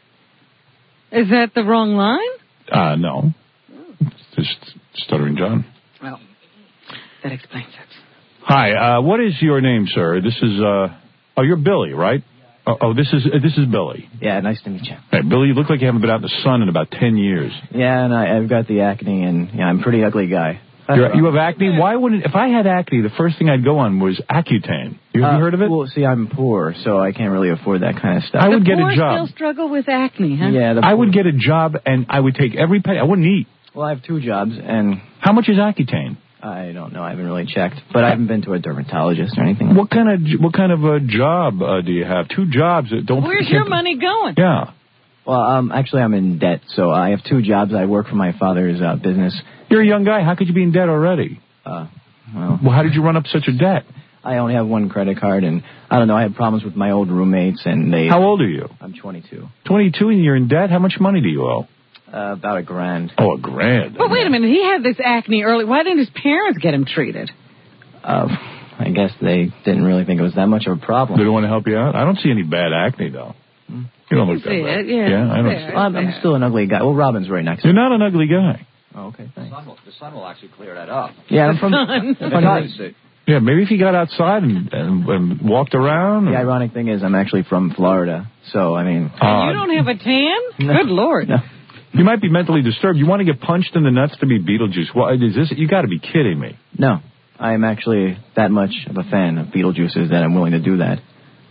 Is that the wrong line? Uh, no. It's just Stuttering John. Well, that explains it. Hi, uh, what is your name, sir? This is, uh, oh, you're Billy, right? Oh, oh this is, uh, this is Billy. Yeah, nice to meet you. Hey, Billy, you look like you haven't been out in the sun in about ten years. Yeah, and I, I've got the acne, and yeah, I'm a pretty ugly guy. You're, you have acne? Why wouldn't, if I had acne, the first thing I'd go on was Accutane. You have uh, you heard of it? Well, see, I'm poor, so I can't really afford that kind of stuff. I would the get poor a job. still struggle with acne, huh? Yeah, the I poor. would get a job, and I would take every penny. I wouldn't eat. Well, I have two jobs, and... How much is Accutane? I don't know. I haven't really checked, but I haven't been to a dermatologist or anything. What kind of what kind of a job uh, do you have? Two jobs that don't... Where's your money going? Yeah. Well, um, actually, I'm in debt, so I have two jobs. I work for my father's uh, business. You're a young guy. How could you be in debt already? Uh, well... Well, how did you run up such a debt? I only have one credit card, and I don't know, I had problems with my old roommates, and they... How old are you? I'm twenty-two. twenty-two, and you're in debt? How much money do you owe? Uh, about a grand. Oh, a grand. But wait a minute, he had this acne early. Why didn't his parents get him treated? Uh, I guess they didn't really think it was that much of a problem. They don't want to help you out? I don't see any bad acne, though. You don't look that see bad. it, yeah. Yeah, I don't There, see Well, I'm, I'm still an ugly guy. Well, Robin's right next to You're me. not an ugly guy. Oh, okay, thanks. The sun, will, the sun will actually clear that up. Yeah, I'm from... Funny. Yeah, maybe if you got outside and, and, and walked around. The or... ironic thing is I'm actually from Florida, so, I mean... Uh, you don't have a tan? No. Good Lord. No. You might be mentally disturbed. You want to get punched in the nuts to be Beetlejuice. What is this? You got to be kidding me. No, I am actually that much of a fan of Beetlejuice's that I'm willing to do that.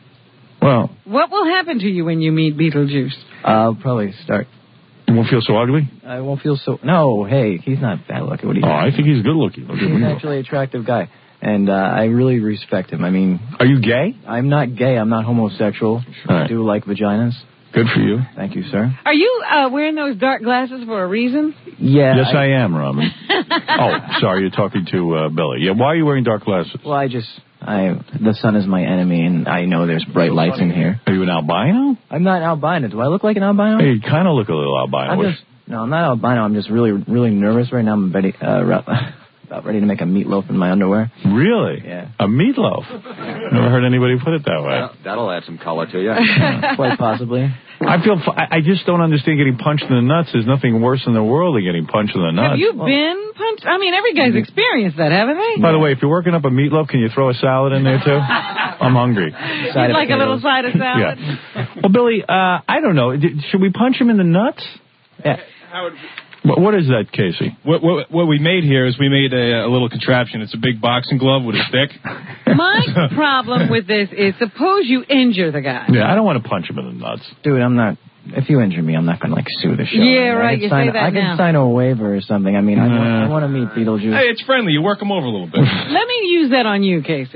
Well... What will happen to you when you meet Beetlejuice? I'll probably start... You won't feel so ugly? I won't feel so... No, hey, he's not bad looking. What do you Oh, I think he's good looking. Look at He's me. actually an attractive guy, and uh, I really respect him. I mean... Are you gay? I'm not gay. I'm not homosexual. Right. I do like vaginas. Good for you. Thank you, sir. Are you uh, wearing those dark glasses for a reason? Yeah. Yes, I, I am, Robin. Oh, sorry, you're talking to uh, Billy. Yeah, why are you wearing dark glasses? Well, I just... I The sun is my enemy, and I know there's bright lights in here. Are you an albino? I'm not albino. Do I look like an albino? Hey, you kind of look a little albino. I'm just... No, I'm not albino. I'm just really, really nervous right now. I'm ready, uh, about ready to make a meatloaf in my underwear. Really? Yeah. A meatloaf? Never heard anybody put it that way. That'll, that'll add some color to you. Quite possibly. I feel. F- I just don't understand getting punched in the nuts. There's nothing worse in the world than getting punched in the nuts. Have you been punched? I mean, every guy's experienced that, haven't they? By the way, if you're working up a meatloaf, can you throw a salad in there too? I'm hungry. You'd like a little side of salad? Yeah. Well, Billy, uh, I don't know. Did, should we punch him in the nuts? Yeah. Howard, What, what is that, Casey? what, what, what we made here is we made a, a little contraption. It's a big boxing glove with a stick. My problem with this is suppose you injure the guy. Yeah, I don't want to punch him in the nuts. Dude, I'm not... If you injure me, I'm not going to, like, sue the show. Yeah, I right, can you sign, say that I can now. sign a waiver or something. I mean, I, want, I want to meet Beetlejuice. Hey, it's friendly. You work them over a little bit. Let me use that on you, Casey.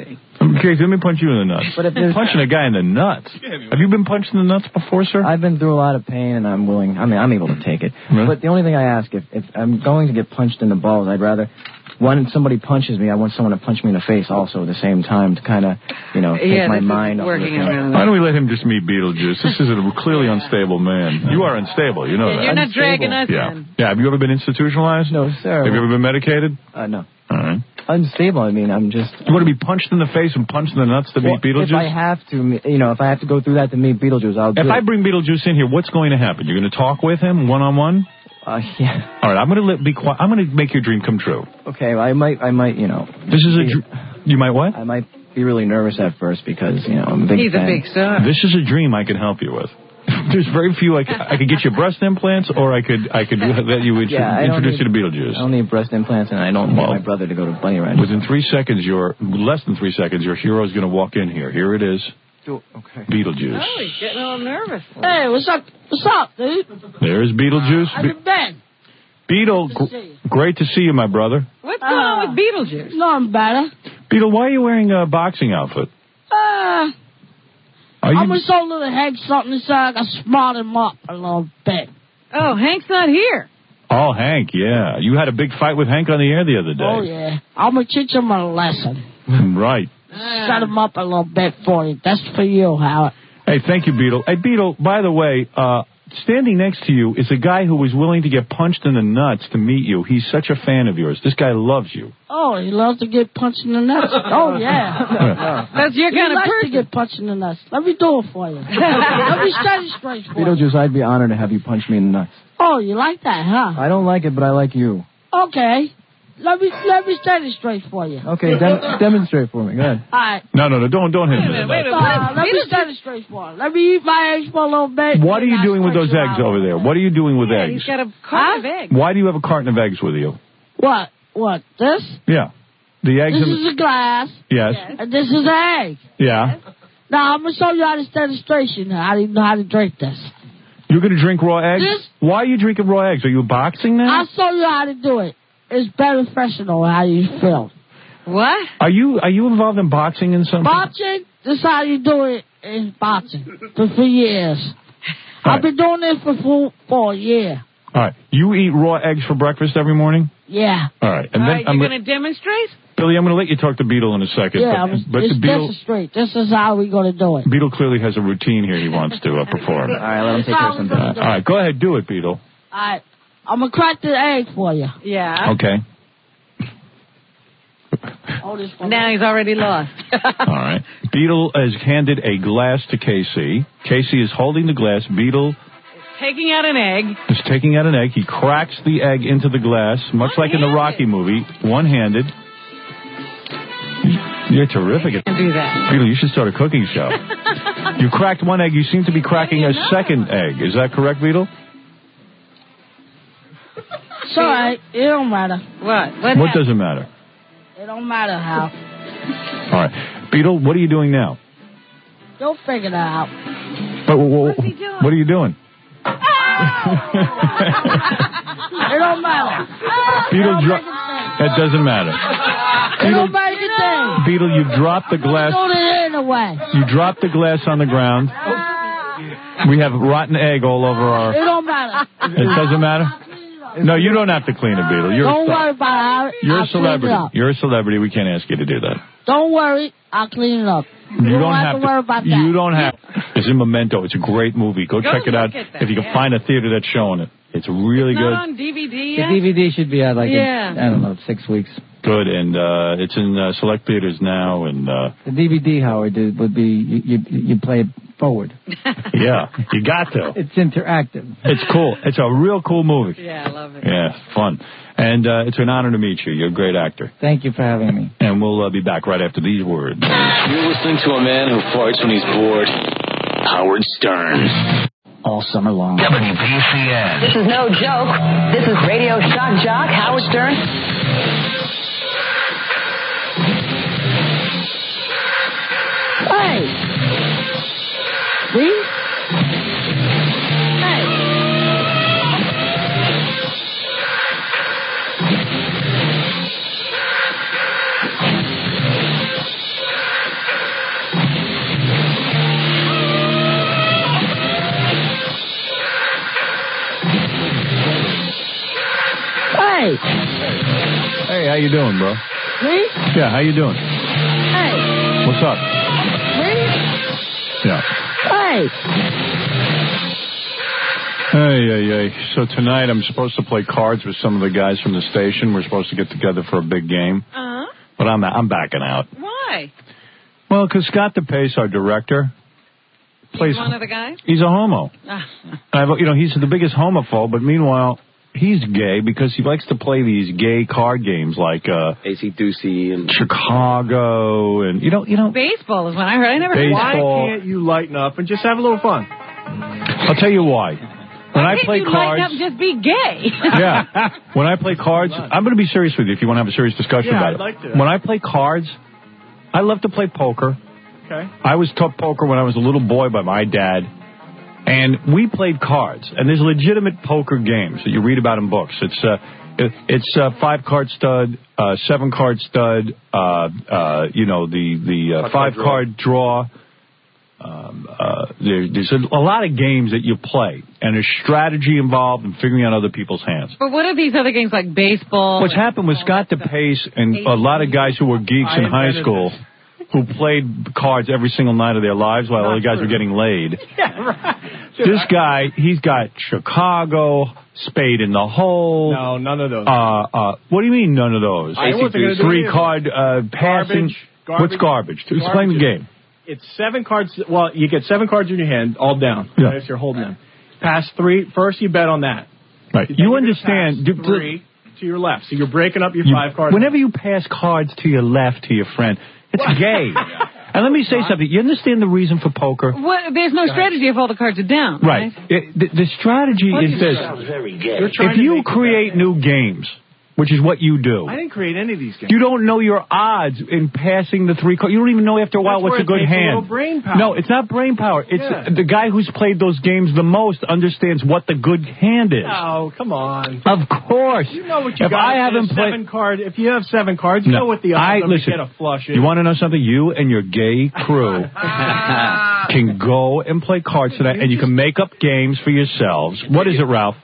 Okay, let me punch you in the nuts. But if there's- Punching a guy in the nuts. Have you been punched in the nuts before, sir? I've been through a lot of pain, and I'm willing. I mean, I'm able to take it. Really? But the only thing I ask, if if I'm going to get punched in the balls, I'd rather when somebody punches me, I want someone to punch me in the face also at the same time to kind of, you know, take Yeah, my this is mind off working of it. around. Why don't we let him just meet Beetlejuice? This is a clearly unstable man. You are unstable, you know Yeah, that. you're not dragging us yeah. in. Yeah, have you ever been institutionalized? No, sir. Have you ever been medicated? Uh, no. All right. Unstable. I mean, I'm just. You want to be punched in the face and punched in the nuts to Well, meet Beetlejuice? If I have to, you know, if I have to go through that to meet Beetlejuice, I'll do If I it. bring Beetlejuice in here, what's going to happen? You're going to talk with him one on one? Uh, yeah. All right, I'm going to be quiet. I'm going to make your dream come true. Okay, I might, I might, you know. This is a. Dr- you might what? I might be really nervous at first because, you know, I'm a big He's fan. a big star. This is a dream I can help you with. There's very few. I could, I could get you breast implants, or I could I could let you intro- Yeah, I don't introduce need- you to Beetlejuice. I don't need breast implants, and I don't Well, want my brother to go to Bunny Ranch. Within three seconds, your less than three seconds, your hero is going to walk in here. Here it is, Okay. Beetlejuice. Oh, he's getting all nervous. Hey, what's up? What's up, dude? There's Beetlejuice. How you been? Beetle, gr- great to see you, my brother. What's going on with Beetlejuice? No, I'm better. Beetle, why are you wearing a boxing outfit? Uh, Are you? I'm just told little Hank something so I can smart him up a little bit. Oh, Hank's not here. Oh, Hank, yeah. You had a big fight with Hank on the air the other day. Oh, yeah. I'm going to teach him a lesson. Right. Set him up a little bit for you. That's for you, Howard. Hey, thank you, Beetle. Hey, Beetle, by the way, uh, standing next to you is a guy who was willing to get punched in the nuts to meet you. He's such a fan of yours. This guy loves you. Oh, he loves to get punched in the nuts. Oh, yeah. That's your he kind of likes person. to get punched in the nuts. Let me do it for you. Let me study straight for you. Beetlejuice, I'd be honored to have you punch me in the nuts. Oh, you like that, huh? I don't like it, but I like you. Okay. Let me let me study straight for you. Okay, dem- demonstrate for me. Go ahead. All right. No, no, no, don't, don't hit him. Wait a in minute, the wait a nuts. minute. Uh, let me study straight for you. Let me eat my eggs for a little bit. What are you and doing with I'll those stretch eggs you out. over there? What are you doing with Yeah, eggs? he's got a carton of eggs. Why do you have a carton of eggs with you? What? What? This? Yeah. The eggs This in is a glass. Yes. And this is an egg. Yeah. Now, I'm going to show you how to demonstration. How do you know how to drink this? You're going to drink raw eggs? This- Why are you drinking raw eggs? Are you boxing now? I'll show you how to do it. It's beneficial how you feel. What? Are you are you involved in boxing in some? Boxing, this is how you do it in boxing for, for years. All I've been doing this for, for, for a year. All right. You eat raw eggs for breakfast every morning? Yeah. All right. And All then right, I'm you're gonna, going to demonstrate? Billy, I'm going to let you talk to Beetle in a second. Yeah, but, I'm- but this, the Beetle, this is straight. This is how we're going to do it. Beetle clearly has a routine here he wants to uh, perform. All right, let him take care of something. All right. Go ahead. Do it, Beetle. All right. I'm going to crack the egg for you. Yeah. Okay. Hold this for Now me. he's already lost. All right. Beetle has handed a glass to Casey. Casey is holding the glass. Beetle Taking out an egg. is taking out an egg. He cracks the egg into the glass, much like in the Rocky movie, one-handed. You're terrific at Can't do that. Beetle, you should start a cooking show. You cracked one egg. You seem to be cracking a second egg. Is that correct, Beetle? It's all right. It don't matter. What? What, What, does it matter? It don't matter how. All right. Beetle, what are you doing now? You'll figure that out. But, what, what are you doing? It don't matter. Beetle, It dro- don't make a thing. that doesn't matter. It don't make a thing. Beetle, you dropped the glass. Throw it in the way. You dropped the glass on the ground. We have rotten egg all over our. It don't matter. It doesn't matter. No, you don't have to clean it, Beetle. You're Don't a worry about it. You're I'll a celebrity. Clean it up. You're a celebrity. We can't ask you to do that. Don't worry. I'll clean it up. You, You don't have, to worry about that. You don't have. It's in Memento. It's a great movie. Go, Go check it out look at that, if you can yeah. find a theater that's showing it. It's really It's good. not on D V D The yet? D V D should be out like Yeah. in, I don't know, six weeks. Good, and uh, it's in uh, select theaters now. And uh, The D V D, Howard, is- would be you, you, you play it forward. yeah, you got to. It's interactive. It's cool. It's a real cool movie. Yeah, I love it. Yeah, it's fun. And uh, it's an honor to meet you. You're a great actor. Thank you for having me. And we'll uh, be back right after these words. You're listening to a man who farts when he's bored. Howard Stern. All summer long. W B C N. This is no joke. This is radio shock jock Howard Stern. Hey. See? Hey. Hey. Hey, how you doing, bro? Me? Yeah, how you doing? Hey. What's up? Me? Yeah. Hey. Hey, hey, hey. So tonight I'm supposed to play cards with some of the guys from the station. We're supposed to get together for a big game. Uh-huh. But I'm I'm backing out. Why? Well, because Scott DePace, our director, plays. He's one of the guys? He's a homo. Ah. And I've, you know, he's the biggest homophobe, but meanwhile, he's gay because he likes to play these gay card games like uh, A C Doocy and Chicago and, you know, you know. Baseball is what I heard. I never heard. Baseball. Why can't you lighten up and just have a little fun? I'll tell you why. When Why I can't play you cards. lighten up and just be gay? Yeah. When I play cards, I'm going to be serious with you if you want to have a serious discussion Yeah, about I'd it. like to. When I play cards, I love to play poker. Okay. I was taught poker when I was a little boy by my dad. And we played cards. And there's legitimate poker games that you read about in books. It's uh, it, it's uh, five card stud, uh, seven card stud, uh, uh, you know, the, the uh, five card draw. Um, uh, there, there's a, a lot of games that you play, and there's strategy involved in figuring out other people's hands. But what are these other games like baseball? What's happened with Scott DePace and a lot of guys who were geeks I in high invented school this. who played cards every single night of their lives while other guys were getting laid. Yeah, right. This guy, he's got Chicago, Spade in the hole. No, none of those. Uh, uh, what do you mean none of those? I wasn't gonna do Three either. card uh, passing. Garbage, garbage. What's garbage? To explain the game. It's seven cards. Well, you get seven cards in your hand, all down. Yeah. Right, if you're holding them. Pass three. First, you bet on that. Right. Then You you're gonna understand. pass do- three to your left. So you're breaking up your You- five cards. Whenever you pass cards to your left to your friend, it's gay. And let me say something. You understand the reason for poker? What, there's no strategy if all the cards are down, right? Right. It, the, the strategy What is is this. that? Very gay. You're trying If to you make it create better. new games, which is what you do, I didn't create any of these games. you don't know your odds in passing the three cards. You don't even know after a while That's what's where a good it takes a hand. little brain power. No, it's not brain power. It's Yeah. the guy who's played those games the most understands what the good hand is. Oh, come on. Of course. You know what you if got. I If haven't there's played, seven card. If you have seven cards, you No, know what the odds I are to listen. get a flush is. You want to know something? You and your gay crew can go and play cards tonight, and you can make up games for yourselves. What is it, Ralph?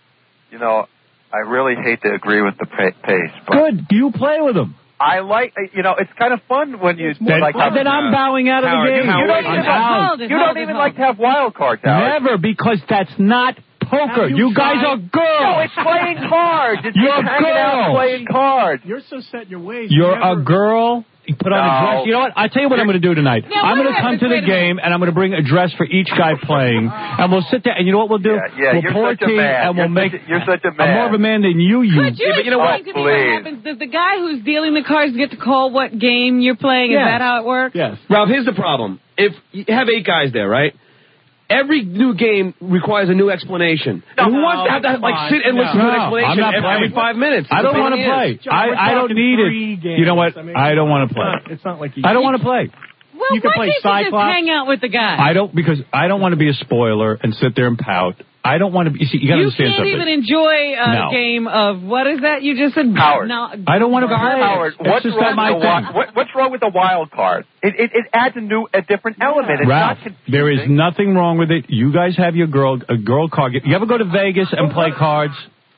You know, I really hate to agree with the pa- pace, but Good. You play with them. I like, you know, it's kind of fun when you Then, like. then I'm bowing out of Howard, the game. You don't I'm even, out. you don't even like to have wild cards, Howard. Never, because that's not poker. You, guys are girls. No, it's playing cards. It's You're just hanging out girls. playing cards. You're so set in your ways. You're you never... a girl. You put on a No. dress. You know what? I tell you what I'm going to do tonight. Now, I'm what going to come happens- to the wait a minute. game and I'm going to bring a dress for each guy playing, and we'll sit there. And you know what we'll do? Yeah, yeah, we'll you're pour such a tea man. and we'll You're make. such a- you're such a I'm more of a man than you. You. Could you Yeah, but you know explain what? to me what Please. happens? Does the guy who's dealing the cards get to call what game you're playing? Is Yes. that how it works? Yes. Ralph, here's the problem. If you have eight guys there, right? Every new game requires a new explanation. And who wants to have to come like on. sit and No. listen to an No, explanation I'm not every, playing. every five minutes? I It's a don't pain want in to the play. ass. John, I, we're I don't talking need three it. games. You know what? I mean, I don't want to It's play. not, it's not like you. I don't want to play. Well, You can why play can't you just Cyclops. hang out with the guy? I don't because I don't want to be a spoiler and sit there and pout. I don't want to be. You see, you got to You understand can't something. even enjoy a No. game of what is that you just said? Howard. No, I don't want to play. Howard, It's what's just wrong, not my with the wi- thing. what, what's wrong with the wild card? It, it, it adds a new, a different element. It's Ralph, not confusing. there is nothing wrong with it. You guys have your girl, a girl card game. You ever go to Vegas and play cards?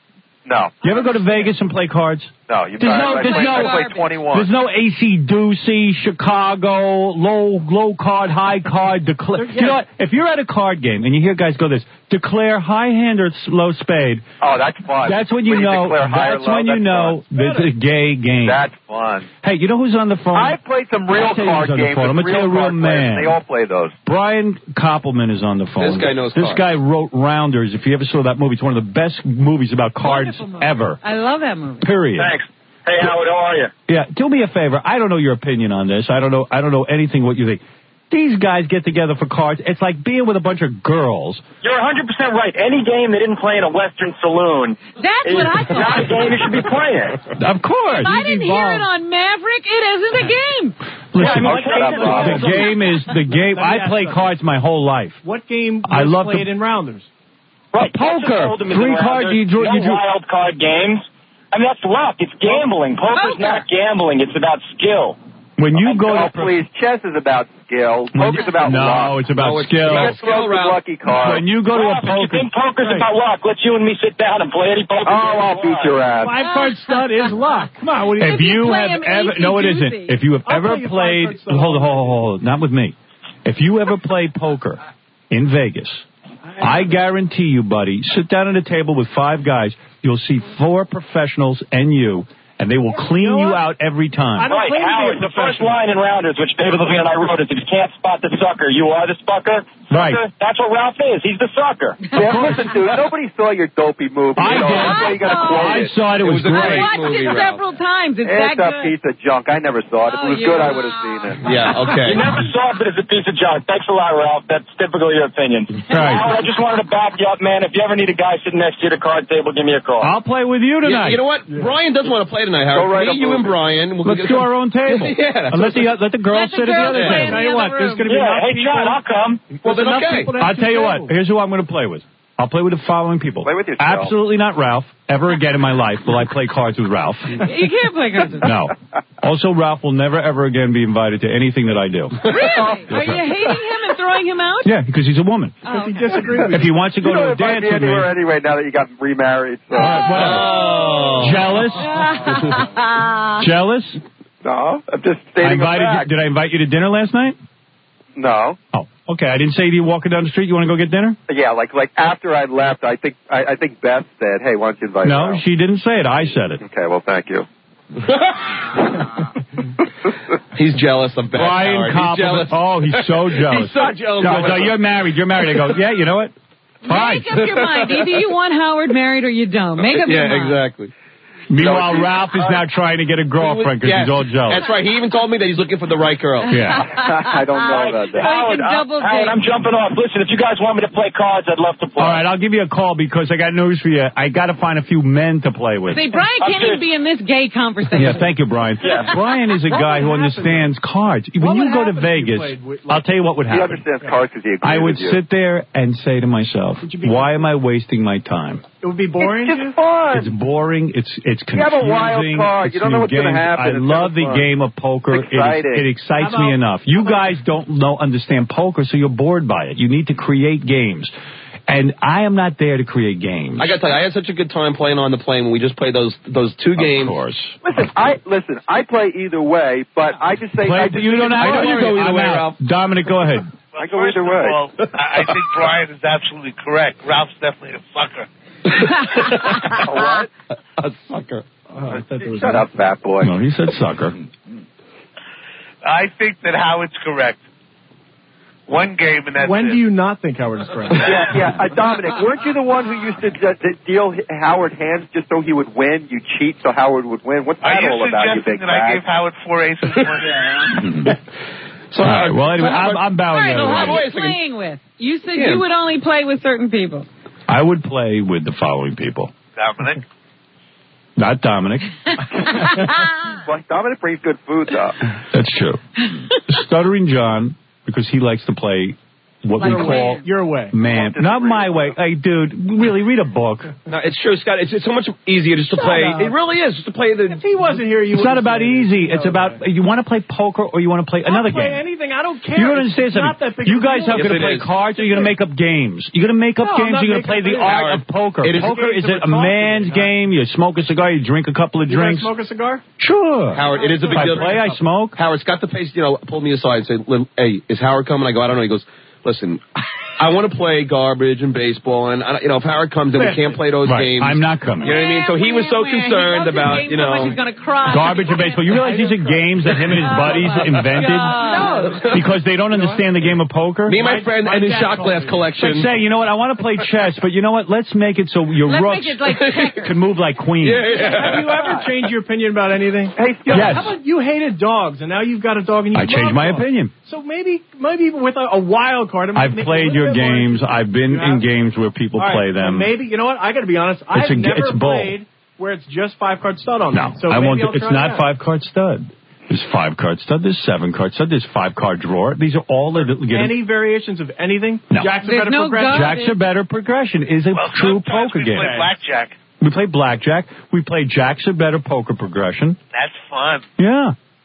No. You ever go to Vegas and play cards? No, you There's no, I there's play, no, I play twenty-one. there's no A C Ducey, Chicago, low, low card, high card, declare. You know what? If you're at a card game and you hear guys go this, declare high hand or low spade. Oh, that's fun. That's when you When know. declare high or That's low, when you that's know fun. that it's a gay game. That's fun. Hey, you know who's on the phone? I played some real I'll tell you card who's on the games. phone. I'm with gonna tell you a real real card players, man. and They all play those. Brian Koppelman is on the phone. This guy knows This cards. guy wrote Rounders. If you ever saw that movie, it's one of the best movies about cards ever. I love that movie. Period. Thanks. Hey, Howard, how are you? Yeah, do me a favor. I don't know your opinion on this. I don't know. I don't know anything what you think. These guys get together for cards. It's like being with a bunch of girls. You're one hundred percent right. Any game they didn't play in a Western saloon That's is what I thought. not a game you should be playing. Of course. If I didn't hear it on Maverick, it isn't a game. Listen, Yeah, I mean, like, the hey, game is the game. Let me I ask play something. cards my whole life. What game I was love played to- in Rounders? Right. Poker. Texas Hold'em is Three around. card, There's you drew- no you drew- wild card games. I mean, that's luck. It's gambling. Poker's Poker. not gambling. It's about skill. When you go oh, to... please, chess is about skill. Poker's about no, luck. it's about no, skill. You get skill, lucky cards. When you go to a Ralph, if poker... you think poker's about luck, let's you and me sit down and play any poker. Oh, I'll beat your ass. Five card stud is luck. Come on, what do you If you have ever... No, it isn't. If you have I'll ever play you played... five-card stud. Hold on, hold on, hold on. Not with me. If you ever played poker in Vegas, I guarantee you, buddy, sit down at a table with five guys, you'll see four professionals and you, and they will clean You know you out every time. Right, Howard, the first line in Rounders, which David Levine and I wrote, is if you can't spot the sucker, you are the spucker. Right. Sucker, that's what Ralph is. He's the sucker. Yeah, listen, dude, nobody saw your dopey movie. I you know, did. That's why you gotta quote I it. saw it. It was I great. watched movie, it Ralph. several times. It's, It's that a good. piece of junk. I never saw it. If Oh, it was you good, I are. would have seen it. Yeah, okay. You never saw it, but it's a piece of junk. Thanks a lot, Ralph. That's typical of your opinion. Right. Howard, I just wanted to back you up, man. If you ever need a guy sitting next to you at a card table, give me a call. I'll play with you You, tonight. you know what? Brian doesn't want to play tonight, Howard. Go right Me, up you, and over. Brian. We'll Let's get do some- our own table. Yeah, that's And let the, what- let the girls Let the sit at the girls other play in table. the Tell you what, other there's room. going to be Yeah, enough hey, people. John, I'll come. Well, then enough okay. people to I'll have tell you two what. tables. Here's who I'm going to play with. I'll play with the following people. Play with yourself. Absolutely not Ralph. Ever again in my life will I play cards with Ralph. You can't play cards. No. Also, Ralph will never, ever again be invited to anything that I do. Really? Are you hating him and throwing him out? Yeah, because he's a woman. Oh, If you okay. disagree with If he wants to go You to don't a invite dance me with me, anywhere anyway now that you got remarried. So. all right, whatever. Oh. Jealous? Jealous? No, I'm just I stating a invited you, fact. did I invite you to dinner last night? No. Oh, okay. I didn't say to you walking down the street, you want to go get dinner? Yeah, like like after I left, I think I, I think Beth said, "Hey, why don't you invite?" No, Ralph? she didn't say it. I said it. Okay, well, thank you. He's jealous of Beth, Brian Howard. He's jealous. compliment. Oh, he's so jealous. He's so jealous. He goes, oh, you're married. You're married. I go, yeah, you know what? Fine. Make up your mind. Either you want Howard married or you don't. Make up your Yeah, mind. exactly. Meanwhile, Ralph is now trying to get a girlfriend because Yes. he's all jealous. That's right. He even told me that he's looking for the right girl. Yeah. I don't know about that. Howard, can double Howard, date. I'm jumping off. Listen, if you guys want me to play cards, I'd love to play. All right, I'll give you a call because I got news for you. I got to find a few men to play with. See, Brian can't even be in this gay conversation. Yeah, thank you, Brian. Yeah. Brian is a What guy would who happen? understands cards. When What you would go to happen if you Vegas, played with, like- I'll tell you what would He happen. understands cards because he agrees I would with you. sit there and say to myself, Would you be- why am I wasting my time? It would be boring. It's to just fun. It's boring. It's it's You have confusing. a wild card. It's You don't know new what's gonna games. happen. I It's love kinda the fun. game of poker. It's It, exciting. it excites How me about- enough. You how about- guys don't know understand poker, so you're bored by it. You need to create games. And I am not there to create games. I got to tell you, I had such a good time playing on the plane when we just played those those two games. Of course. Listen, I listen. I play either way, but I just say Play, I just you think don't it's have I know to you worry. go either I'm way, out. Ralph. Dominic, go ahead. I go either way. Well, I I think Brian is absolutely correct. Ralph's definitely a sucker. A what? A sucker. Shut up, fat boy. No, he said sucker. I think that Howard's correct. One game and that's When it. do you not think Howard is correct? Yeah, yeah. Uh, Dominic, weren't you the one who used to uh, to deal Howard hands just so he would win? You cheat so Howard would win. What's Are that you all about, you suggesting big that I bag? gave Howard four aces? One? So, All right, well, anyway, I'm, I'm All bowing right, out. well, of who the are way. you playing with? You said Yeah. you would only play with certain people. I would play with the following people. Dominic? Not Dominic. Well, Dominic brings good food, though. That's true. Stuttering John, because he likes to play what we Your call way. Your way. man. Not my way. Hey, dude, really, read a book. no, it's true, Scott. It's, it's so much easier just to Shut play. up. It really is just to play the. If he wasn't here, you It's not wouldn't about say easy. it. It's about, you want to play poker or you want to play I'll another play game. anything. I don't care. You don't It's understand not something. that big You of a guys deal. are Yes, going to it play is. cards or you're going to make up games. You're going to make up No, I'm games. not You're going to play making the up art games. of poker. It is- Poker is games it that a we're talking man's about. game? You smoke a cigar, you drink a couple of You guys drinks. smoke a cigar? Sure. Howard, it is a If big I deal. play, I smoke. Howard, Scott the Pace, you know, pulled me aside and said, "Lil- hey, is Howard coming?" I go, I don't know. He goes, listen, I want to play garbage and baseball, and, I, you know, if Howard comes in, we can't play those Right. games. I'm not coming. You know what I mean? So he was so Where, where? concerned He loves his about, game you so much know. he's going to cry. Garbage and baseball. You realize these are games that him and his buddies invented? No. Because they don't understand the game of poker? Me and my friend and his shot glass Like collection. say, you know what, I want to play chess, but you know what, let's make it so your Let's rooks make it like checkers. can move like queens. Have you ever changed your opinion about anything? Hey, Yo, Yes. How about you hated dogs and now you've got a dog and you I changed love my dogs. opinion. So maybe, maybe with a, a wild card, it might I've make it a played little your bit more games. interesting. I've been You in have? games where people All right, play well, them. maybe you know what? I got to be honest. It's I've a- never it's bull. played where it's just five card stud on No, there. So I maybe won't. I'll It's try not that. five card stud. There's five card stud. There's seven card stud. There's five card drawer. These are all the Any variations of anything? No. Jacks are There's better no progression. garbage. Jacks are better progression is a Well, true sometimes poker we game. play blackjack. We play blackjack. We play jacks are better poker progression. That's fun. Yeah.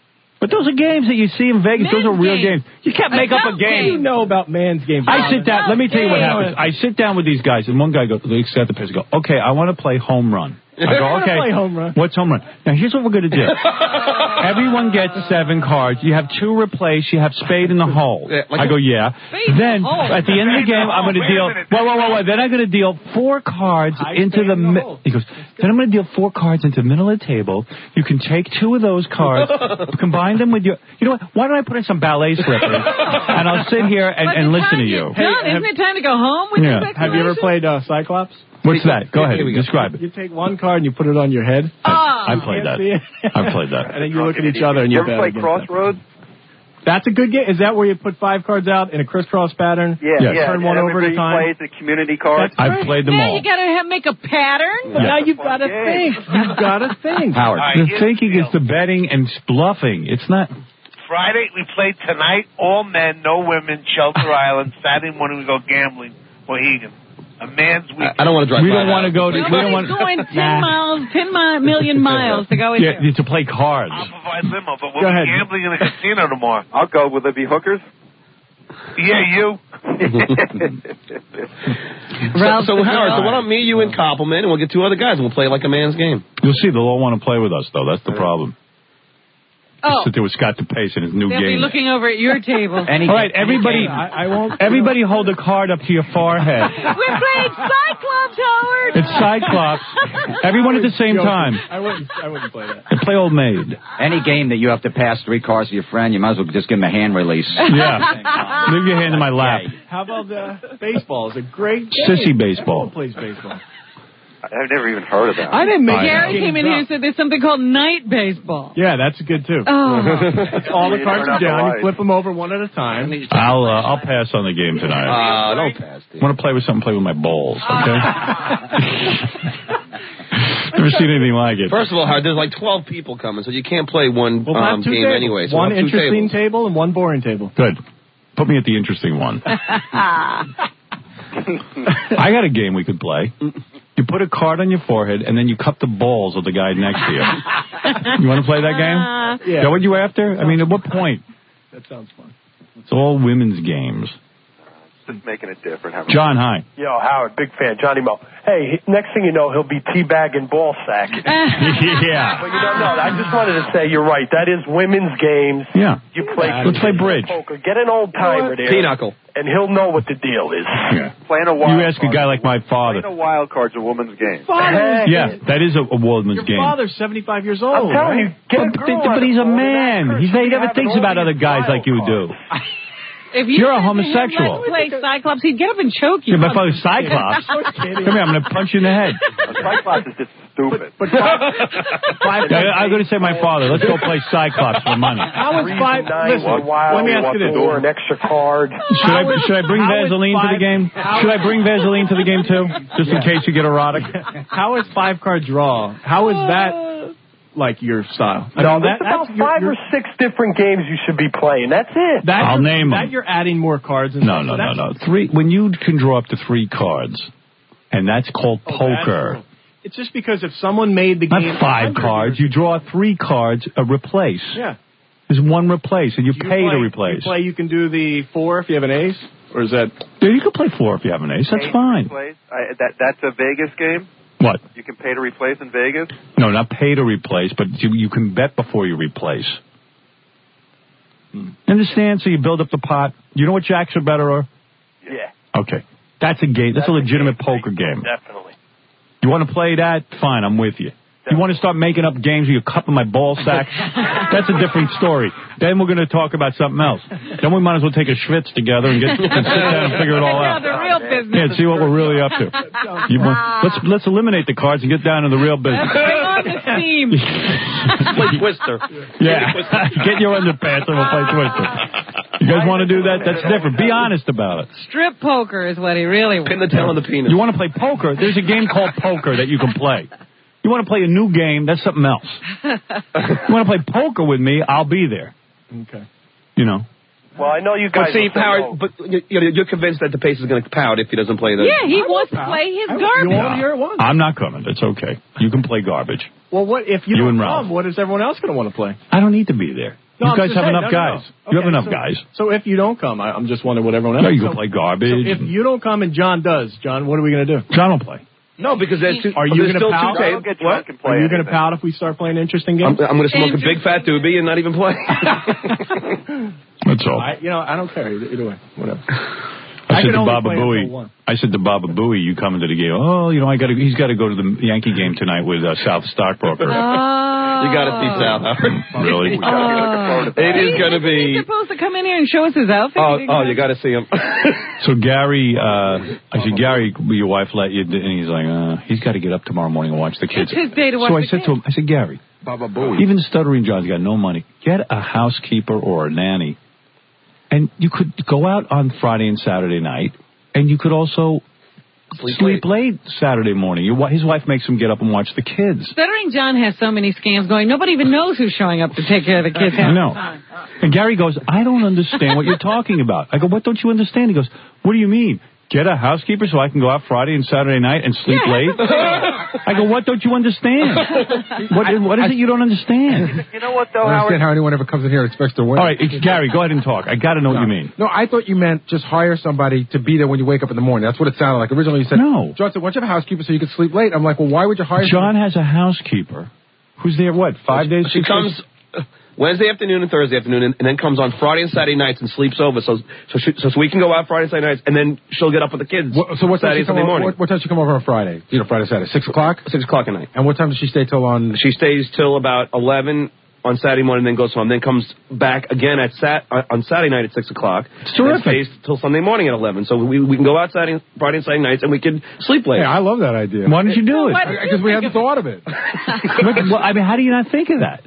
But those are games that you see in Vegas. Men's those are real games. games. You can't make up a What do you game. know about man's games? I sit down. Let me tell you what happens. I sit down with these guys, and one guy goes, "They at the pitch." Go, "Okay, I want to play home run." I go, I wanna "Okay, play home run." What's home run?" Now here's what we're going to do. Everyone gets seven cards. You have two replace. You have spade in the hole. I go, "Yeah." Then at the end of the game, I'm going to deal. Whoa, whoa, whoa, whoa! Then I'm going to deal four cards into the. Mi- he goes. Then I'm going to deal four cards into the middle of the table. You can take two of those cards, combine them with your. You know what? Why don't I put in some ballet slippers and I'll sit here and, and listen to you. John, isn't it time to go home with Yeah. your Have you ever played uh, Cyclops? What's that? Go ahead. Describe it. You take one card and you put it on your head. Oh. I played that. I played that. And then you look at each other and You you ever bet play against Crossroads? them. That's a good game. Is that where you put five cards out in a crisscross pattern? Yeah, Yes. yeah. Turn one and over at a everybody time? plays the community card. I've played them Now all. you got to have make a pattern. But now you've got to think. You've got to think. Howard. All right, The here's thinking the is deal. the betting and bluffing. It's not. Friday, we play tonight, all men, no women, Shelter Island. Saturday morning, we go gambling, Mohegan. A man's week. I don't want to drive We by don't that. want to go to. We don't want. Nobody's going ten miles, ten mi- million miles to go in Yeah, there. to play cards. I'll provide limo, but we'll Go be ahead. gambling in a casino tomorrow. I'll go. Will there be hookers? Yeah, you. So, so Howard, so why don't me, you, and Koppelman, and we'll get two other guys, and we'll play like a man's game. You'll see, they'll all want to play with us, though. That's the problem. Oh, Sit there with Scott DePace and his new they'll be game. looking over at your table. Any All right, everybody. I, I won't. Everybody, hold a card up to your forehead. We're playing Cyclops, Howard. It's Cyclops. Everyone at the same time. I wouldn't. I wouldn't play that. And play Old Maid. Any game that you have to pass three cards to your friend, you might as well just give him a hand release. Yeah. Leave your hand in my lap. How about uh, baseball? It's a great game. Sissy baseball. Everyone plays baseball. I've never even heard of that. I didn't make Gary games came in here and up. said there's something called night baseball. Yeah, that's good too. Oh. All the You cards turn are out the down. You lights. flip them over one at a time. I'll uh, I'll pass on the game tonight. Uh, don't pass, dude. Want to play with something? Play with my balls. Okay. Never seen anything like it. First of all, Howard, there's like twelve people coming, so you can't play one We'll um, have two game tables. anyway. So one we'll have two interesting tables. table and one boring table. Good. Put me at the interesting one. I got a game we could play. You put a card on your forehead, and then you cup the balls of the guy next to you. You want to play that game? Yeah. Is that what you after? I mean, at what point? That sounds fun. It's all women's games. Just making it different. Having John, hi. Yo, Howard, big fan, Johnny Mo. Hey, he- next thing you know, he'll be teabagging ball sack. Yeah. But you don't know. I just wanted to say, you're right. That is women's games. Yeah. You play. Let's play bridge. Poker. Get an old timer there, Pinochle. and he'll know what the deal is. Yeah. Playing a wild You ask a card. guy like my father. Playing a wild card's a woman's game. Father, Yeah, that is a, a woman's your game. father's seventy-five years I'm old. telling right? you, get a But, girl but on he's the a phone and man. ask her, He, should he we never have thinks all about these other guys wild like you do. cards? If you You're a said to him, homosexual. "Let's play Cyclops," he'd get up and choke you. Yeah, my father's Cyclops. Come here, I'm going to punch you in the head. Cyclops is just stupid. But five, five Yeah, I'm going to say my father. Let's go play Cyclops for money. How is Threes five? and nines, Listen, one wild, let me ask one you this. four, an extra card. Should I, should I bring How is Vaseline to the five- game? how Should I is- bring Vaseline to the game too? Just in case you get erotic? How is five card draw? How is that like your style? I No, mean, there's that, about that's, you're- five you're- or six different games you should be playing. That's it. that I'll you're- name 'em. that you're adding more cards. And No, stuff, no, so no, that's- no. Three. When you can draw up to three cards, and that's called Oh, that's poker. cool. It's just because if someone made the game Not five one hundred cards. years- You draw three cards, a replace. Yeah. There's one replace, and you You pay play, to replace. You play. You can do the four if you have an ace, or is that? Yeah, you can play four if you have an ace. That's Pay to fine. replace? I, that, that's a Vegas game? What? You can pay to replace in Vegas? No, not pay to replace, but you, you can bet before you replace. Hmm. Understand? So you build up the pot. You know what jacks are better are? Yeah. Okay. That's a game. That's, a legitimate poker game. Definitely. You want to play that? Fine, I'm with you. You want to start making up games where you're cupping my ball sack? That's a different story. Then we're going to talk about something else. Then we might as well take a schwitz together and get and sit down and figure it all out. The real business. Yeah, see what we're really up to. You want, let's let's eliminate the cards and get down to the real business. Bring on the steam. Play Twister. Yeah, get your underpants and we'll play Twister. You guys want to do that? That's different. Be honest about it. Strip poker is what he really wants. Pin the tail on the penis. You want to play poker? There's a game called poker that you can play. You want to play a new game? That's something else. You want to play poker with me? I'll be there. Okay. You know. Well, I know you guys. But see, will say Howard, no. but you- you're you're convinced that the Pace is going to pout if he doesn't play the. Yeah, he wants to play his garbage. No, I'm not coming. It's okay. You can play garbage. Well, what if you, You don't and Ralph. come? What is everyone else going to want to play? I don't need to be there. No, you I'm guys just have saying, enough no, no, no. guys. You have Okay, enough so- guys. So if you don't come, I, I'm just wondering what everyone else. No, you so, can play garbage. So if you don't come and John does, John, what are we going to do? John will play. No, because there's two. Are you there's going to still pout? two tables. What? Are you going to pout if we start playing interesting I'm, games? I'm going to smoke a big fat doobie and not even play. That's all. I, you know, I don't care either, either way. Whatever. I, I said can to only Baba play until Booey. one. I said to Baba Booey, you coming to the game? Oh, you know, I got to. He's got to go to the Yankee game tonight with uh, South Stockbroker. You got to see Sal, Howard. Really? It is going to He's be. supposed to come in here and show us his outfit. Oh, He didn't oh, know. you got to see him. So Gary, uh, I said, Gary, will your wife let you? do-" And he's like, uh, he's got to get up tomorrow morning and watch the kids. It's his day to watch So I the said kids. to him, I said, Gary, Baba Booey. even Stuttering John's got no money. Get a housekeeper or a nanny, and you could go out on Friday and Saturday night, and you could also Sleep sleep, late. Saturday morning. Your, wi- his wife makes him get up and watch the kids. Stuttering John has so many scams going. Nobody even knows who's showing up to take care of the kids. I know. And Gary goes, I don't understand what you're talking about. I go, what don't you understand? He goes, what do you mean? Get a housekeeper so I can go out Friday and Saturday night and sleep Yeah. late? I go, what don't you understand? What, what is it you don't understand? You know what, though, I don't Howard? understand how anyone ever comes in here and expects to win. All right, Gary, go ahead and talk. I got to know what you mean. No, I thought you meant just hire somebody to be there when you wake up in the morning. That's what it sounded like. Originally you said, No. John said, why don't you have a housekeeper so you can sleep late? I'm like, well, why would you hire John has a housekeeper who's there, what, five days? She six comes days? uh, Wednesday afternoon and Thursday afternoon, and, and then comes on Friday and Saturday nights and sleeps over. So, so, she, so, so we can go out Friday and Saturday nights, and then she'll get up with the kids. What, so what time, Saturday she come Sunday over, morning? what, what time she come over on Friday? You know, Friday, Saturday, six o'clock. Six o'clock at night. And what time does she stay till on? She stays till about eleven on Saturday morning, then goes home. Then comes back again at sat uh, on Saturday night at six o'clock. It's terrific. And stays till Sunday morning at eleven. So we we can go out Saturday, Friday and Saturday nights, and we can sleep late. Yeah, I love that idea. Why didn't you do it? Why didn't you Because we think hadn't of thought of it. What- what- I mean, how do you not think of that?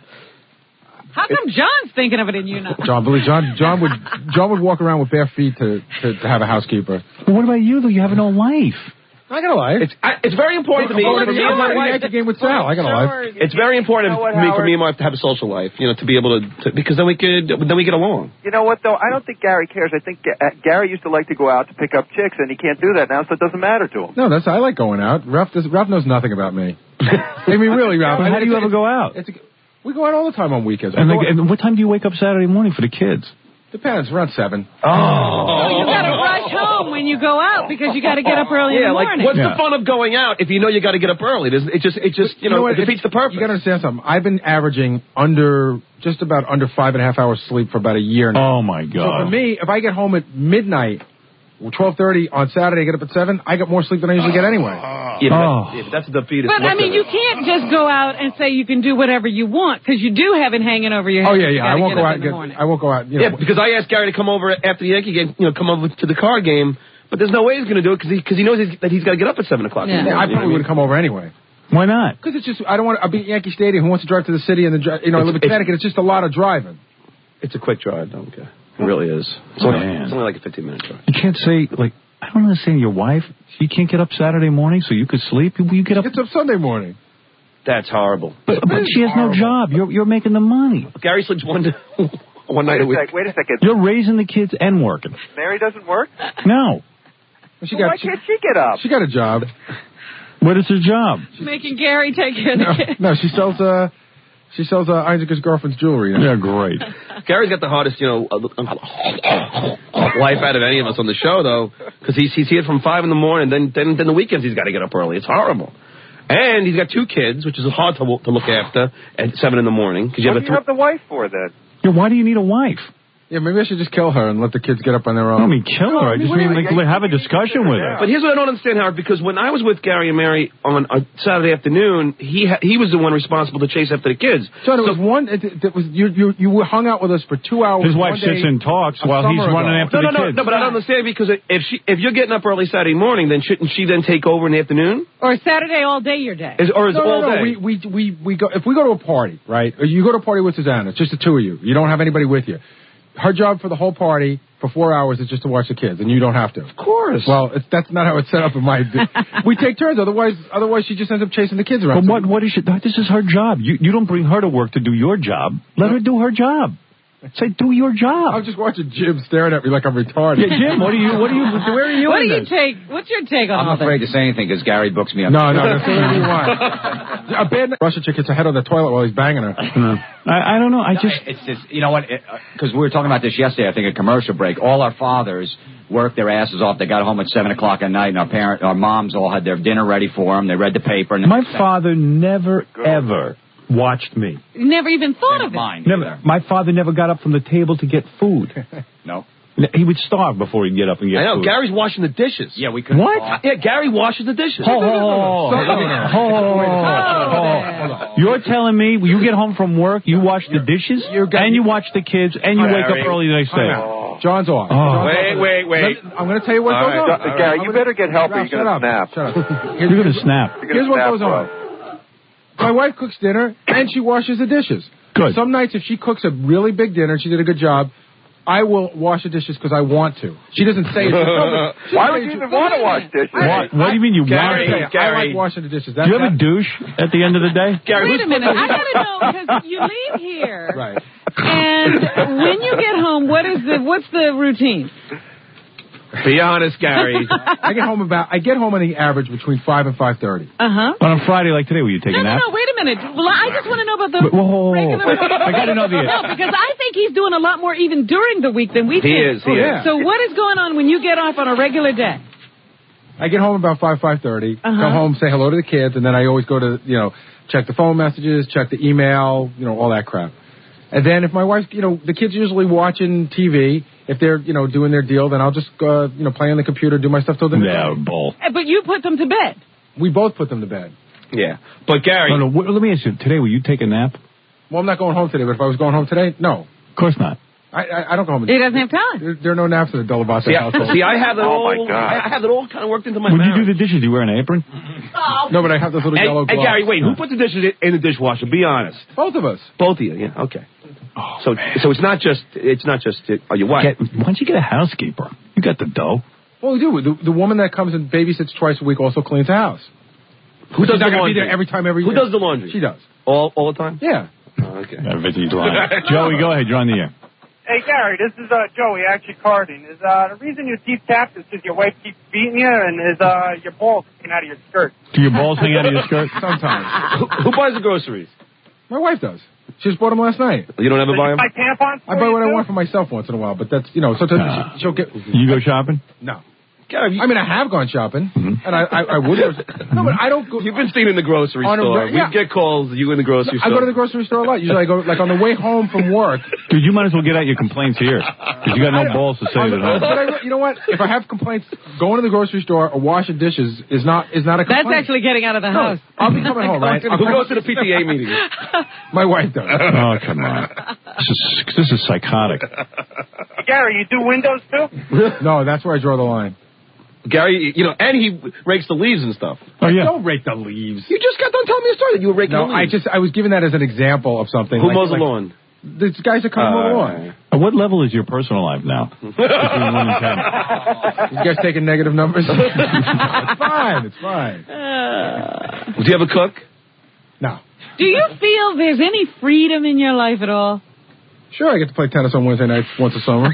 How come John's thinking of it and you not? John, believe John, John would John would walk around with bare feet to, to, to have a housekeeper. Well, what about you, though? You have no life. I got a life. It's I, it's very important to me. Going for to me and my the wife- Yankee game with Sal. I got a life. It's very important You know what, for me, for Howard? me and my wife to have a social life, you know, to be able to, to because then we could then we get along. You know what, though? I don't think Gary cares. I think Ga- uh, Gary used to like to go out to pick up chicks, and he can't do that now, so it doesn't matter to him. No, that's I like going out. Ralph does, Ralph knows nothing about me. I mean, really, Ralph. Well, how do you It's- ever go out? It's a, we go out all the time on weekends. We And, go like, out- and what time do you wake up Saturday morning for the kids? depends, around seven. So you got to rush home when you go out because you got to get up early in Yeah, the like morning. what's Yeah. the fun of going out if you know you got to get up early? It, it just it just you know, what? it defeats the purpose. You got to understand something. I've been averaging under, just about under five and a half hours sleep for about a year now. Oh, my So God. for me, if I get home at midnight, twelve thirty on Saturday, get up at seven, I get more sleep than I usually get anyway. Yeah, but Oh. that's, yeah, but that's the defeatist. But, I look mean, at you it. can't just go out and say you can do whatever you want because you do have it hanging over your head. Oh yeah, You yeah. I gotta won't get go up out. in And the get, morning. I won't go out. You know, Yeah, because I asked Gary to come over after the Yankee game, you know, come over to the car game, but there's no way he's going to do it because he, cause he knows he's, that he's got to get up at seven o'clock. Yeah. in the Yeah, I morning, you know probably what would have come over anyway. Why not? Because it's just, I don't want to, I'll be at Yankee Stadium. Who wants to drive to the city and then, dri- you know, I live in It's- Connecticut. It's just a lot of driving. It's a quick drive, don't care. It really is. It's only, Man. it's only like a fifteen minute drive. You can't say, like, I don't understand your wife. She can't get up Saturday morning so you could sleep. You, you get up. It's up Sunday morning. That's horrible. But, but she has no job. You're, you're making the money. Gary sleeps one one night Wait a a, week. sec, wait a second. You're raising the kids and working. Mary doesn't work? No. She Well, got, why she, can't she get up? she got a job. What is her job? Making Gary take care of the No, kids. no, she sells, uh, she sells, uh, Isaac's girlfriend's jewelry. Yeah, great. Gary's got the hardest, you know, life out of any of us on the show, though, because he's he's here from five in the morning. Then then then the weekends he's got to get up early. It's horrible. And he's got two kids, which is hard to to look after at seven in the morning because you What have do a you three. have the wife for, then? Yeah, why do you need a wife? Yeah, maybe I should just kill her and let the kids get up on their I own. don't mean kill her. I just mean like, have a discussion with her. But here's what I don't understand, Howard, because when I was with Gary and Mary on a Saturday afternoon, he ha- he was the one responsible to chase after the kids. John, it was one. It, it was you. You you hung out with us for two hours. His wife one day, sits and talks a while he's summer running ago. after No, no, the no, kids. no, but I don't understand because if she if you're getting up early Saturday morning, then shouldn't she then take over in the afternoon? Or Saturday all day your day. Is, or is No, it all no, no. day? We, we we we go if we go to a party, right? Or you go to a party with Susanna. It's just the two of you. You don't have anybody with you. Her job for the whole party for four hours is just to watch the kids, and you don't have to. Of course. Well, it's, that's not how it's set up in my. We take turns. Otherwise, otherwise she just ends up chasing the kids around. But what what is she? This is her job. You you don't bring her to work to do your job. Let her do her job. Say, do your job. I'm just watching Jim staring at me like I'm retarded. Yeah, Jim, what are you, what are you, where are you What do in you this? take? What's your take on I'm all afraid that? to say anything because Gary books me up. No, no, no. Say whatever you want. A bad Russian chick hits her head on the toilet while he's banging her. No. I, I don't know. I just. It's just, you know what? Because we were talking about this yesterday, I think, at commercial break. All our fathers worked their asses off. They got home at seven o'clock at night, and our parent, our moms all had their dinner ready for them. They read the paper. And My father never, ever watched me. Never even thought of it. Mine, Never. My father never got up from the table to get food. No. He would starve before he'd get up and get I know. food. Gary's washing the dishes. Yeah, we couldn't. What? Yeah, Gary washes the dishes. Ho, ho, ho, ho. You're telling me when you get home from work, you wash the dishes, and you watch the kids, and you wake up early the next day. John's off. Oh. John's Wait, off. wait, wait. I'm going to tell you what All goes right. on. Gary, you better get help or Ralph, you're going to snap. Shut up. You're going to snap. You're gonna Here's what snap, goes bro. on. My wife cooks dinner, and she washes the dishes. Good. Some nights, if she cooks a really big dinner and she did a good job, I will wash the dishes because I want to. She doesn't say it. No, she Why doesn't would say you it. even want to wash dishes? What, what do you mean you Gary, want to? Gary. I like washing the dishes. That, Do you have that- a douche at the end of the day? Gary, Wait a who's minute. I got to know because you leave here, Right. and when you get home, what is the what's the routine? Be honest, Gary. I get home about. I get home on the average between five and five thirty. Uh huh. On a Friday like today, will you take No, a no, nap? no. Wait a minute. Well, I just want to know about the But- whoa, regular. I gotta know the- No, because I think he's doing a lot more even during the week than we He think. is, he Oh, is. yeah. So what is going on when you get off on a regular day? I get home about five five thirty. Uh-huh. Come home, say hello to the kids, and then I always go to you know check the phone messages, check the email, you know all that crap. And then if my wife, you know, the kids are usually watching T V. If they're, you know, doing their deal, then I'll just, uh, you know, play on the computer, do my stuff till the Yeah, bull. Eh, But you put them to bed. We both put them to bed. Yeah. But Gary. No, no, wh- let me ask you, today, will you take a nap? Well, I'm not going home today, but if I was going home today, no. Of course not. I I, I don't go home. He doesn't have time. There, there are no naps in the Delavate See, I, household. see, I have it Oh, all. my God. I I have it all kind of worked into my When you marriage. do the dishes, do you wear an apron? No, but I have those little yellow Hey, hey, gloves. Gary, wait. Who put the dishes in- in the dishwasher? Be honest. Both of us. Both of you. Yeah. Okay. Oh, So, so it's not just. It's not just. Uh, oh, your wife. Get, why don't you get a housekeeper? You got the dough. Well, we do. The, the woman that comes and babysits twice a week also cleans the house. Who She's does not the gonna laundry? be there every time, every Who year. does the laundry? She does. All all the time. Yeah. Oh, okay. Everything's lying. Joey, go ahead. You're on the air. Hey, Gary, this is uh, Joey, actually carding. Is uh, the reason you're deep tapped is because your wife keeps beating you and is uh, your balls hanging out of your skirt. Do your balls hang out of your skirt? Sometimes. who, who buys the groceries? My wife does. She just bought them last night. You don't ever buy them? Buy tampons for I buy you, what I too? want for myself once in a while, but that's, you know, sometimes Nah. she, she'll get... You go shopping? No. Gary, I mean, I have gone shopping, and I, I, I would. No, but I don't go... You've been staying in the grocery On a store. re- yeah. We get calls. You in the grocery I store? go to the grocery store a lot. Usually I go, like, on the way home from work. Dude, you might as well get out your complaints here. Because you got no balls to say it at home. But I, you know what? If I have complaints, going to the grocery store or washing dishes is not is not a complaint. That's actually getting out of the house. I'll be coming home, right? Who goes to the P T A meeting? My wife does. Oh, come on. This is, this is psychotic. Gary, you do windows, too? No, that's where I draw the line. Gary, you know, and he rakes the leaves and stuff. Oh, yeah. Don't rake the leaves. You just got done telling me a story that you were raking No, the I leaves. just I was giving that as an example of something. Who like, mows the like, lawn? The guys that come Uh, mow the lawn. At what level is your personal life now? Between one and ten. You guys taking negative numbers? It's fine. It's fine. Do you have a cook? No. Do you feel there's any freedom in your life at all? Sure, I get to play tennis on Wednesday nights once a summer.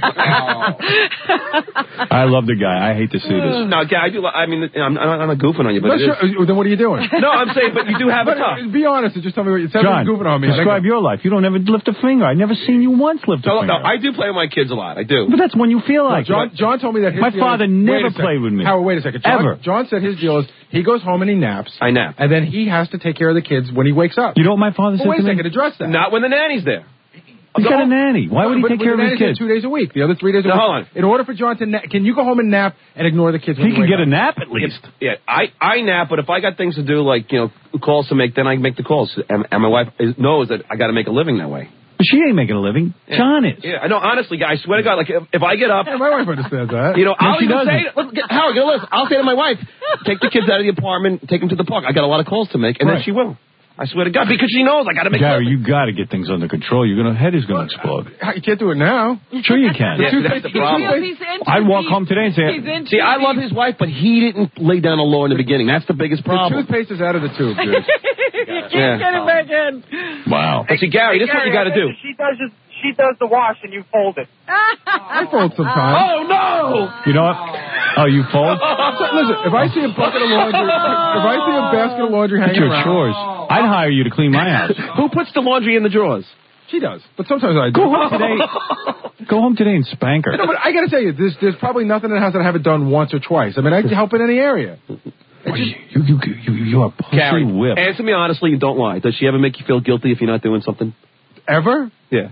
I love the guy. I hate to see this. No, Gary, I do. li- I mean, I'm, I'm not goofing on you, but No, it is. sure. Then what are you doing? No, I'm saying, but you do have a But, cook. uh, be honest and just tell me what you're John, goofing on me. describe your life. You don't ever lift a finger. I've never seen you once lift a No, finger. no, I do play with my kids a lot. I do. But that's when you feel like John, it. John told me that his My deal father is, never wait a second. played with me. Howard, wait a second. John, Ever. John said his deal is he goes home and he naps. I nap. And then he has to take care of the kids when he wakes up. You know what my father Well, said wait to a me? second. Address that. Not when the nanny's there. He's got a nanny. Why would he But- take but care the of his nanny's kids? there two days a week. The other three days a No, week. hold on. In order for John to nap, can you go home and nap and ignore the kids? When He you can wake get a up? nap at least. Yeah, I, I nap, but if I got things to do, like, you know, calls to make, then I make the calls. And, and my wife is, knows that I got to make a living that way. But she ain't making a living. Yeah. John is. Yeah, I know. Honestly, guys, I swear to God, like, if, if I get up, Yeah, my wife understands that. you know, No, I'll she even doesn't. say, look, get- Howard, get a list. I'll say to my wife, take the kids out of the apartment, take them to the park. I got a lot of calls to make, and Right. then she will. I swear to God, because she knows I got to make. Gary, a living. you got to get things under control. You're gonna head is gonna explode. You can't do it now. Sure you can. Yeah, that's the problem. He's into- I'd walk home today and say, he's into See, I love the- his wife, but he didn't lay down the law in the beginning. That's the biggest The problem. toothpaste is out of the tube, dude. You can't Yeah. get it back in. wow. But see, Gary, this is what you got to do. She does just, she does the wash and you fold it. I fold sometimes. Oh, no! You know what? Oh, you fold? So, listen, if I see a bucket of laundry, if I see a basket of laundry It's hanging your around, chores. I'd hire you to clean my house. Who puts the laundry in the drawers? She does, but sometimes I do. Go home today. Go home today and spank her. No, but I got to tell you, there's, there's probably nothing in the house that I haven't done once or twice. I mean, I can help in any area. Boy, you, you, you, you're a pussy Gary, whip. answer me honestly and don't lie. Does she ever make you feel guilty if you're not doing something? Ever? Yeah.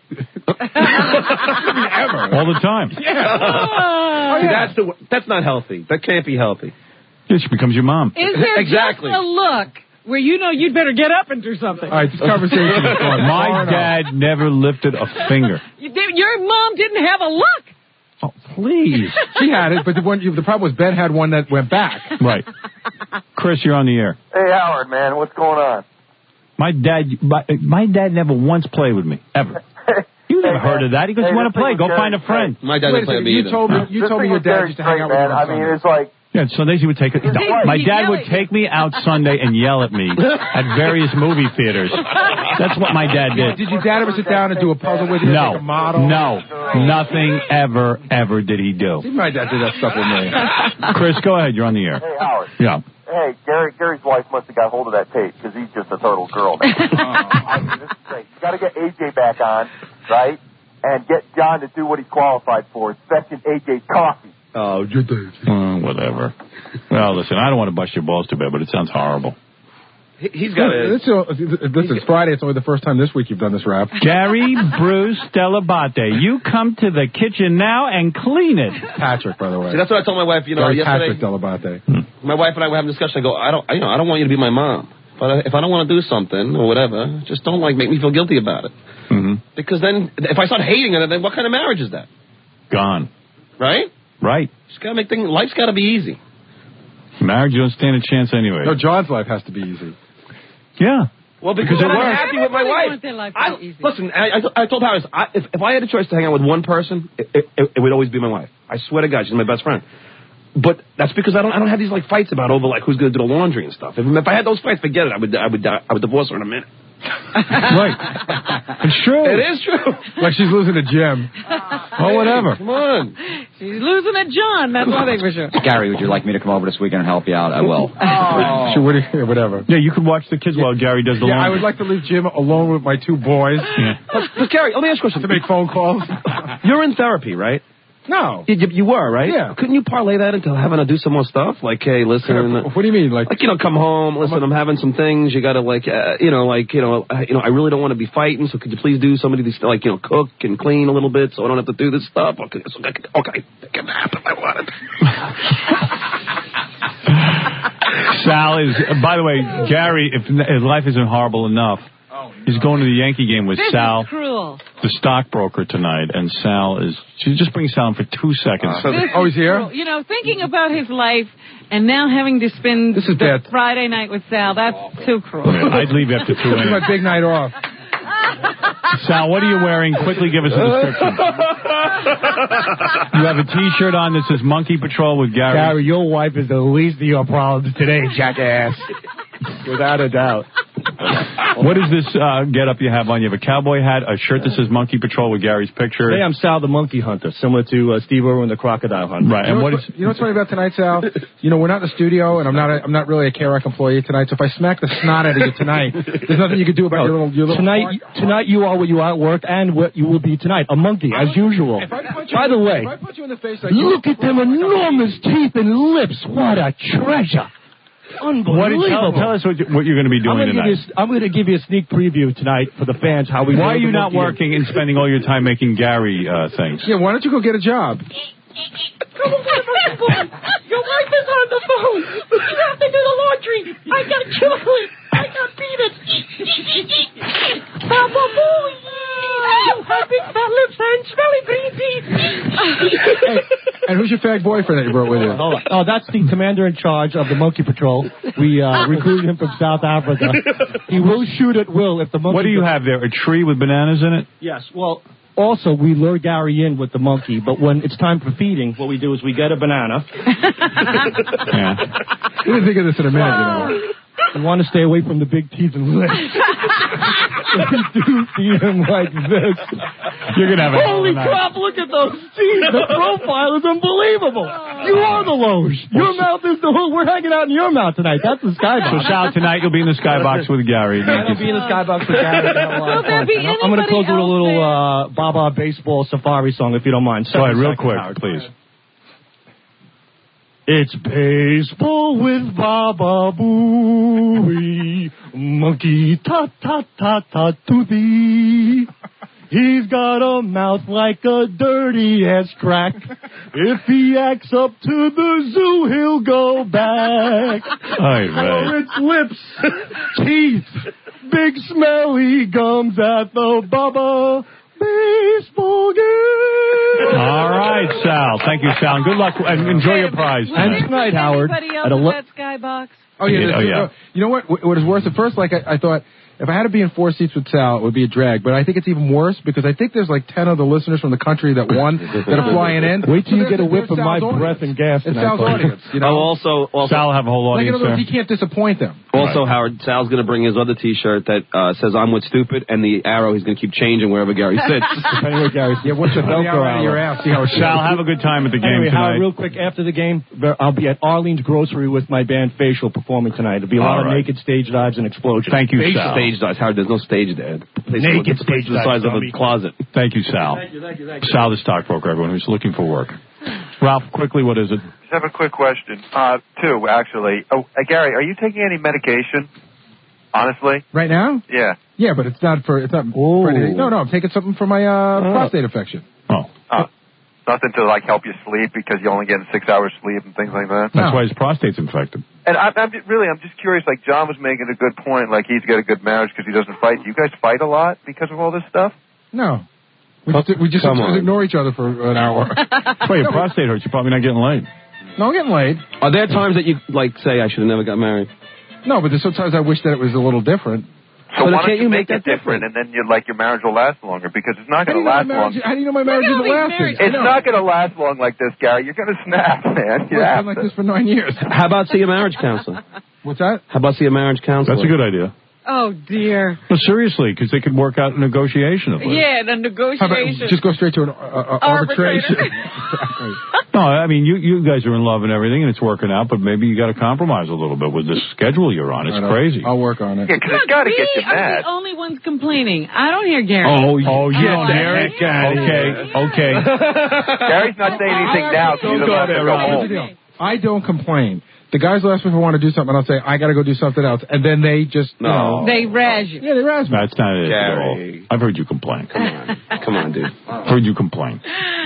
Ever. All the time. Yeah. See, that's the that's not healthy. That can't be healthy. Yeah, she becomes your mom. Is there Exactly. just a look where you know you'd better get up and do something? All right, this conversation is fun. My dad never lifted a finger. You did- Your mom didn't have a look. Oh, please. She had it, but the, one, the problem was Ben had one that went back. Right. Chris, you're on the air. Hey, Howard, man, what's going on? My dad, my, my dad never once played with me, ever. You never Hey, heard man. of that. He goes, Hey, you want this to play? thing Go was find a Gary's friend. My dad Wait didn't a play second, with me you either. told me, you This told me thing your was dad Gary's used to hang great, out with man. you on I mean, Sunday. it's like, Yeah, Sundays he would take it. He- My he dad yell would at you. take me out Sunday and yell at me at various movie theaters. That's what my dad did. Did your dad ever sit down and do a puzzle with you? No, Like a model? no, nothing ever, ever did he do. See, my dad did that stuff with me. Chris, go ahead. You're on the air. hey, Howard. Yeah. Hey, Gary, Gary's wife must have got hold of that tape because he's just a total girl. Now. I mean, this is great. You got to get A J back on, right? And get John to do what he's qualified for, inspection A J's coffee. Oh, you did. Uh, whatever. Well, listen, I don't want to bust your balls too bad, but it sounds horrible. He- He's got a... This, is- this is Friday. It's only the first time this week you've done this rap. Gary Bruce Delabate, you come to the kitchen now and clean it. Patrick, by the way. See, that's what I told my wife, you know, Gary yesterday. Patrick Delabate. Hmm. My wife and I were having a discussion. I go, I don't, you know, I don't want you to be my mom. But if I don't want to do something or whatever, just don't like make me feel guilty about it. Mm-hmm. Because then, if I start hating her, then what kind of marriage is that? Gone. Right? Right. Just gotta make things. Life's got to be easy. Marriage, you don't stand a chance anyway. No, John's life has to be easy. Yeah. Well, because, Because it I'm works. happy with my Everybody wife. wants their life to I, be easy. listen, I, I, I told Harris, I, if, if I had a choice to hang out with one person, it, it, it would always be my wife. I swear to God, she's my best friend. But that's because I don't, I don't have these like fights about over like who's going to do the laundry and stuff. If, if I had those fights, forget it. I would, I would, I would divorce her in a minute. Right. It's true. It is true. Like she's losing to Jim. Oh, whatever. Come on. She's losing at John, that's one thing for sure. Gary, would you like me to come over this weekend and help you out? I will. Oh. Sure, what do you- whatever. Yeah, you could watch the kids while Gary does the Yeah, I laundry. would like to leave Jim alone with my two boys But, but Gary, let me ask you a question. to make phone calls. You're in therapy, right? No. You, you were, right? Yeah. Couldn't you parlay that into having to do some more stuff? Like, hey, listen. What do you mean? Like, Like, you know, come home, listen, I'm having some things, you gotta, like, uh, you know, like, you know, uh, you know, I really don't want to be fighting, so could you please do some of these, like, you know, cook and clean a little bit so I don't have to do this stuff? Okay, so I can, okay, take a nap if I wanted. Sal is, by the way, Gary, if his life isn't horrible enough, he's going to the Yankee game with This Sal, is cruel. the stockbroker, tonight, and Sal is, she just brings Sal in for two seconds. so This oh, is he's here? cruel. You know, thinking about his life and now having to spend This is the bad. Friday night with Sal, that's too cruel. I'd leave after two This is innings. my big night off. Sal, what are you wearing? Quickly give us a description. You have a T-shirt on that says Monkey Patrol with Gary. Gary, your wife is the least of your problems today, jackass. Without a doubt. What is this uh, get-up you have on? You have a cowboy hat, a shirt that says Monkey Patrol with Gary's picture. Today I'm Sal the Monkey Hunter, similar to uh, Steve Irwin the Crocodile Hunter. Right, You and know, what what's, is... you know what's funny about tonight, Sal? You know, we're not in the studio, and I'm not a, I'm not really a K R O C employee tonight, so if I smack the snot out of you tonight, there's nothing you can do about your little... Your little Tonight, tonight you are what you are at work and what you will be tonight, a monkey, as usual. By the way, If I put you in the face like look at them enormous teeth and lips. What a treasure. What Unbelievable. is, tell, tell us what, you, what you're going to be I'm doing gonna give tonight. you, I'm going to give you a sneak preview tonight for the fans. How we Why are build you the not monkey. working and spending all your time making Gary uh, things? Yeah, why don't you go get a job? Your wife is on the phone. You have to do the laundry. I got chocolate. I got peanuts. Papa boy. You have big fat lips and smelly green teeth. Hey, and who's your fag boyfriend that you brought with you? Oh, oh, that's the commander in charge of the Monkey Patrol. We uh, recruited him from South Africa. He will shoot at will if the monkey... What do you have there? A tree with bananas in it? Yes, well, also, we lure Gary in with the monkey, but when it's time for feeding, what we do is we get a banana. Yeah. We didn't think of this in a minute, you know. We want to stay away from the big teeth and lips. We do feed him like this. You're going to have a hell of a Holy night. crap, look at those teeth. The profile is unbelievable. You are the Loge. Your mouth is the hook. We're hanging out in your mouth tonight. That's the skybox. So, Sal, tonight you'll be in the skybox with Gary. I'll be in the skybox with Gary. Will there be I'm going to anybody close with a else little there? uh, Baba baseball safari song, if you don't mind. Go ahead, real Seconds, quick, Howard. please. It's baseball with Baba Booey, monkey ta ta ta ta to thee. He's got a mouth like a dirty ass crack. If he acts up to the zoo, he'll go back. Aye, right. For its lips, teeth, big smelly gums at the Baba baseball game. All right, Sal. Thank you, Sal. And good luck and enjoy your prize. And tonight, Howard. Anybody else at in ele- that skybox? Oh, yeah. Yeah, there's- oh, yeah. uh, You know what? What was worse at first? Like I, I thought, if I had to be in four seats with Sal, it would be a drag. But I think it's even worse because I think there's like ten of the listeners from the country that won that are flying in. Wait till So you get a they're- whiff of they're my Sal's breath audience. and gas It's tonight, Sal's folks. audience. You know? Oh, also, also, Sal will have a whole Like in audience other words, there. he can't disappoint them. also, Howard, Sal's going to bring his other T-shirt that uh, says "I'm with stupid," and the arrow he's going to keep changing wherever Gary sits. Depending where Gary's. Yeah, what's your Put the Velcro arrow out of your arrow? ass. See how it Sal, have a good time at the game Anyway, Howard, tonight. real quick, after the game, I'll be at Arlene's Grocery with my band Facial performing tonight. There'll be a lot All of right. naked stage dives and explosions. Thank you, Stage, Sal. stage dives, Howard. There's no stage there. The place Naked the place stage the size dives, of a dummy. closet. Thank you, Sal. Thank you, thank you, thank you. Sal, the stockbroker, everyone who's looking for work. Ralph, quickly, what is it? Just have a quick question. Uh, two, actually. Oh, uh, Gary, are you taking any medication? Honestly? Right now? Yeah. Yeah, but it's not for, it's not for anything. No, no, I'm taking something for my uh, prostate infection. Oh. Uh, nothing to, like, help you sleep because you're only getting six hours sleep and things like that? That's why his prostate's infected. And I, I'm just- really, I'm just curious, like, John was making a good point, like, he's got a good marriage because he doesn't fight. Do you guys fight a lot because of all this stuff? No. We just, we just Come on. ignore each other for an hour. Well, your prostate hurts. You're probably not getting laid. No, I'm getting laid. Are there times that you like say I should have never got married? No, but there's sometimes I wish that it was a little different. So But why can't don't you you make make it that different, and then you're like your marriage will last longer because it's not How do going you to know my last long. marriage, how do you know my marriage isn't lasting? It's not going to last long like this, Gary. You're going to snap, man. You Well, I've have been like to. this for nine years. How about see a marriage counselor? What's that? How about see a marriage counselor? That's a good idea. Oh, dear. Well, seriously, because they could work out a negotiation of it. Yeah, the How about negotiation. just go straight to an uh, uh, arbitration? No, I mean, you you guys are in love and everything, and it's working out, but maybe you got to compromise a little bit with this schedule you're on. It's I know. crazy. I'll work on it. Yeah, because it's got to we get you are mad. the only ones complaining. I don't hear Gary. Oh, oh, you Oh, don't hear it? yeah. Okay, okay. Gary's not saying anything now because he Don't doesn't go want to there, go Rob. home. Here's the deal. I don't complain. The guys will ask me if I want to do something, and I'll say, I got to go do something else. And then they just, you know. They razz you. Yeah, they razz me. That's not it at all. Gary. I've heard you complain. Come on. Come on, dude. I've heard you complain.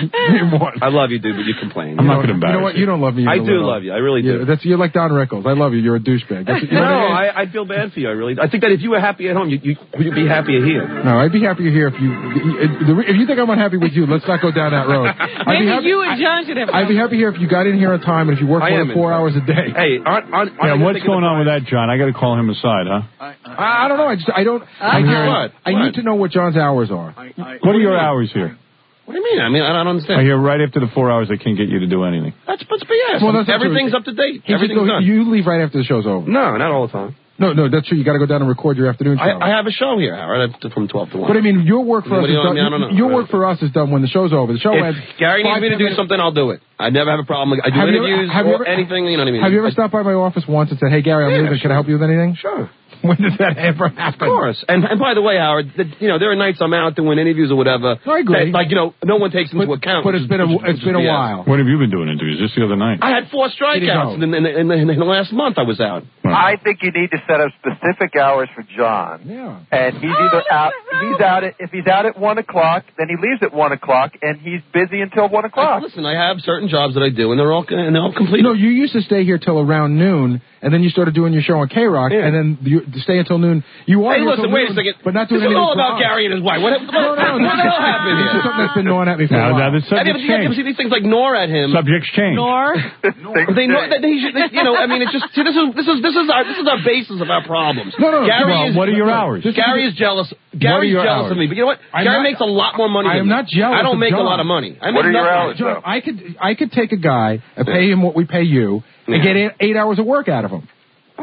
I love you, dude, but you complain. I'm not going to embarrass You know what? You don't love me. I either, do little. love you. I really do. Yeah, that's, you're like Don Rickles. I love you. You're a douchebag. That's, you know No, what it is? I, I feel bad for you. I really. I think that if you were happy at home, you, you, you'd be happier here. No, I'd be happier here if you, if you think I'm unhappy with you, let's not go down that road. I'd be Maybe happy, you and John should have. I'd be happy here if you got in here on time and if you worked I more am than four in- hours a day. Hey, aren't, aren't, aren't Yeah, I what's thinking going of- on with that, John? I got to call him aside, huh? I, I don't know. I just, I don't, I, I'm need- hearing- What? I What? need to know what John's hours are. What are your hours here? What do you mean? I mean, I don't understand. I hear right after the four hours, I can't get you to do anything. That's that's B S. Well, that's not Everything's true. up to date. He just Everything's goes- done. You leave right after the show's over. No, not all the time. No, no, that's true. You got to go down and record your afternoon show. I, I have a show here, Howard, from twelve to one. But I mean, your work for What us do is you want done. me- I don't know. Your work for us is done when the show's over. The show If ends. Gary needs five, me to ten do minutes- something, I'll do it. I never have a problem. I do Have you ever- interviews have you or ever- anything, you know what I mean? Have you ever I- stopped by my office once and said, "Hey, Gary, I'm Yeah, leaving. Can I help you with anything?" Sure. When does that ever happen? Of course. And, and by the way, Howard, the, you know, there are nights I'm out doing interviews or whatever. I agree. That, like, you know, no one takes into But, account. but which it's is- been a which is- it's which been a is B S. while. When have you been doing interviews? Just the other night. I had four strikeouts in the, in, the, in, the, in the last month I was out. I think you need to set up specific hours for John. Yeah. And he's either out. He's out at if he's out at one o'clock, then he leaves at one o'clock, and he's busy until one o'clock. Listen, I have certain jobs that I do, and they're all and they're all complete. No, you used to stay here till around noon, and then you started doing your show on K Rock, Yeah. and then you stay until noon. You are Hey, here listen, till wait a noon, second. but not doing This is anything all for about us. Gary and his wife. What, what, No, no, what the hell happened This is here? something that's been gnawing at me for a Now, while. now the I subject mean, you ever changed. see these things like Nor at him. Subjects change. Nor. They know that they should, they, you know. I mean, it's just see, this is this is this is our this is our basis of our problems. No, no, no. Gary Well, is, what are your hours? Gary is jealous. What are Gary's your jealous hours? of me. But you know what? I'm Gary not- makes a lot more money. I than am me. not jealous I don't of make a John. lot of money. I What make are your nothing. hours, John, though? I could I could take a guy and pay him what we pay you and Yeah. get eight, eight hours of work out of him.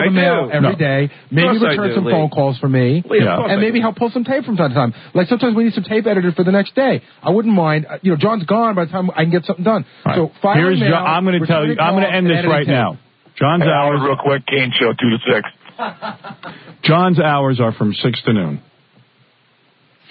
the I mail do. every No. day. Maybe Of course I return do, some Lee. phone calls for me. Lee, of course I And maybe do. help pull some tape from time to time. Like sometimes we need some tape edited for the next day. I wouldn't mind. uh, You know, John's gone by the time I can get something done. So filing Here's mail, John, I'm going to tell you. I'm going to end this right now. John's Hey, hours. Howard, real quick, Kane Show, two to six. John's hours are from six to noon.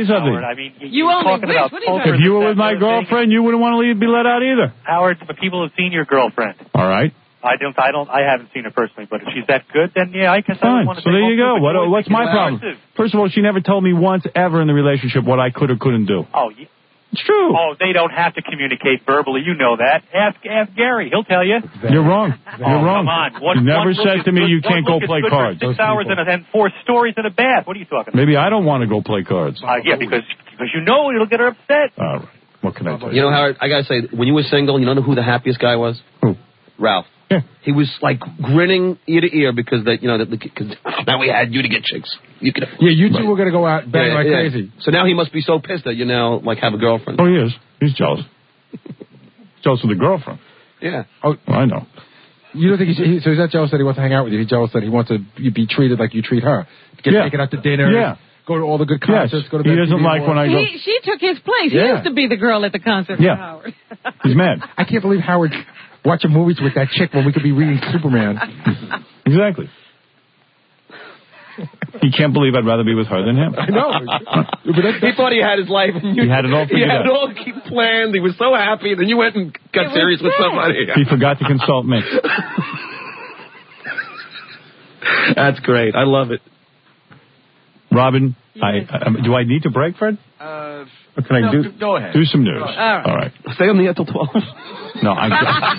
say something. Howard. I mean, you, You you're only talking wish. about What are you poker If you were and with my that sort of thing. girlfriend, you wouldn't want to leave, be let out either. Howard, but people have seen your girlfriend. All right. I don't. I don't. I haven't seen her personally, but if she's that good, then yeah, I guess I Fine. would want to. So there you go. What, What, what's my problem? First of all, she never told me once ever in the relationship what I could or couldn't do. Oh, yeah. It's true. Oh, they don't have to communicate verbally. You know that. Ask, ask Gary. He'll tell you. You're wrong. You're oh, wrong. Come on. One, you never one said to me good, you can't go play cards. Six hours and, a, and four stories in a bath. What are you talking about? Maybe I don't want to go play cards. Uh, yeah, because because you know it'll get her upset. All right. What can I tell you? You know, Howard, I gotta say, when you were single, you know who the happiest guy was? Who? Ralph. Yeah. He was like grinning ear to ear because that you know that because now we had you to get chicks. You could. Yeah, you two right. were gonna go out bang yeah, like yeah. crazy. So now he must be so pissed that you now like have a girlfriend. Oh, he is. He's jealous. Jealous of the girlfriend. Yeah. Oh, well, I know. You don't think he's he, so? He's not jealous that he wants to hang out with you. He's jealous that he wants to be treated like you treat her. Get Yeah. taken out to dinner. Yeah. Go to all the good concerts. Yes. Go to He bed doesn't T V like when I go. He, she took his place. He Yeah. used to be the girl at the concert Yeah. for Howard. He's mad. I can't believe Howard watching movies with that chick when we could be reading Superman. Exactly. He can't believe I'd rather be with her than him. I know. But he thought he had his life. And you, He had it all He figured had out. it all planned. He was so happy. Then you went and got serious with somebody. He forgot to consult me. That's great. I love it. Robin, I, I do I need to break, Fred? Uh, Or can I no, do? go ahead. Do some news. All right. All right. Stay on the air till twelve. No, I.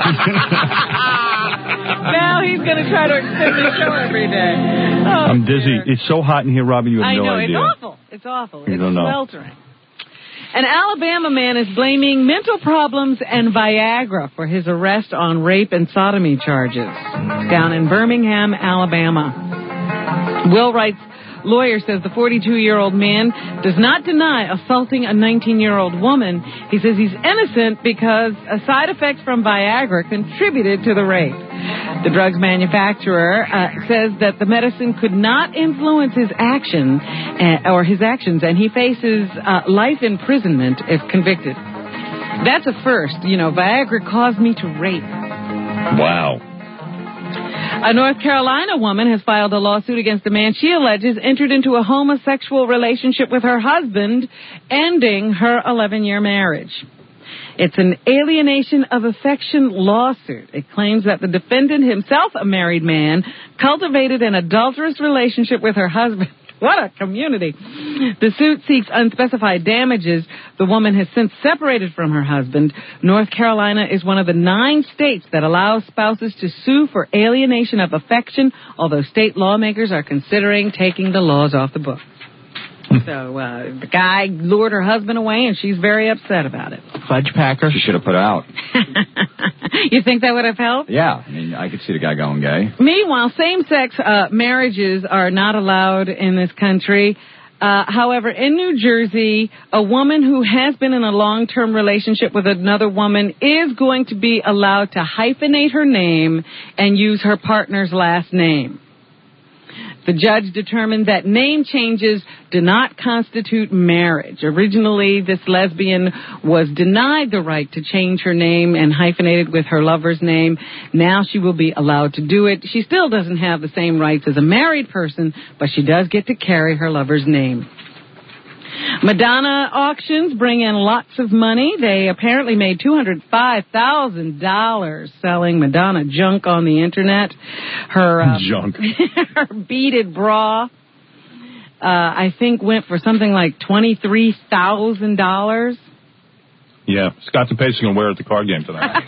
Now he's going to try to extend the show every day. Oh, I'm dizzy. dear. It's so hot in here, Robin. You have I no know. idea. It's awful. It's awful. You it's don't know. sweltering. An Alabama man is blaming mental problems and Viagra for his arrest on rape and sodomy charges down in Birmingham, Alabama. Will Wright's lawyer says the forty-two-year-old man does not deny assaulting a nineteen-year-old woman. He says he's innocent because a side effect from Viagra contributed to the rape. The drug's manufacturer uh, says that the medicine could not influence his action uh, or his actions, and he faces uh, life imprisonment if convicted. That's a first. You know, Viagra caused me to rape. Wow. A North Carolina woman has filed a lawsuit against a man she alleges entered into a homosexual relationship with her husband, ending her eleven-year marriage. It's an alienation of affection lawsuit. It claims that the defendant, himself a married man, cultivated an adulterous relationship with her husband. What a community. The suit seeks unspecified damages. The woman has since separated from her husband. North Carolina is one of the nine states that allows spouses to sue for alienation of affection, although state lawmakers are considering taking the laws off the books. So uh, the guy lured her husband away, and she's very upset about it. Fudge packer. She should have put her out. You think that would have helped? Yeah, I mean, I could see the guy going gay. Meanwhile, same-sex uh, marriages are not allowed in this country. Uh, however, in New Jersey, a woman who has been in a long-term relationship with another woman is going to be allowed to hyphenate her name and use her partner's last name. The judge determined that name changes do not constitute marriage. Originally, this lesbian was denied the right to change her name and hyphenate it with her lover's name. Now she will be allowed to do it. She still doesn't have the same rights as a married person, but she does get to carry her lover's name. Madonna auctions bring in lots of money. They apparently made two hundred five thousand dollars selling Madonna junk on the internet. Her uh, junk. her beaded bra, uh, I think, went for something like twenty-three thousand dollars. Yeah, Scott's and Pace are going to wear it at the card game tonight.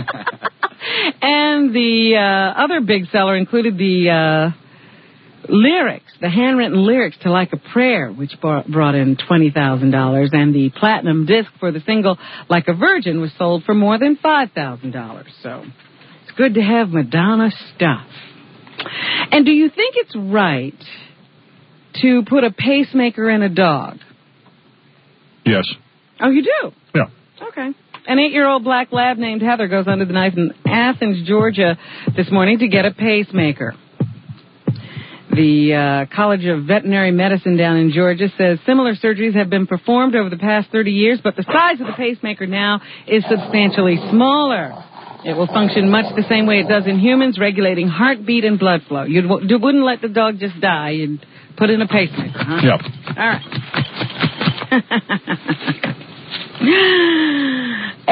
And the uh, other big seller included the uh, lyrics, the handwritten lyrics to Like a Prayer, which brought in twenty thousand dollars, and the platinum disc for the single Like a Virgin was sold for more than five thousand dollars. So it's good to have Madonna stuff. And do you think it's right to put a pacemaker in a dog? Yes. Oh, you do? Yeah. Okay. An eight-year-old black lab named Heather goes under the knife in Athens, Georgia this morning to get a pacemaker. The uh, College of Veterinary Medicine down in Georgia says similar surgeries have been performed over the past thirty years, but the size of the pacemaker now is substantially smaller. It will function much the same way it does in humans, regulating heartbeat and blood flow. You wouldn't let the dog just die. You'd put in a pacemaker, huh? Yep. All right. A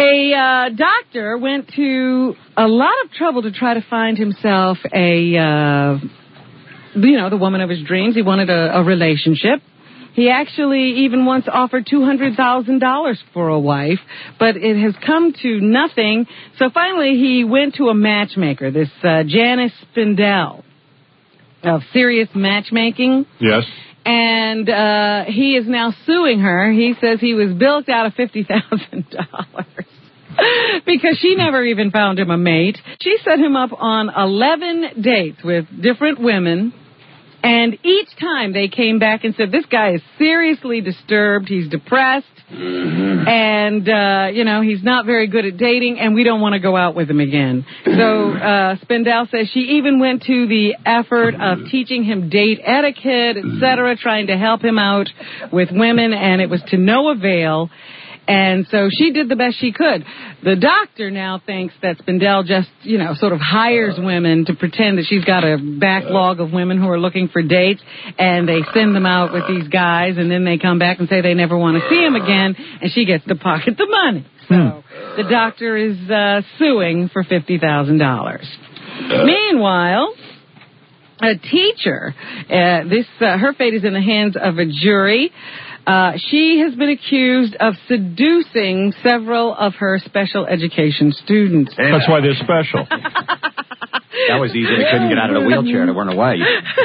A uh, doctor went to a lot of trouble to try to find himself a, uh, you know, the woman of his dreams. He wanted a, a relationship. He actually even once offered two hundred thousand dollars for a wife, but it has come to nothing. So finally he went to a matchmaker, this uh, Janice Spindell of Serious Matchmaking. Yes. And uh, he is now suing her. He says he was bilked out of fifty thousand dollars because she never even found him a mate. She set him up on eleven dates with different women. And each time they came back and said, this guy is seriously disturbed, he's depressed, mm-hmm. and, uh, you know, he's not very good at dating, and we don't want to go out with him again. So uh, Spindell says she even went to the effort of teaching him date etiquette, et cetera, trying to help him out with women, and it was to no avail. And so she did the best she could. The doctor now thinks that Spindell just, you know, sort of hires women to pretend that she's got a backlog of women who are looking for dates, and they send them out with these guys, and then they come back and say they never want to see him again, and she gets to pocket the money. So the doctor is uh, suing for fifty thousand dollars. Meanwhile, a teacher, uh, this uh, her fate is in the hands of a jury. Uh, she has been accused of seducing several of her special education students. That's why they're special. That was easy. They couldn't get out of the wheelchair to run away.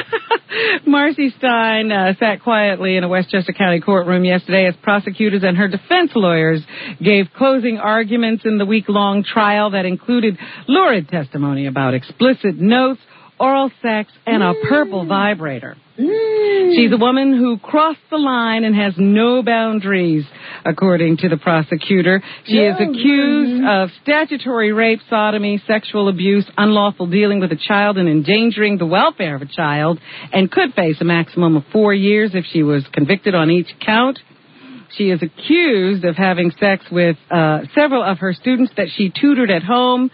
Marcy Stein uh, sat quietly in a Westchester County courtroom yesterday as prosecutors and her defense lawyers gave closing arguments in the week-long trial that included lurid testimony about explicit notes, oral sex, and a purple vibrator. She's a woman who crossed the line and has no boundaries, according to the prosecutor. She is accused of statutory rape, sodomy, sexual abuse, unlawful dealing with a child, and endangering the welfare of a child, and could face a maximum of four years if she was convicted on each count. She is accused of having sex with uh, several of her students that she tutored at home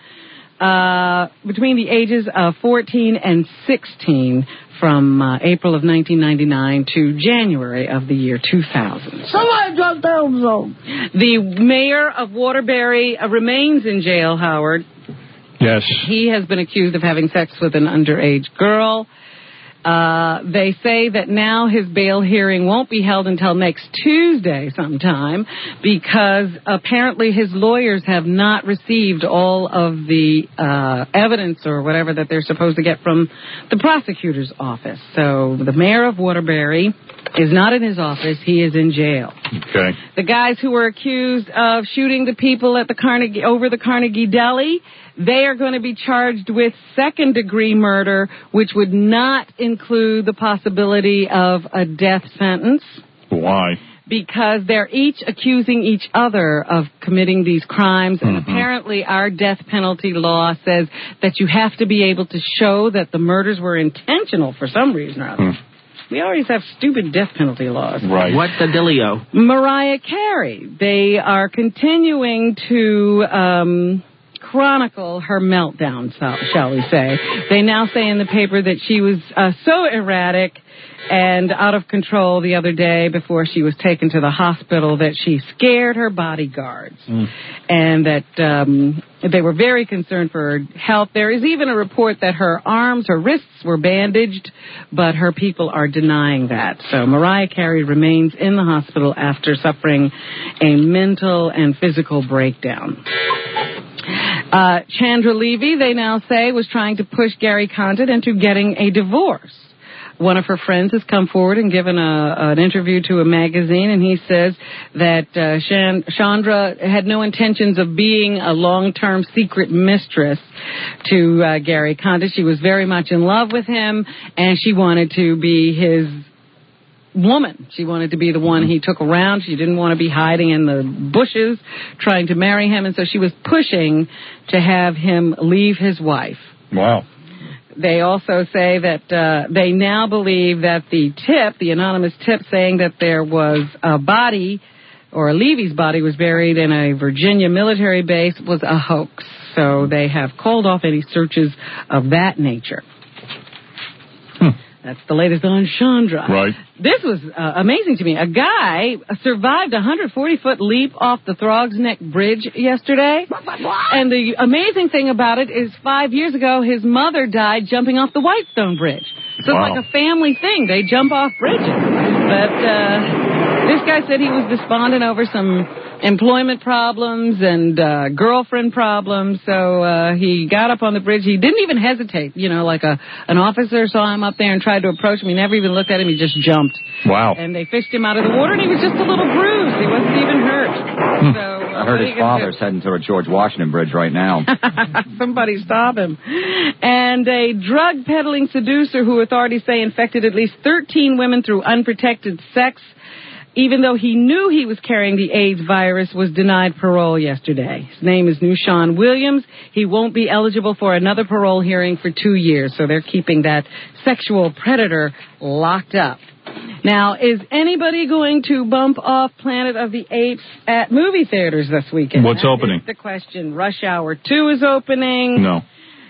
uh, between the ages of fourteen and sixteen. From uh, April of nineteen ninety-nine to January of the year two thousand. Somebody drop down zone. The mayor of Waterbury uh, remains in jail, Howard. Yes. He has been accused of having sex with an underage girl. Uh, they say that now his bail hearing won't be held until next Tuesday sometime because apparently his lawyers have not received all of the uh, evidence or whatever that they're supposed to get from the prosecutor's office. So the mayor of Waterbury is not in his office. He is in jail. Okay. The guys who were accused of shooting the people at the Carnegie over the Carnegie Deli, they are going to be charged with second-degree murder, which would not include the possibility of a death sentence. Why? Because they're each accusing each other of committing these crimes, and Mm-hmm. apparently our death penalty law says that you have to be able to show that the murders were intentional for some reason or other. Mm. We always have stupid death penalty laws. Right. What's the dealio? Mariah Carey. They are continuing to um, chronicle her meltdown, shall we say. They now say in the paper that she was uh, so erratic and out of control the other day before she was taken to the hospital that she scared her bodyguards. Mm. And that um, they were very concerned for her health. There is even a report that her arms, her wrists were bandaged, but her people are denying that. So Mariah Carey remains in the hospital after suffering a mental and physical breakdown. Uh, Chandra Levy, they now say, was trying to push Gary Condit into getting a divorce. One of her friends has come forward and given a, an interview to a magazine, and he says that uh, Chan- Chandra had no intentions of being a long-term secret mistress to uh, Gary Condit. She was very much in love with him, and she wanted to be his woman. She wanted to be the one he took around. She didn't want to be hiding in the bushes trying to marry him, and so she was pushing to have him leave his wife. Wow. They also say that uh, they now believe that the tip, the anonymous tip saying that there was a body, or Levy's body was buried in a Virginia military base, was a hoax. So they have called off any searches of that nature. Hmm. That's the latest on Chandra. Right. This was uh, amazing to me. A guy survived a one hundred forty foot leap off the Throgs Neck Bridge yesterday. And the amazing thing about it is five years ago, his mother died jumping off the Whitestone Bridge. So Wow. it's like a family thing. They jump off bridges. But uh, this guy said he was despondent over some employment problems and uh, girlfriend problems. So uh, he got up on the bridge. He didn't even hesitate. You know, like a an officer saw him up there and tried to approach him. He never even looked at him. He just jumped. Wow. And they fished him out of the water, and he was just a little bruised. He wasn't even hurt. So I heard his father's heading toward George Washington Bridge right now. Somebody stop him. And a drug peddling seducer who authorities say infected at least thirteen women through unprotected sex, even though he knew he was carrying the AIDS virus, was denied parole yesterday. His name is Nushan Williams. He won't be eligible for another parole hearing for two years, so they're keeping that sexual predator locked up. Now, is anybody going to bump off Planet of the Apes at movie theaters this weekend? What's That opening? is the question. Rush Hour two is opening. No.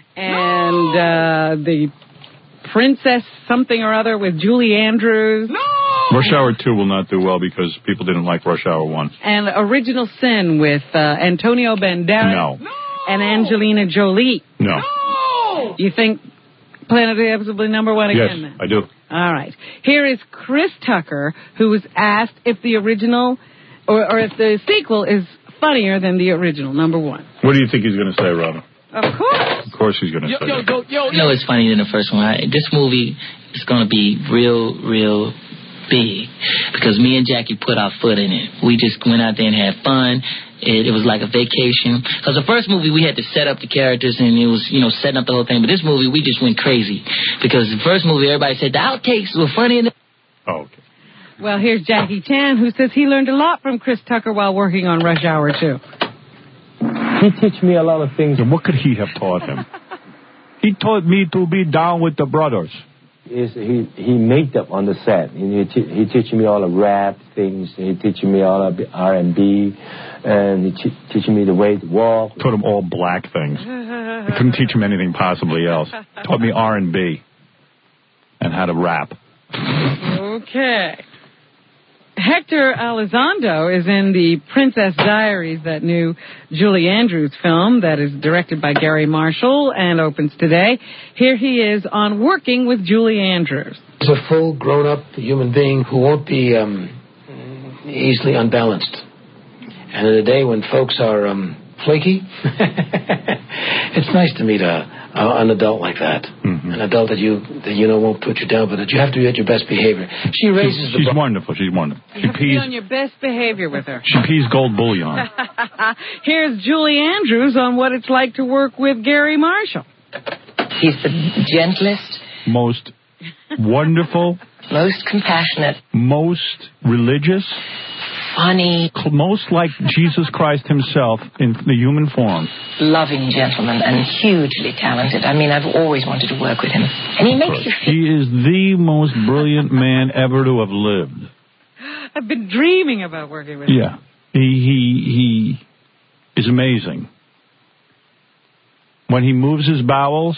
And uh, the Princess something or other with Julie Andrews. No! Rush Hour two will not do well because people didn't like Rush Hour one. And Original Sin with uh, Antonio Banderas. No. And Angelina Jolie. No. You think Planet of the Apes will be number one Yes, again then? I do. All right. Here is Chris Tucker, who was asked if the original or, or if the sequel is funnier than the original, number one. What do you think he's going to say, Robin? Of course. Of course he's going to say that. You know it's funnier than the first one. I, this movie is going to be real, real big because me and Jackie put our foot in it. We just went out there and had fun. It, it was like a vacation. Because the first movie, we had to set up the characters, and it was, you know, setting up the whole thing. But this movie, we just went crazy. Because the first movie, everybody said the outtakes were funny. Oh, okay. Well, here's Jackie Chan, who says he learned a lot from Chris Tucker while working on Rush Hour two. He teach me a lot of things. And what could he have taught him? He taught me to be down with the brothers. Is he he made up on the set. He te- he teaching me all the rap things. He teaching me all the R and B, and he te- teaching me the way to walk. Taught him all black things. I couldn't teach him anything possibly else. Taught me R and B and how to rap. Okay. Hector Elizondo is in the Princess Diaries, that new Julie Andrews film that is directed by Gary Marshall and opens today. Here he is on Working with Julie Andrews. He's a full, grown-up human being who won't be um, easily unbalanced. And in a day when folks are um, flaky, it's nice to meet a, a, an adult like that. Mm-hmm. An adult that you that you know won't put you down, but that you have to be at your best behavior. She raises she's, the She's bar. wonderful. She's wonderful. You She have to be pees. on your best behavior with her. She pees gold bullion. Here's Julie Andrews on what it's like to work with Gary Marshall. He's the gentlest, Most wonderful, most compassionate, most religious, funny, most like Jesus Christ himself in the human form. loving gentleman, and hugely talented. I mean, I've always wanted to work with him. And he makes you feel... He is the most brilliant man ever to have lived. I've been dreaming about working with him. Yeah. He, he, he is amazing. When he moves his bowels,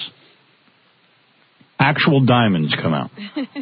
actual diamonds come out.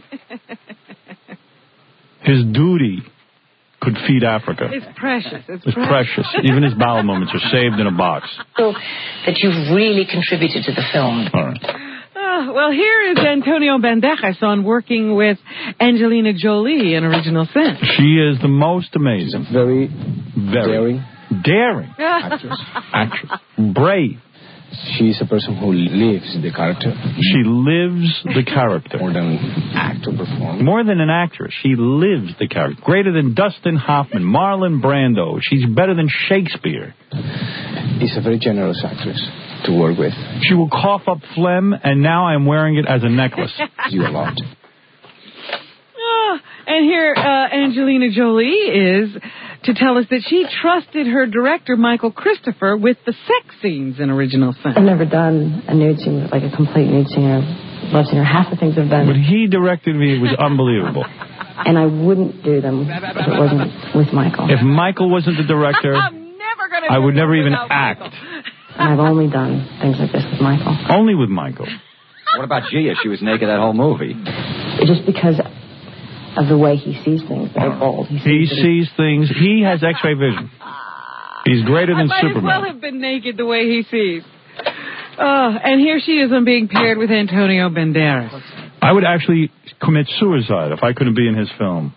His duty could feed Africa. It's precious. It's, It's precious. Even his bowel movements are saved in a box. that you've really contributed to the film. All right. Oh, well, here is Antonio Banderas on Working with Angelina Jolie in Original Sin. She is the most amazing. Very, very daring. Daring. Actress. Actress. Brave. She's a person who lives the character. She lives the character. More than act or perform. More than an actress. She lives the character. Greater than Dustin Hoffman, Marlon Brando. She's better than Shakespeare. Is a very generous actress to work with. She will cough up phlegm, and now I'm wearing it as a necklace. You a lot. Oh, and here uh, Angelina Jolie is to tell us that she trusted her director, Michael Christopher, with the sex scenes in Original Sin. I've never done a nude scene, like a complete nude scene or love scene, or half the things I've done. When he directed me, it was unbelievable. And I wouldn't do them if it wasn't with Michael. If Michael wasn't the director, I would never even act. And I've only done things like this with Michael. Only with Michael. What about Gia? She was naked that whole movie. just because of the way he sees things, very bold. He He sees, sees things. He has X-ray vision. He's greater than I might Superman. as well have been naked the way he sees. Oh, and here she is. I'm being paired with Antonio Banderas. I would actually commit suicide if I couldn't be in his film.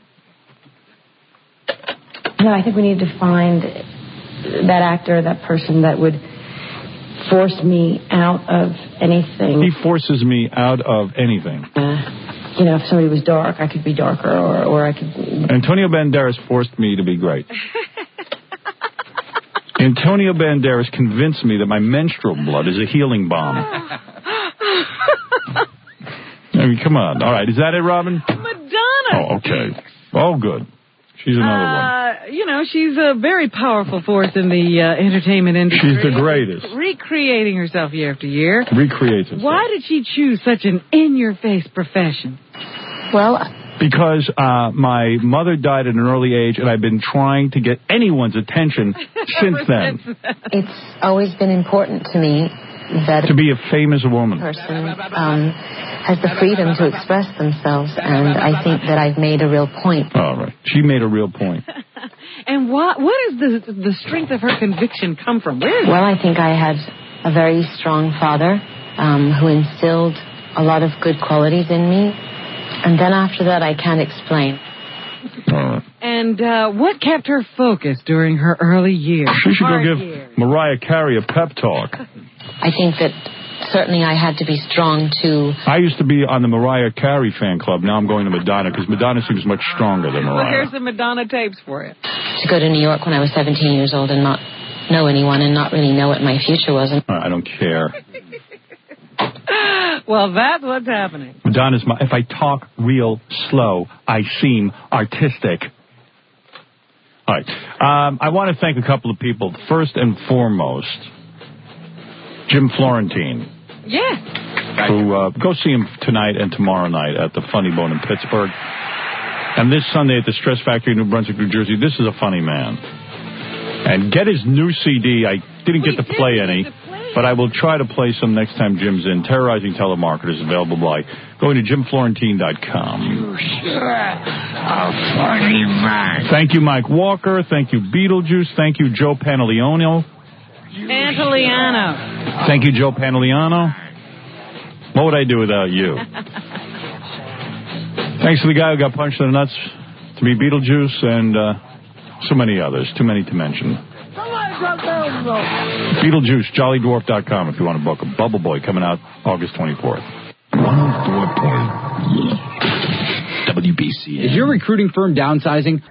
No, I think we need to find that actor, that person that would force me out of anything. He forces me out of anything. Uh, you know, if somebody was dark, I could be darker, or, or I could... Antonio Banderas forced me to be great. Antonio Banderas convinced me that my menstrual blood is a healing balm. I mean, come on. All right, is that it, Robin? Madonna. Oh, okay. Oh, good. She's another one. Uh, you know, she's a very powerful force in the uh, entertainment industry. She's the greatest. Recreating herself year after year. Recreates herself. Why did she choose such an in-your-face profession? Well... Because uh, my mother died at an early age, and I've been trying to get anyone's attention since then. It's always been important to me that to be a famous woman. A person um, has the freedom to express themselves, and I think that I've made a real point. All right. She made a real point. And what what is the the strength of her conviction come from? Where is Well, it? I think I had a very strong father um, who instilled a lot of good qualities in me. And then after that, I can't explain. Uh, And uh, what kept her focused during her early years? she should go Hard give years. Mariah Carey a pep talk. I think that certainly I had to be strong to... I used to be on the Mariah Carey fan club. Now I'm going to Madonna because Madonna seems much stronger than Well, Mariah. here's some Madonna tapes for you. to go to New York when I was seventeen years old and not know anyone and not really know what my future was. And I don't care. Well, that's what's happening. Madonna's my... If I talk real slow, I seem artistic. All right. Um, I want to thank a couple of people. First and foremost, Jim Florentine. Yeah. Who, uh, go see him tonight and tomorrow night at the Funny Bone in Pittsburgh. And this Sunday at the Stress Factory in New Brunswick, New Jersey. This is a funny man. And get his new C D. I didn't get to play any, but I will try to play some next time Jim's in. Terrorizing Telemarketers, available by going to jim florentine dot com. You sure a funny man. Thank you, Mike Walker. Thank you, Beetlejuice. Thank you, Joe Pantoliano. Pantoliano. Thank you, Joe Pantoliano. What would I do without you? Thanks to the guy who got punched in the nuts, to be Beetlejuice, and uh, so many others. Too many to mention. Beetlejuice, jolly dwarf dot com if you want to book a Bubble Boy coming out August twenty-fourth. one oh four point W B C. Is your recruiting firm downsizing?